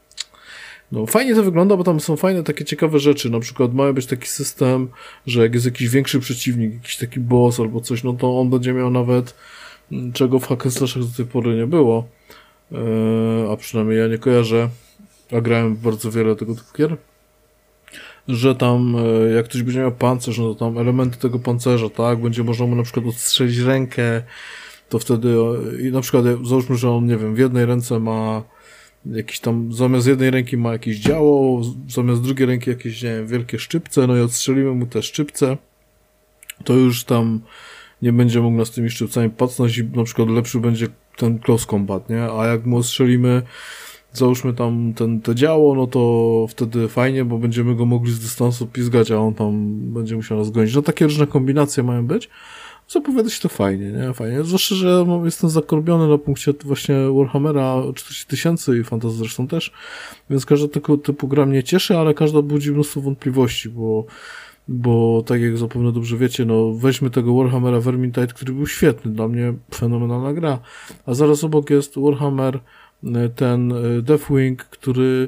No fajnie to wygląda, bo tam są fajne takie ciekawe rzeczy, na przykład ma być taki system, że jak jest jakiś większy przeciwnik, jakiś taki boss albo coś, no to on będzie miał nawet, czego w hack and slashach do tej pory nie było, eee, a przynajmniej ja nie kojarzę, a grałem w bardzo wiele tego typu gier, że tam e, jak ktoś będzie miał pancerz, no to tam elementy tego pancerza, tak, będzie można mu na przykład odstrzelić rękę, to wtedy, i na przykład załóżmy, że on, nie wiem, w jednej ręce ma jakiś tam, zamiast jednej ręki ma jakieś działo, zamiast drugiej ręki jakieś, nie wiem, wielkie szczypce, no i odstrzelimy mu te szczypce, to już tam nie będzie mógł nas tymi szczypcami pacnąć i na przykład lepszy będzie ten close combat, nie? A jak mu ostrzelimy, załóżmy tam ten, te działo, no to wtedy fajnie, bo będziemy go mogli z dystansu pizgać, a on tam będzie musiał nas gonić. No takie różne kombinacje mają być. Zapowiada się to fajnie, nie? Fajnie. Zwłaszcza, że jestem zakorbiony na punkcie właśnie Warhammera czterdzieści tysięcy i Fantasy zresztą też, więc każda tego typu gra mnie cieszy, ale każda budzi mnóstwo wątpliwości, bo, bo tak jak zapewne dobrze wiecie, no weźmy tego Warhammera Vermintide, który był świetny, dla mnie fenomenalna gra, a zaraz obok jest Warhammer ten Deathwing, który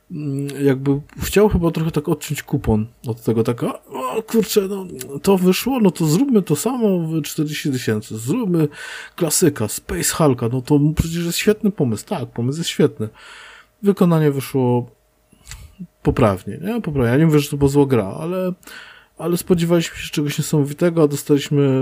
jakby chciał chyba trochę tak odciąć kupon od tego, tak, o, o kurczę, no to wyszło, no to zróbmy to samo w czterdzieści tysięcy, zróbmy klasyka, Space Hulka, no to przecież jest świetny pomysł, tak, pomysł jest świetny. Wykonanie wyszło poprawnie, nie? Poprawnie. Ja nie mówię, że to była zła gra, ale, ale spodziewaliśmy się czegoś niesamowitego, a dostaliśmy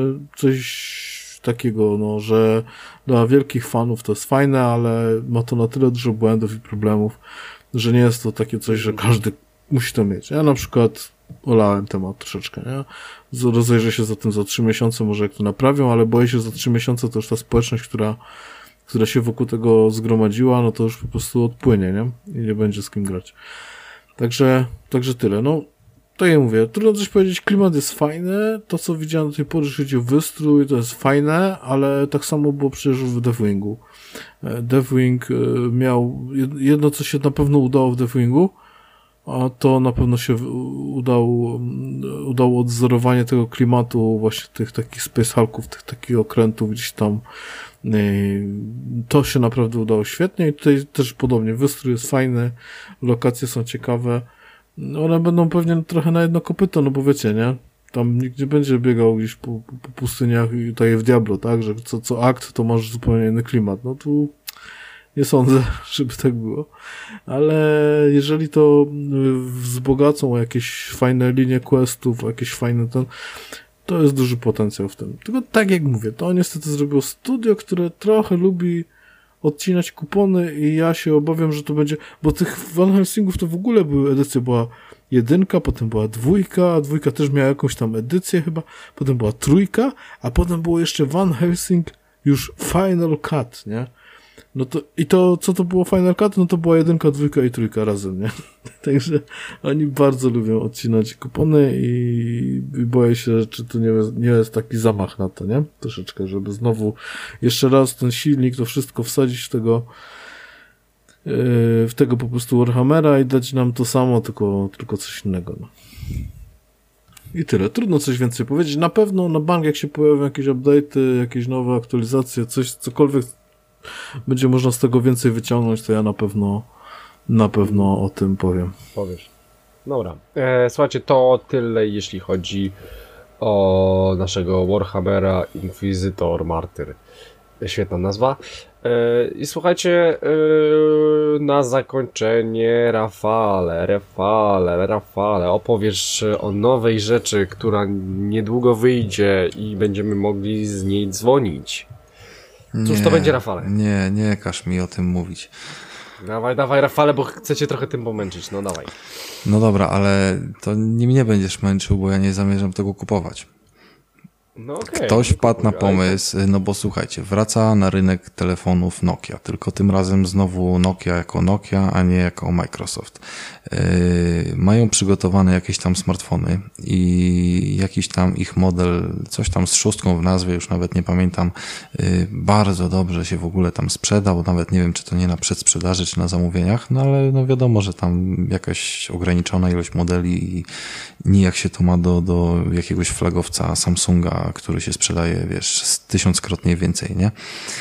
coś takiego, no, że dla wielkich fanów to jest fajne, ale ma to na tyle dużo błędów i problemów, że nie jest to takie coś, że każdy musi to mieć. Ja na przykład olałem temat troszeczkę, nie? Rozejrzę się za tym za trzy miesiące, może jak to naprawią, ale boję się, że za trzy miesiące to już ta społeczność, która, która się wokół tego zgromadziła, no to już po prostu odpłynie, nie? I nie będzie z kim grać. Także, także tyle. No, tak jak mówię, trudno coś powiedzieć, klimat jest fajny, to co widziałem do tej pory, jeśli chodzi o wystrój, to jest fajne, ale tak samo było przecież w Deathwingu. Deathwing miał, jedno co się na pewno udało w Deathwingu, a to na pewno się udało, udało odzorowanie tego klimatu, właśnie tych takich Space Hulków, tych takich okrętów gdzieś tam. To się naprawdę udało świetnie i tutaj też podobnie, wystrój jest fajny, lokacje są ciekawe. One będą pewnie trochę na jedno kopyto, no bo wiecie, nie? Tam nikt nie będzie biegał gdzieś po, po pustyniach i tutaj w Diablo, tak? Że co, co akt to masz zupełnie inny klimat. No tu nie sądzę, żeby tak było. Ale jeżeli to wzbogacą o jakieś fajne linie questów, jakieś fajne ten, to jest duży potencjał w tym. Tylko tak jak mówię, to niestety zrobiło studio, które trochę lubi odcinać kupony i ja się obawiam, że to będzie, bo tych Van Helsingów to w ogóle były edycje, była jedynka, potem była dwójka, a dwójka też miała jakąś tam edycję chyba, potem była trójka, a potem było jeszcze Van Helsing już Final Cut, nie? No to, i to, co to było Final Cut? No to była jedynka, dwójka i trójka razem, nie? Także oni bardzo lubią odcinać kupony i, i boję się, czy to nie jest, nie jest taki zamach na to, nie? Troszeczkę, żeby znowu jeszcze raz ten silnik, to wszystko wsadzić w tego yy, w tego po prostu Warhammera i dać nam to samo, tylko, tylko coś innego, no. I tyle. Trudno coś więcej powiedzieć. Na pewno na bank, jak się pojawią jakieś update'y, jakieś nowe aktualizacje, coś, cokolwiek będzie można z tego więcej wyciągnąć, to ja na pewno na pewno o tym powiem. Powiesz. Dobra. E, słuchajcie, to tyle, jeśli chodzi o naszego Warhammera Inquisitor Martyr. Świetna nazwa. E, I słuchajcie, e, na zakończenie Rafale, Rafale, Rafale, opowiesz o nowej rzeczy, która niedługo wyjdzie i będziemy mogli z niej dzwonić. Cóż nie, to będzie, Rafale? Nie, nie każ mi o tym mówić. Dawaj, dawaj, Rafale, bo chcecie trochę tym pomęczyć, no dawaj. No dobra, ale to nie mnie będziesz męczył, bo ja nie zamierzam tego kupować. No okay, Ktoś no wpadł na kupuj, pomysł, no bo słuchajcie, wraca na rynek telefonów Nokia, tylko tym razem znowu Nokia jako Nokia, a nie jako Microsoft. Yy, mają przygotowane jakieś tam smartfony i jakiś tam ich model, coś tam z szóstką w nazwie, już nawet nie pamiętam, yy, bardzo dobrze się w ogóle tam sprzedał, nawet nie wiem, czy to nie na przedsprzedaży, czy na zamówieniach, no ale no wiadomo, że tam jakaś ograniczona ilość modeli i nijak się to ma do, do jakiegoś flagowca Samsunga, który się sprzedaje, wiesz, z tysiąckrotnie więcej, nie?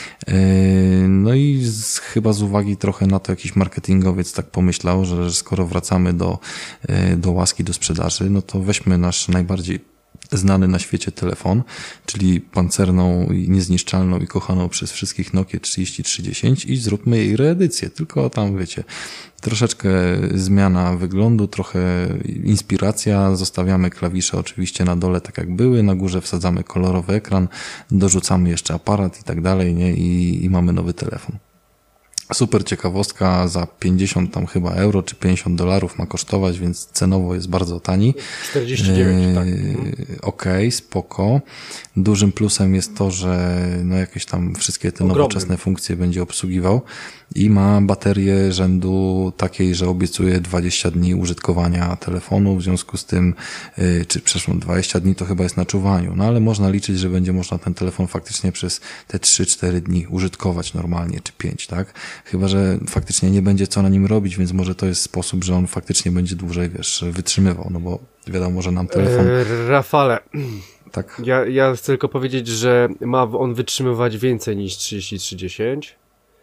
No i z, chyba z uwagi trochę na to jakiś marketingowiec tak pomyślał, że, że skoro wracamy do, do łaski, do sprzedaży, no to weźmy nasz najbardziej znany na świecie telefon, czyli pancerną i niezniszczalną i kochaną przez wszystkich Nokia trzydzieści trzy dziesięć i zróbmy jej reedycję, tylko tam wiecie, troszeczkę zmiana wyglądu, trochę inspiracja, zostawiamy klawisze oczywiście na dole tak jak były, na górze wsadzamy kolorowy ekran, dorzucamy jeszcze aparat i tak dalej, nie? I, i mamy nowy telefon. Super ciekawostka, za pięćdziesiąt tam chyba euro, czy pięćdziesiąt dolarów ma kosztować, więc cenowo jest bardzo tani. czterdzieści dziewięć, yy, tak. Okej, okay, spoko. Dużym plusem jest to, że no jakieś tam wszystkie te Ogromnym. nowoczesne funkcje będzie obsługiwał i ma baterię rzędu takiej, że obiecuje dwadzieścia dni użytkowania telefonu, w związku z tym, yy, czy przepraszam, dwadzieścia dni to chyba jest na czuwaniu, no ale można liczyć, że będzie można ten telefon faktycznie przez te trzy cztery dni użytkować normalnie, czy pięć, tak? Chyba że faktycznie nie będzie co na nim robić, więc może to jest sposób, że on faktycznie będzie dłużej, wiesz, wytrzymywał, no bo wiadomo, że nam telefon... E, Rafale, Tak. ja, ja chcę tylko powiedzieć, że ma on wytrzymywać więcej niż trzydzieści trzy dziesięć.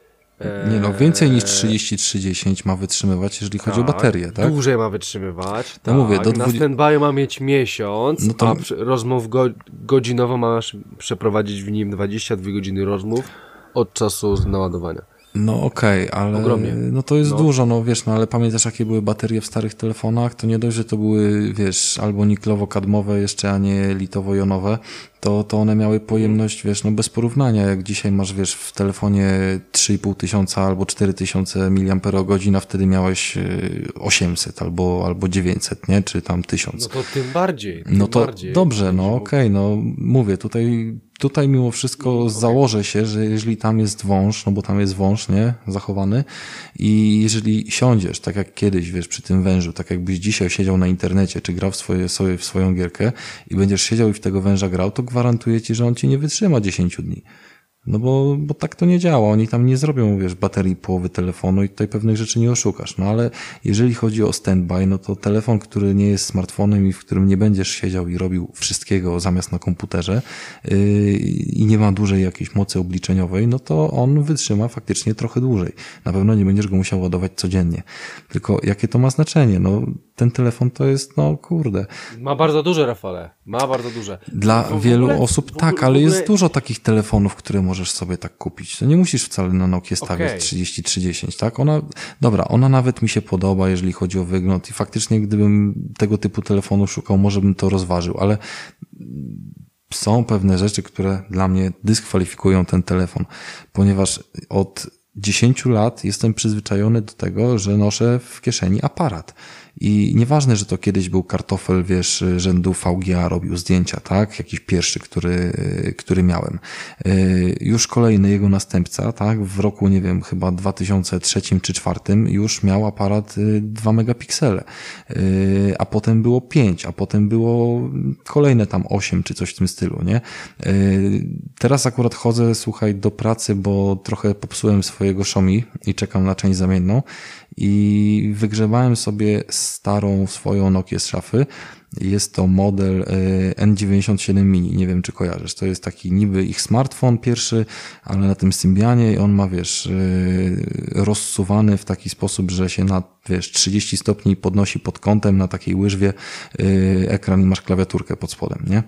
Nie no, więcej niż trzydzieści trzy dziesięć ma wytrzymywać, jeżeli chodzi o baterię, tak? Dłużej ma wytrzymywać. No tak. mówię, do Na dwudziestu... stand-by ma mieć miesiąc, No to... a przy, rozmów go, godzinowo masz przeprowadzić w nim dwadzieścia dwie godziny rozmów od czasu naładowania. No okej, okay, ale Ogromnie. no to jest no. dużo, no wiesz, no ale pamiętasz jakie były baterie w starych telefonach? To nie dość, że to były, wiesz, albo niklowo-kadmowe jeszcze, a nie litowo-jonowe, to, to one miały pojemność, wiesz, no bez porównania, jak dzisiaj masz, wiesz, w telefonie trzy i pół tysiąca albo cztery tysiące miliamperogodzin, a wtedy miałeś osiemset albo, albo dziewięćset, nie? Czy tam tysiąc. No to tym bardziej. Tym no to bardziej, dobrze, no okej, okay, no mówię, tutaj Tutaj mimo wszystko okay. założę się, że jeżeli tam jest wąż, no bo tam jest wąż, nie, zachowany i jeżeli siądziesz, tak jak kiedyś, wiesz, przy tym wężu, tak jakbyś dzisiaj siedział na internecie, czy grał w, swoje, sobie w swoją gierkę i będziesz siedział i w tego węża grał, to gwarantuję ci, że on ci nie wytrzyma dziesięć dni. No bo, bo tak to nie działa. Oni tam nie zrobią, wiesz, baterii połowy telefonu i tutaj pewnych rzeczy nie oszukasz. No ale jeżeli chodzi o standby, no to telefon, który nie jest smartfonem i w którym nie będziesz siedział i robił wszystkiego zamiast na komputerze yy, i nie ma dużej jakiejś mocy obliczeniowej, no to on wytrzyma faktycznie trochę dłużej. Na pewno nie będziesz go musiał ładować codziennie. Tylko jakie to ma znaczenie? No ten telefon to jest, no kurde. Ma bardzo duże, Rafale. Ma bardzo duże. Dla w wielu ogóle, osób w ogóle, tak, ale w ogóle... jest dużo takich telefonów, które możesz sobie tak kupić. To nie musisz wcale na Nokię stawiać okay. trzydzieści trzy dziesięć, tak? Ona, dobra, ona nawet mi się podoba, jeżeli chodzi o wygląd i faktycznie gdybym tego typu telefonu szukał, może bym to rozważył, ale są pewne rzeczy, które dla mnie dyskwalifikują ten telefon, ponieważ od dziesięciu lat jestem przyzwyczajony do tego, że noszę w kieszeni aparat. I nieważne, że to kiedyś był kartofel, wiesz, rzędu V G A robił zdjęcia, tak? Jakiś pierwszy, który, który miałem. Już kolejny jego następca, tak? W roku, nie wiem, chyba dwa tysiące trzecim czy czwartym już miał aparat dwa megapiksele. A potem było pięć, a potem było kolejne tam osiem czy coś w tym stylu, nie? Teraz akurat chodzę, słuchaj, do pracy, bo trochę popsułem swojego Xiaomi i czekam na część zamienną i wygrzebałem sobie starą swoją Nokię z szafy. Jest to model N dziewięćdziesiąt siedem mini, nie wiem czy kojarzysz. To jest taki niby ich smartfon pierwszy, ale na tym Symbianie i on ma, wiesz, rozsuwany w taki sposób, że się na, wiesz, trzydzieści stopni podnosi pod kątem na takiej łyżwie ekran i masz klawiaturkę pod spodem, nie?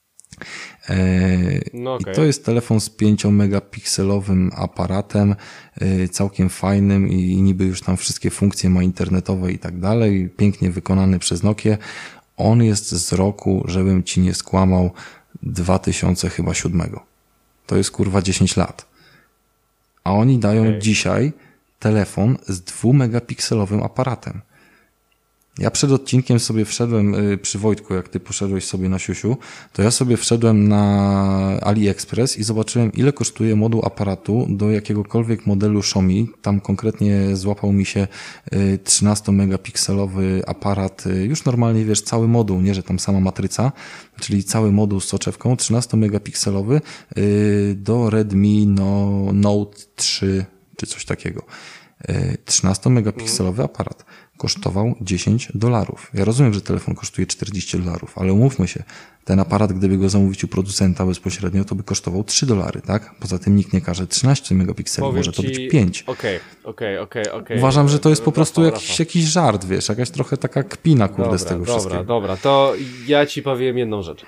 No okay. I to jest telefon z pięciomegapikselowym aparatem, całkiem fajnym i niby już tam wszystkie funkcje ma internetowe i tak dalej, pięknie wykonany przez Nokię. On jest z roku, żebym ci nie skłamał, dwa tysiące siódmego. To jest kurwa dziesięć lat. A oni dają okay. dzisiaj telefon z dwumegapikselowym aparatem. Ja przed odcinkiem sobie wszedłem y, przy Wojtku, jak ty poszedłeś sobie na siusiu, to ja sobie wszedłem na AliExpress i zobaczyłem, ile kosztuje moduł aparatu do jakiegokolwiek modelu Xiaomi. Tam konkretnie złapał mi się y, trzynasto-megapikselowy aparat, y, już normalnie wiesz, cały moduł, nie, że tam sama matryca, czyli cały moduł z soczewką, trzynasto-megapikselowy y, do Redmi no, Note trzy czy coś takiego. Y, trzynasto-megapikselowy aparat. Kosztował dziesięć dolarów. Ja rozumiem, że telefon kosztuje czterdzieści dolarów, ale umówmy się, ten aparat, gdyby go zamówić u producenta bezpośrednio, to by kosztował trzy dolary, tak? Poza tym nikt nie każe trzynaście megapikseli, może to być pięć. Okej, okej, okej, okej. Uważam, że to jest po prostu jakiś, jakiś żart, wiesz, jakaś trochę taka kpina, kurde, dobra, z tego dobra, wszystkiego. Dobra, dobra, to ja ci powiem jedną rzecz.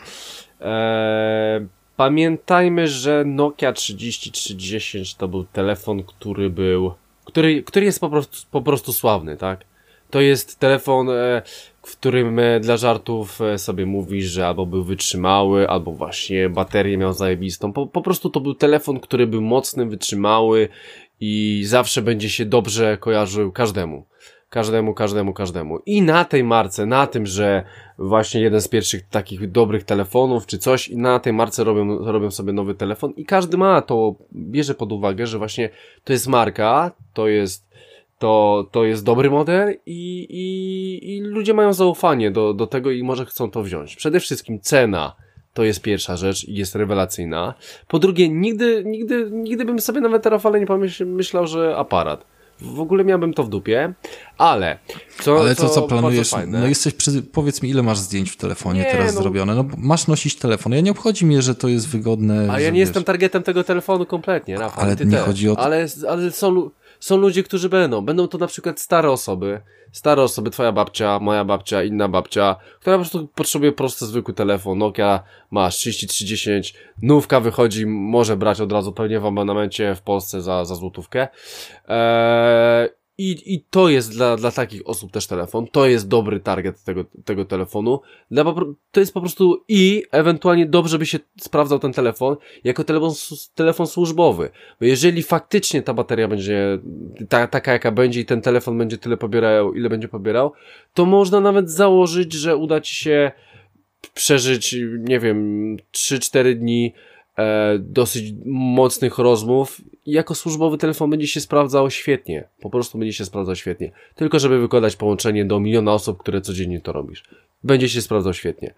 Eee, pamiętajmy, że Nokia trzydzieści trzy dziesięć to był telefon, który był, który, który jest po prostu, po prostu sławny, tak? To jest telefon, w którym dla żartów sobie mówisz, że albo był wytrzymały, albo właśnie baterię miał zajebistą. Po, po prostu to był telefon, który był mocny, wytrzymały i zawsze będzie się dobrze kojarzył każdemu. Każdemu, każdemu, każdemu. I na tej marce, na tym, że właśnie jeden z pierwszych takich dobrych telefonów czy coś, i na tej marce robią, robią sobie nowy telefon i każdy ma to, bierze pod uwagę, że właśnie to jest marka, to jest To, to jest dobry model i, i, i ludzie mają zaufanie do, do tego i może chcą to wziąć. Przede wszystkim cena to jest pierwsza rzecz i jest rewelacyjna. Po drugie, nigdy, nigdy, nigdy bym sobie nawet teraz ale nie pomyślał, że aparat. W ogóle miałbym to w dupie, ale co, ale to, co co planujesz, fajne, no jesteś przy, powiedz mi, ile masz zdjęć w telefonie nie, teraz no, zrobione, no masz nosić telefon, ja nie obchodzi mnie, że to jest wygodne. A ja nie wiesz, jestem targetem tego telefonu kompletnie, Rafał, ale ty nie też. chodzi o to. Ale, ale są, są ludzie, którzy będą, będą to na przykład stare osoby, stare osoby, twoja babcia, moja babcia, inna babcia, która po prostu potrzebuje prosty, zwykły telefon, Nokia, masz trzydzieści trzy dziesięć, nówka wychodzi, może brać od razu pewnie w abonamencie w Polsce za, za złotówkę. Eee, I, I to jest dla, dla takich osób też telefon. To jest dobry target tego, tego telefonu. Dla, to jest po prostu i ewentualnie dobrze by się sprawdzał ten telefon jako telefon, telefon służbowy. Bo jeżeli faktycznie ta bateria będzie ta, taka jaka będzie i ten telefon będzie tyle pobierał, ile będzie pobierał, to można nawet założyć, że uda ci się przeżyć, nie wiem, trzy cztery dni E, dosyć mocnych rozmów i jako służbowy telefon będzie się sprawdzał świetnie. Po prostu będzie się sprawdzał świetnie. Tylko żeby wykładać połączenie do miliona osób, które codziennie to robisz. Będzie się sprawdzał świetnie.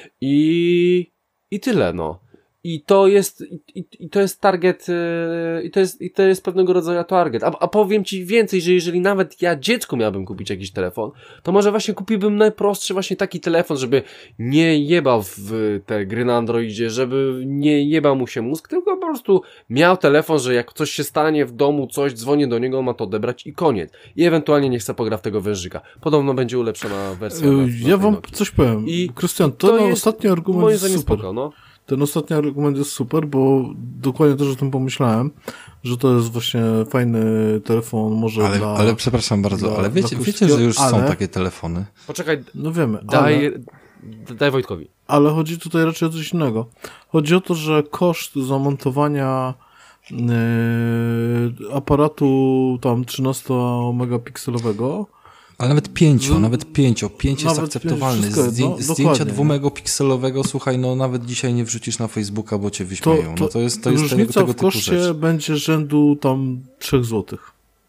I, i tyle, no. I to jest, i, i to jest target, yy, i to jest, i to jest pewnego rodzaju target. A, a powiem ci więcej, że jeżeli nawet ja dziecku miałbym kupić jakiś telefon, to może właśnie kupiłbym najprostszy właśnie taki telefon, żeby nie jebał w te gry na Androidzie, żeby nie jebał mu się mózg, tylko po prostu miał telefon, że jak coś się stanie w domu, coś, dzwonię do niego, on ma to odebrać i koniec. I ewentualnie niech se pogra w tego wężyka. Podobno będzie ulepszona wersja. Na, na ja wam Nokii. coś powiem. I Krystian, to, to to jest ostatni argument moim jest zdaniem super. spoko, no. Ten ostatni argument jest super, bo dokładnie też o tym pomyślałem, że to jest właśnie fajny telefon, może ale, dla... ale przepraszam bardzo, dla, ale wiecie, wiecie, że już ale... są takie telefony. Poczekaj, no wiemy, daj, ale... daj Wojtkowi. Ale chodzi tutaj raczej o coś innego. Chodzi o to, że koszt zamontowania yy, aparatu tam trzynasto-megapikselowego. Ale nawet pięciu, Z... nawet pięciu, pięć jest nawet akceptowalny. Zdję... Zdję... No, zdjęcia dwumegapikselowego, słuchaj, no nawet dzisiaj nie wrzucisz na Facebooka, bo cię wyśmieją. To, to, no to jest, to jest różnica tego, tego w koszcie rzecz. będzie rzędu tam trzech złotych.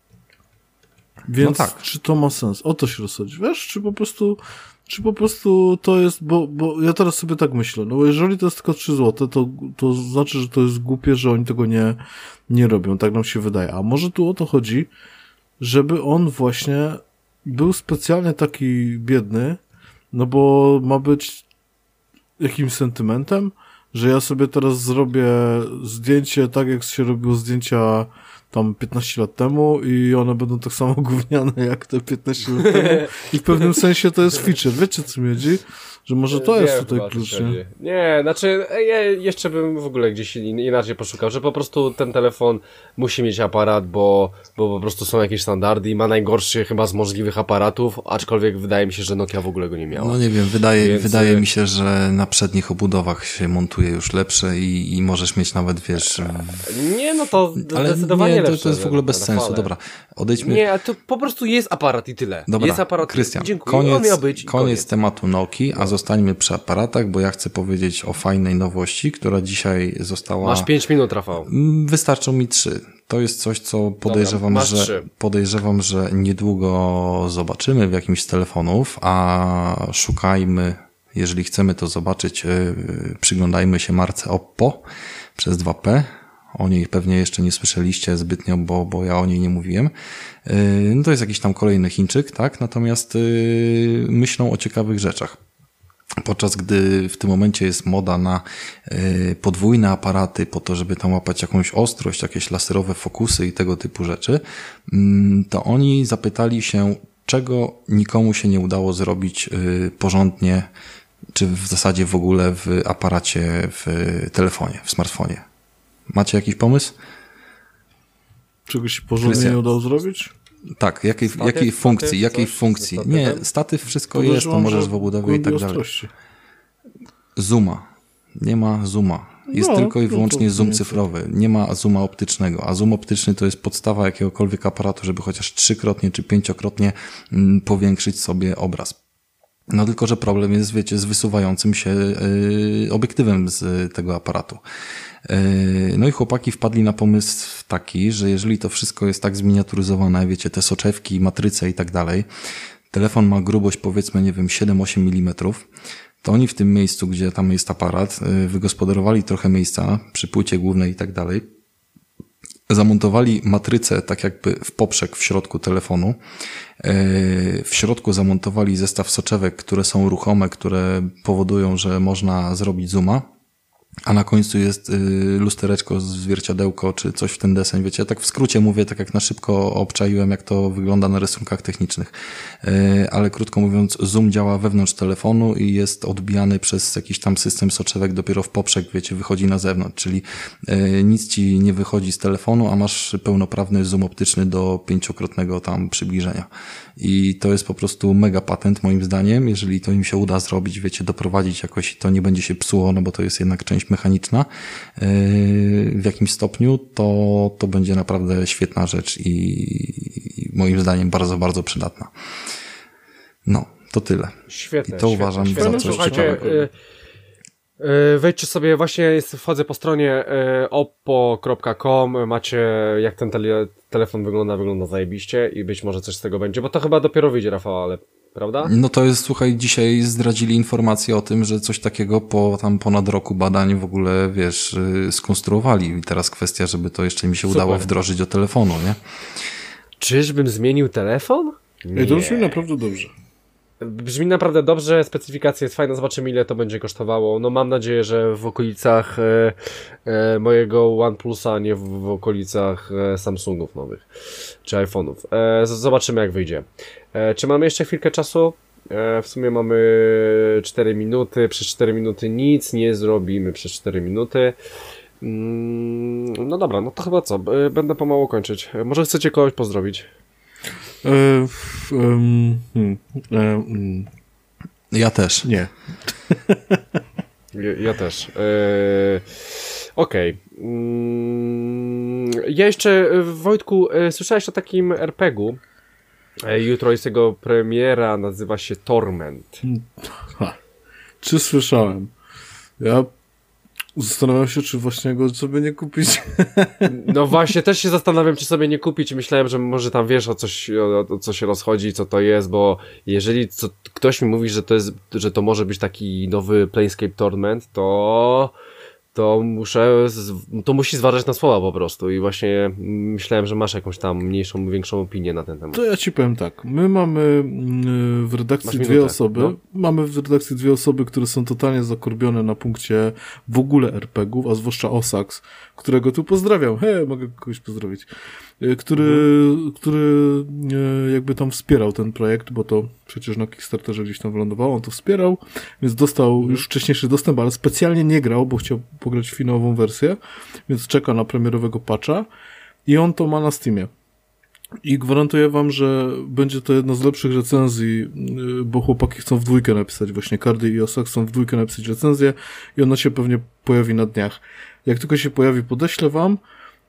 Więc no tak. Czy to ma sens? O to się rozchodzi. Wiesz, czy po prostu, czy po prostu to jest, bo, bo ja teraz sobie tak myślę, no bo jeżeli to jest tylko trzy złote, to, to znaczy, że to jest głupie, że oni tego nie, nie robią, tak nam się wydaje. A może tu o to chodzi, żeby on właśnie był specjalnie taki biedny, no bo ma być jakimś sentymentem, że ja sobie teraz zrobię zdjęcie tak, jak się robiło zdjęcia tam piętnaście lat temu i one będą tak samo gówniane jak te piętnaście lat temu i w pewnym sensie to jest feature. Wiecie, co mi chodzi? Że może to jest Wiem, tutaj klucz, nie? Nie, znaczy ja jeszcze bym w ogóle gdzieś inaczej poszukał, że po prostu ten telefon musi mieć aparat, bo, bo po prostu są jakieś standardy i ma najgorszy chyba z możliwych aparatów, aczkolwiek wydaje mi się, że Nokia w ogóle go nie miała. No nie wiem, wydaje, Więc... wydaje mi się, że na przednich obudowach się montuje już lepsze i, i możesz mieć nawet, wiesz... Nie, no to ale zdecydowanie nie, to, lepsze. to jest w ogóle bez na sensu, fale. dobra. Odejdźmy... Nie, a to po prostu jest aparat i tyle. Dobra, jest aparat. Krystian, Dziękuję. koniec, On miał być koniec, koniec tematu Nokii, a zostańmy przy aparatach, bo ja chcę powiedzieć o fajnej nowości, która dzisiaj została... Masz pięć minut, Rafał. Wystarczą mi trzy. To jest coś, co podejrzewam, Dobra, że, trzy. podejrzewam, że niedługo zobaczymy w jakimś z telefonów, a szukajmy, jeżeli chcemy to zobaczyć, yy, przyglądajmy się marce Oppo przez dwa P. O niej pewnie jeszcze nie słyszeliście zbytnio, bo, bo ja o niej nie mówiłem. Yy, no to jest jakiś tam kolejny Chińczyk, tak? Natomiast yy, myślą o ciekawych rzeczach. Podczas gdy w tym momencie jest moda na y, podwójne aparaty po to, żeby tam łapać jakąś ostrość, jakieś laserowe fokusy i tego typu rzeczy, y, to oni zapytali się, czego nikomu się nie udało zrobić y, porządnie, czy w zasadzie w ogóle w aparacie, w telefonie, w smartfonie. Macie jakiś pomysł? Czegoś się porządnie Krystian. nie udało zrobić? Tak, jakiej, Statyw, jakiej funkcji, statyw, jakiej coś funkcji? ze Nie, statywem? statyw wszystko jest, to Podejrzewam, możesz że w obudowie i tak głębi dalej. ostrości. Zooma. Nie ma zooma. Jest No, tylko i no to wyłącznie zoom nie cyfrowy. Nie ma zooma optycznego. A zoom optyczny to jest podstawa jakiegokolwiek aparatu, żeby chociaż trzykrotnie czy pięciokrotnie mm, powiększyć sobie obraz. No tylko, że problem jest, wiecie, z wysuwającym się yy, obiektywem z tego aparatu. Yy, no i chłopaki wpadli na pomysł taki, że jeżeli to wszystko jest tak zminiaturyzowane, wiecie, te soczewki, matryce i tak dalej, telefon ma grubość powiedzmy, nie wiem, siedem osiem milimetrów, to oni w tym miejscu, gdzie tam jest aparat, wygospodarowali trochę miejsca przy płycie głównej i tak dalej, zamontowali matrycę tak jakby w poprzek w środku telefonu, w środku zamontowali zestaw soczewek, które są ruchome, które powodują, że można zrobić zooma, a na końcu jest lustereczko, zwierciadełko, czy coś w ten deseń, wiecie, tak w skrócie mówię, tak jak na szybko obczaiłem, jak to wygląda na rysunkach technicznych, ale krótko mówiąc, zoom działa wewnątrz telefonu i jest odbijany przez jakiś tam system soczewek dopiero w poprzek, wiecie, wychodzi na zewnątrz, czyli nic ci nie wychodzi z telefonu, a masz pełnoprawny zoom optyczny do pięciokrotnego tam przybliżenia. I to jest po prostu mega patent moim zdaniem, jeżeli to im się uda zrobić, wiecie, doprowadzić jakoś i to nie będzie się psuło, no bo to jest jednak część mechaniczna w jakimś stopniu, to, to będzie naprawdę świetna rzecz i, i moim zdaniem bardzo, bardzo przydatna. No, to tyle. Świetne. I to świetne, uważam świetne. za coś Słuchajcie, ciekawego. y, y, wejdźcie sobie, właśnie jest, wchodzę po stronie y, oppo kropka com, macie jak ten tele, telefon wygląda, wygląda zajebiście i być może coś z tego będzie, bo to chyba dopiero wyjdzie, Rafał, ale prawda? No to jest, słuchaj, dzisiaj zdradzili informację o tym, że coś takiego po tam ponad roku badań w ogóle, wiesz, skonstruowali. I teraz kwestia, żeby to jeszcze mi się Super. udało wdrożyć do telefonu, nie? Czyżbym zmienił telefon? Ej, to brzmi naprawdę dobrze. Brzmi naprawdę dobrze, specyfikacja jest fajna, zobaczymy ile to będzie kosztowało. No mam nadzieję, że w okolicach e, e, mojego OnePlusa, nie w, w okolicach e, Samsungów nowych, czy iPhone'ów. E, z- zobaczymy jak wyjdzie. E, czy mamy jeszcze chwilkę czasu? E, w sumie mamy cztery minuty, przez cztery minuty nic nie zrobimy przez cztery minuty. Mm, no dobra, no to chyba co, E, będę pomału kończyć. E, Może chcecie kogoś pozdrowić? E, f, em, hmm, e, mm, Ja też. nie. Ja, ja też. Eee, Okej. Mm, ja jeszcze, e, Wojtku, e, słyszałeś o takim er pe gie u? E, Jutro jest jego premiera, nazywa się Torment. Ha. Czy słyszałem? Ja zastanawiam się, czy właśnie go sobie nie kupić. No właśnie, też się zastanawiam, czy sobie nie kupić. Myślałem, że może tam wiesz, o, coś, o, o co się rozchodzi, co to jest, bo jeżeli co, ktoś mi mówi, że to jest, że to może być taki nowy Planescape Torment, to to muszę, z- to musi zważać na słowa po prostu i właśnie myślałem, że masz jakąś tam mniejszą, większą opinię na ten temat. To ja ci powiem tak. My mamy mm, w redakcji Masz dwie minutę, osoby. no. Mamy w redakcji dwie osoby, które są totalnie zakorbione na punkcie w ogóle er pe gie ów, a zwłaszcza Osax, którego tu pozdrawiam. Hej, mogę kogoś pozdrowić. Y, Który, Mhm. który y, jakby tam wspierał ten projekt, bo to przecież na Kickstarterze gdzieś tam wylądowało, on to wspierał, więc dostał Mhm. już wcześniejszy dostęp, ale specjalnie nie grał, bo chciał pograć w finałową wersję, więc czeka na premierowego patcha i on to ma na Steamie. I gwarantuję wam, że będzie to jedna z lepszych recenzji, yy, bo chłopaki chcą w dwójkę napisać, właśnie Cardy i Osak chcą w dwójkę napisać recenzję i ona się pewnie pojawi na dniach. Jak tylko się pojawi, podeślę wam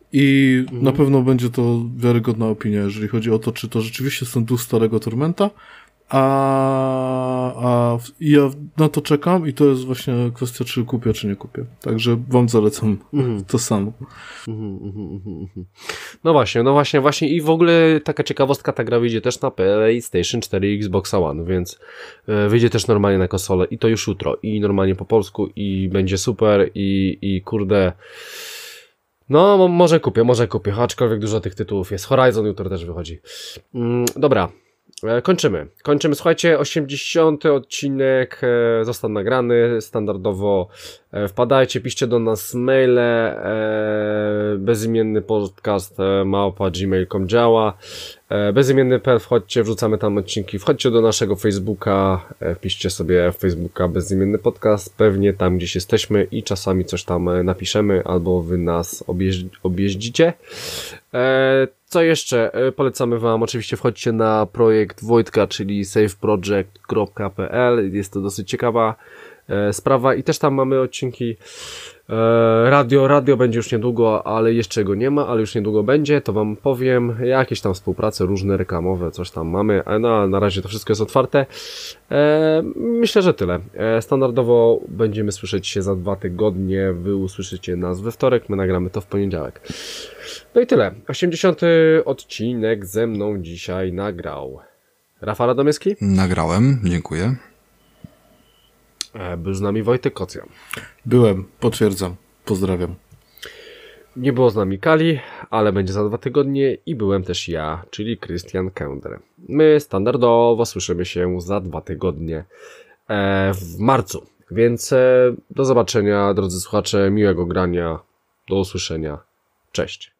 I Mhm. na pewno będzie to wiarygodna opinia, jeżeli chodzi o to, czy to rzeczywiście są duch starego Tormenta, a, a ja na to czekam i to jest właśnie kwestia, czy kupię, czy nie kupię. Także wam zalecam Mhm. to samo. Mhm, mhm, mhm, mhm. No właśnie, no właśnie, właśnie i w ogóle taka ciekawostka, ta gra wyjdzie też na PlayStation cztery i Xbox One, więc e, wyjdzie też normalnie na konsolę i to już jutro i normalnie po polsku i będzie super i, i kurde, no mo- może kupię, może kupię, aczkolwiek dużo tych tytułów jest. Horizon jutro też wychodzi. Mm, dobra. E, Kończymy. Kończymy. Słuchajcie, osiemdziesiąty odcinek e, został nagrany standardowo. E, wpadajcie, piszcie do nas maile. E, bezimienny podcast e, małpa gmail kropka com działa. E, bezimienny kropka p l, wchodźcie, wrzucamy tam odcinki. Wchodźcie do naszego Facebooka. E, piszcie sobie Facebooka bezimienny podcast. Pewnie tam gdzieś jesteśmy i czasami coś tam e, napiszemy albo wy nas objeździ- objeździcie. E, Co jeszcze? E, Polecamy wam, oczywiście wchodźcie na projekt Wojtka, czyli save project kropka p l. Jest to dosyć ciekawa e, sprawa i też tam mamy odcinki e, radio. Radio będzie już niedługo, ale jeszcze go nie ma, ale już niedługo będzie, to wam powiem. Jakieś tam współprace różne, reklamowe, coś tam mamy, a no, na razie to wszystko jest otwarte. E, myślę, że tyle. E, standardowo będziemy słyszeć się za dwa tygodnie, wy usłyszycie nas we wtorek, my nagramy to w poniedziałek. No i tyle. osiemdziesiąty odcinek ze mną dzisiaj nagrał Rafał Radomyski. Nagrałem, dziękuję. E, Był z nami Wojtek Kocjan. Byłem, potwierdzam. Pozdrawiam. Nie było z nami Kali, ale będzie za dwa tygodnie i byłem też ja, czyli Krystian Kęder. My standardowo słyszymy się za dwa tygodnie e, w marcu. Więc e, do zobaczenia, drodzy słuchacze, miłego grania, do usłyszenia. Cześć.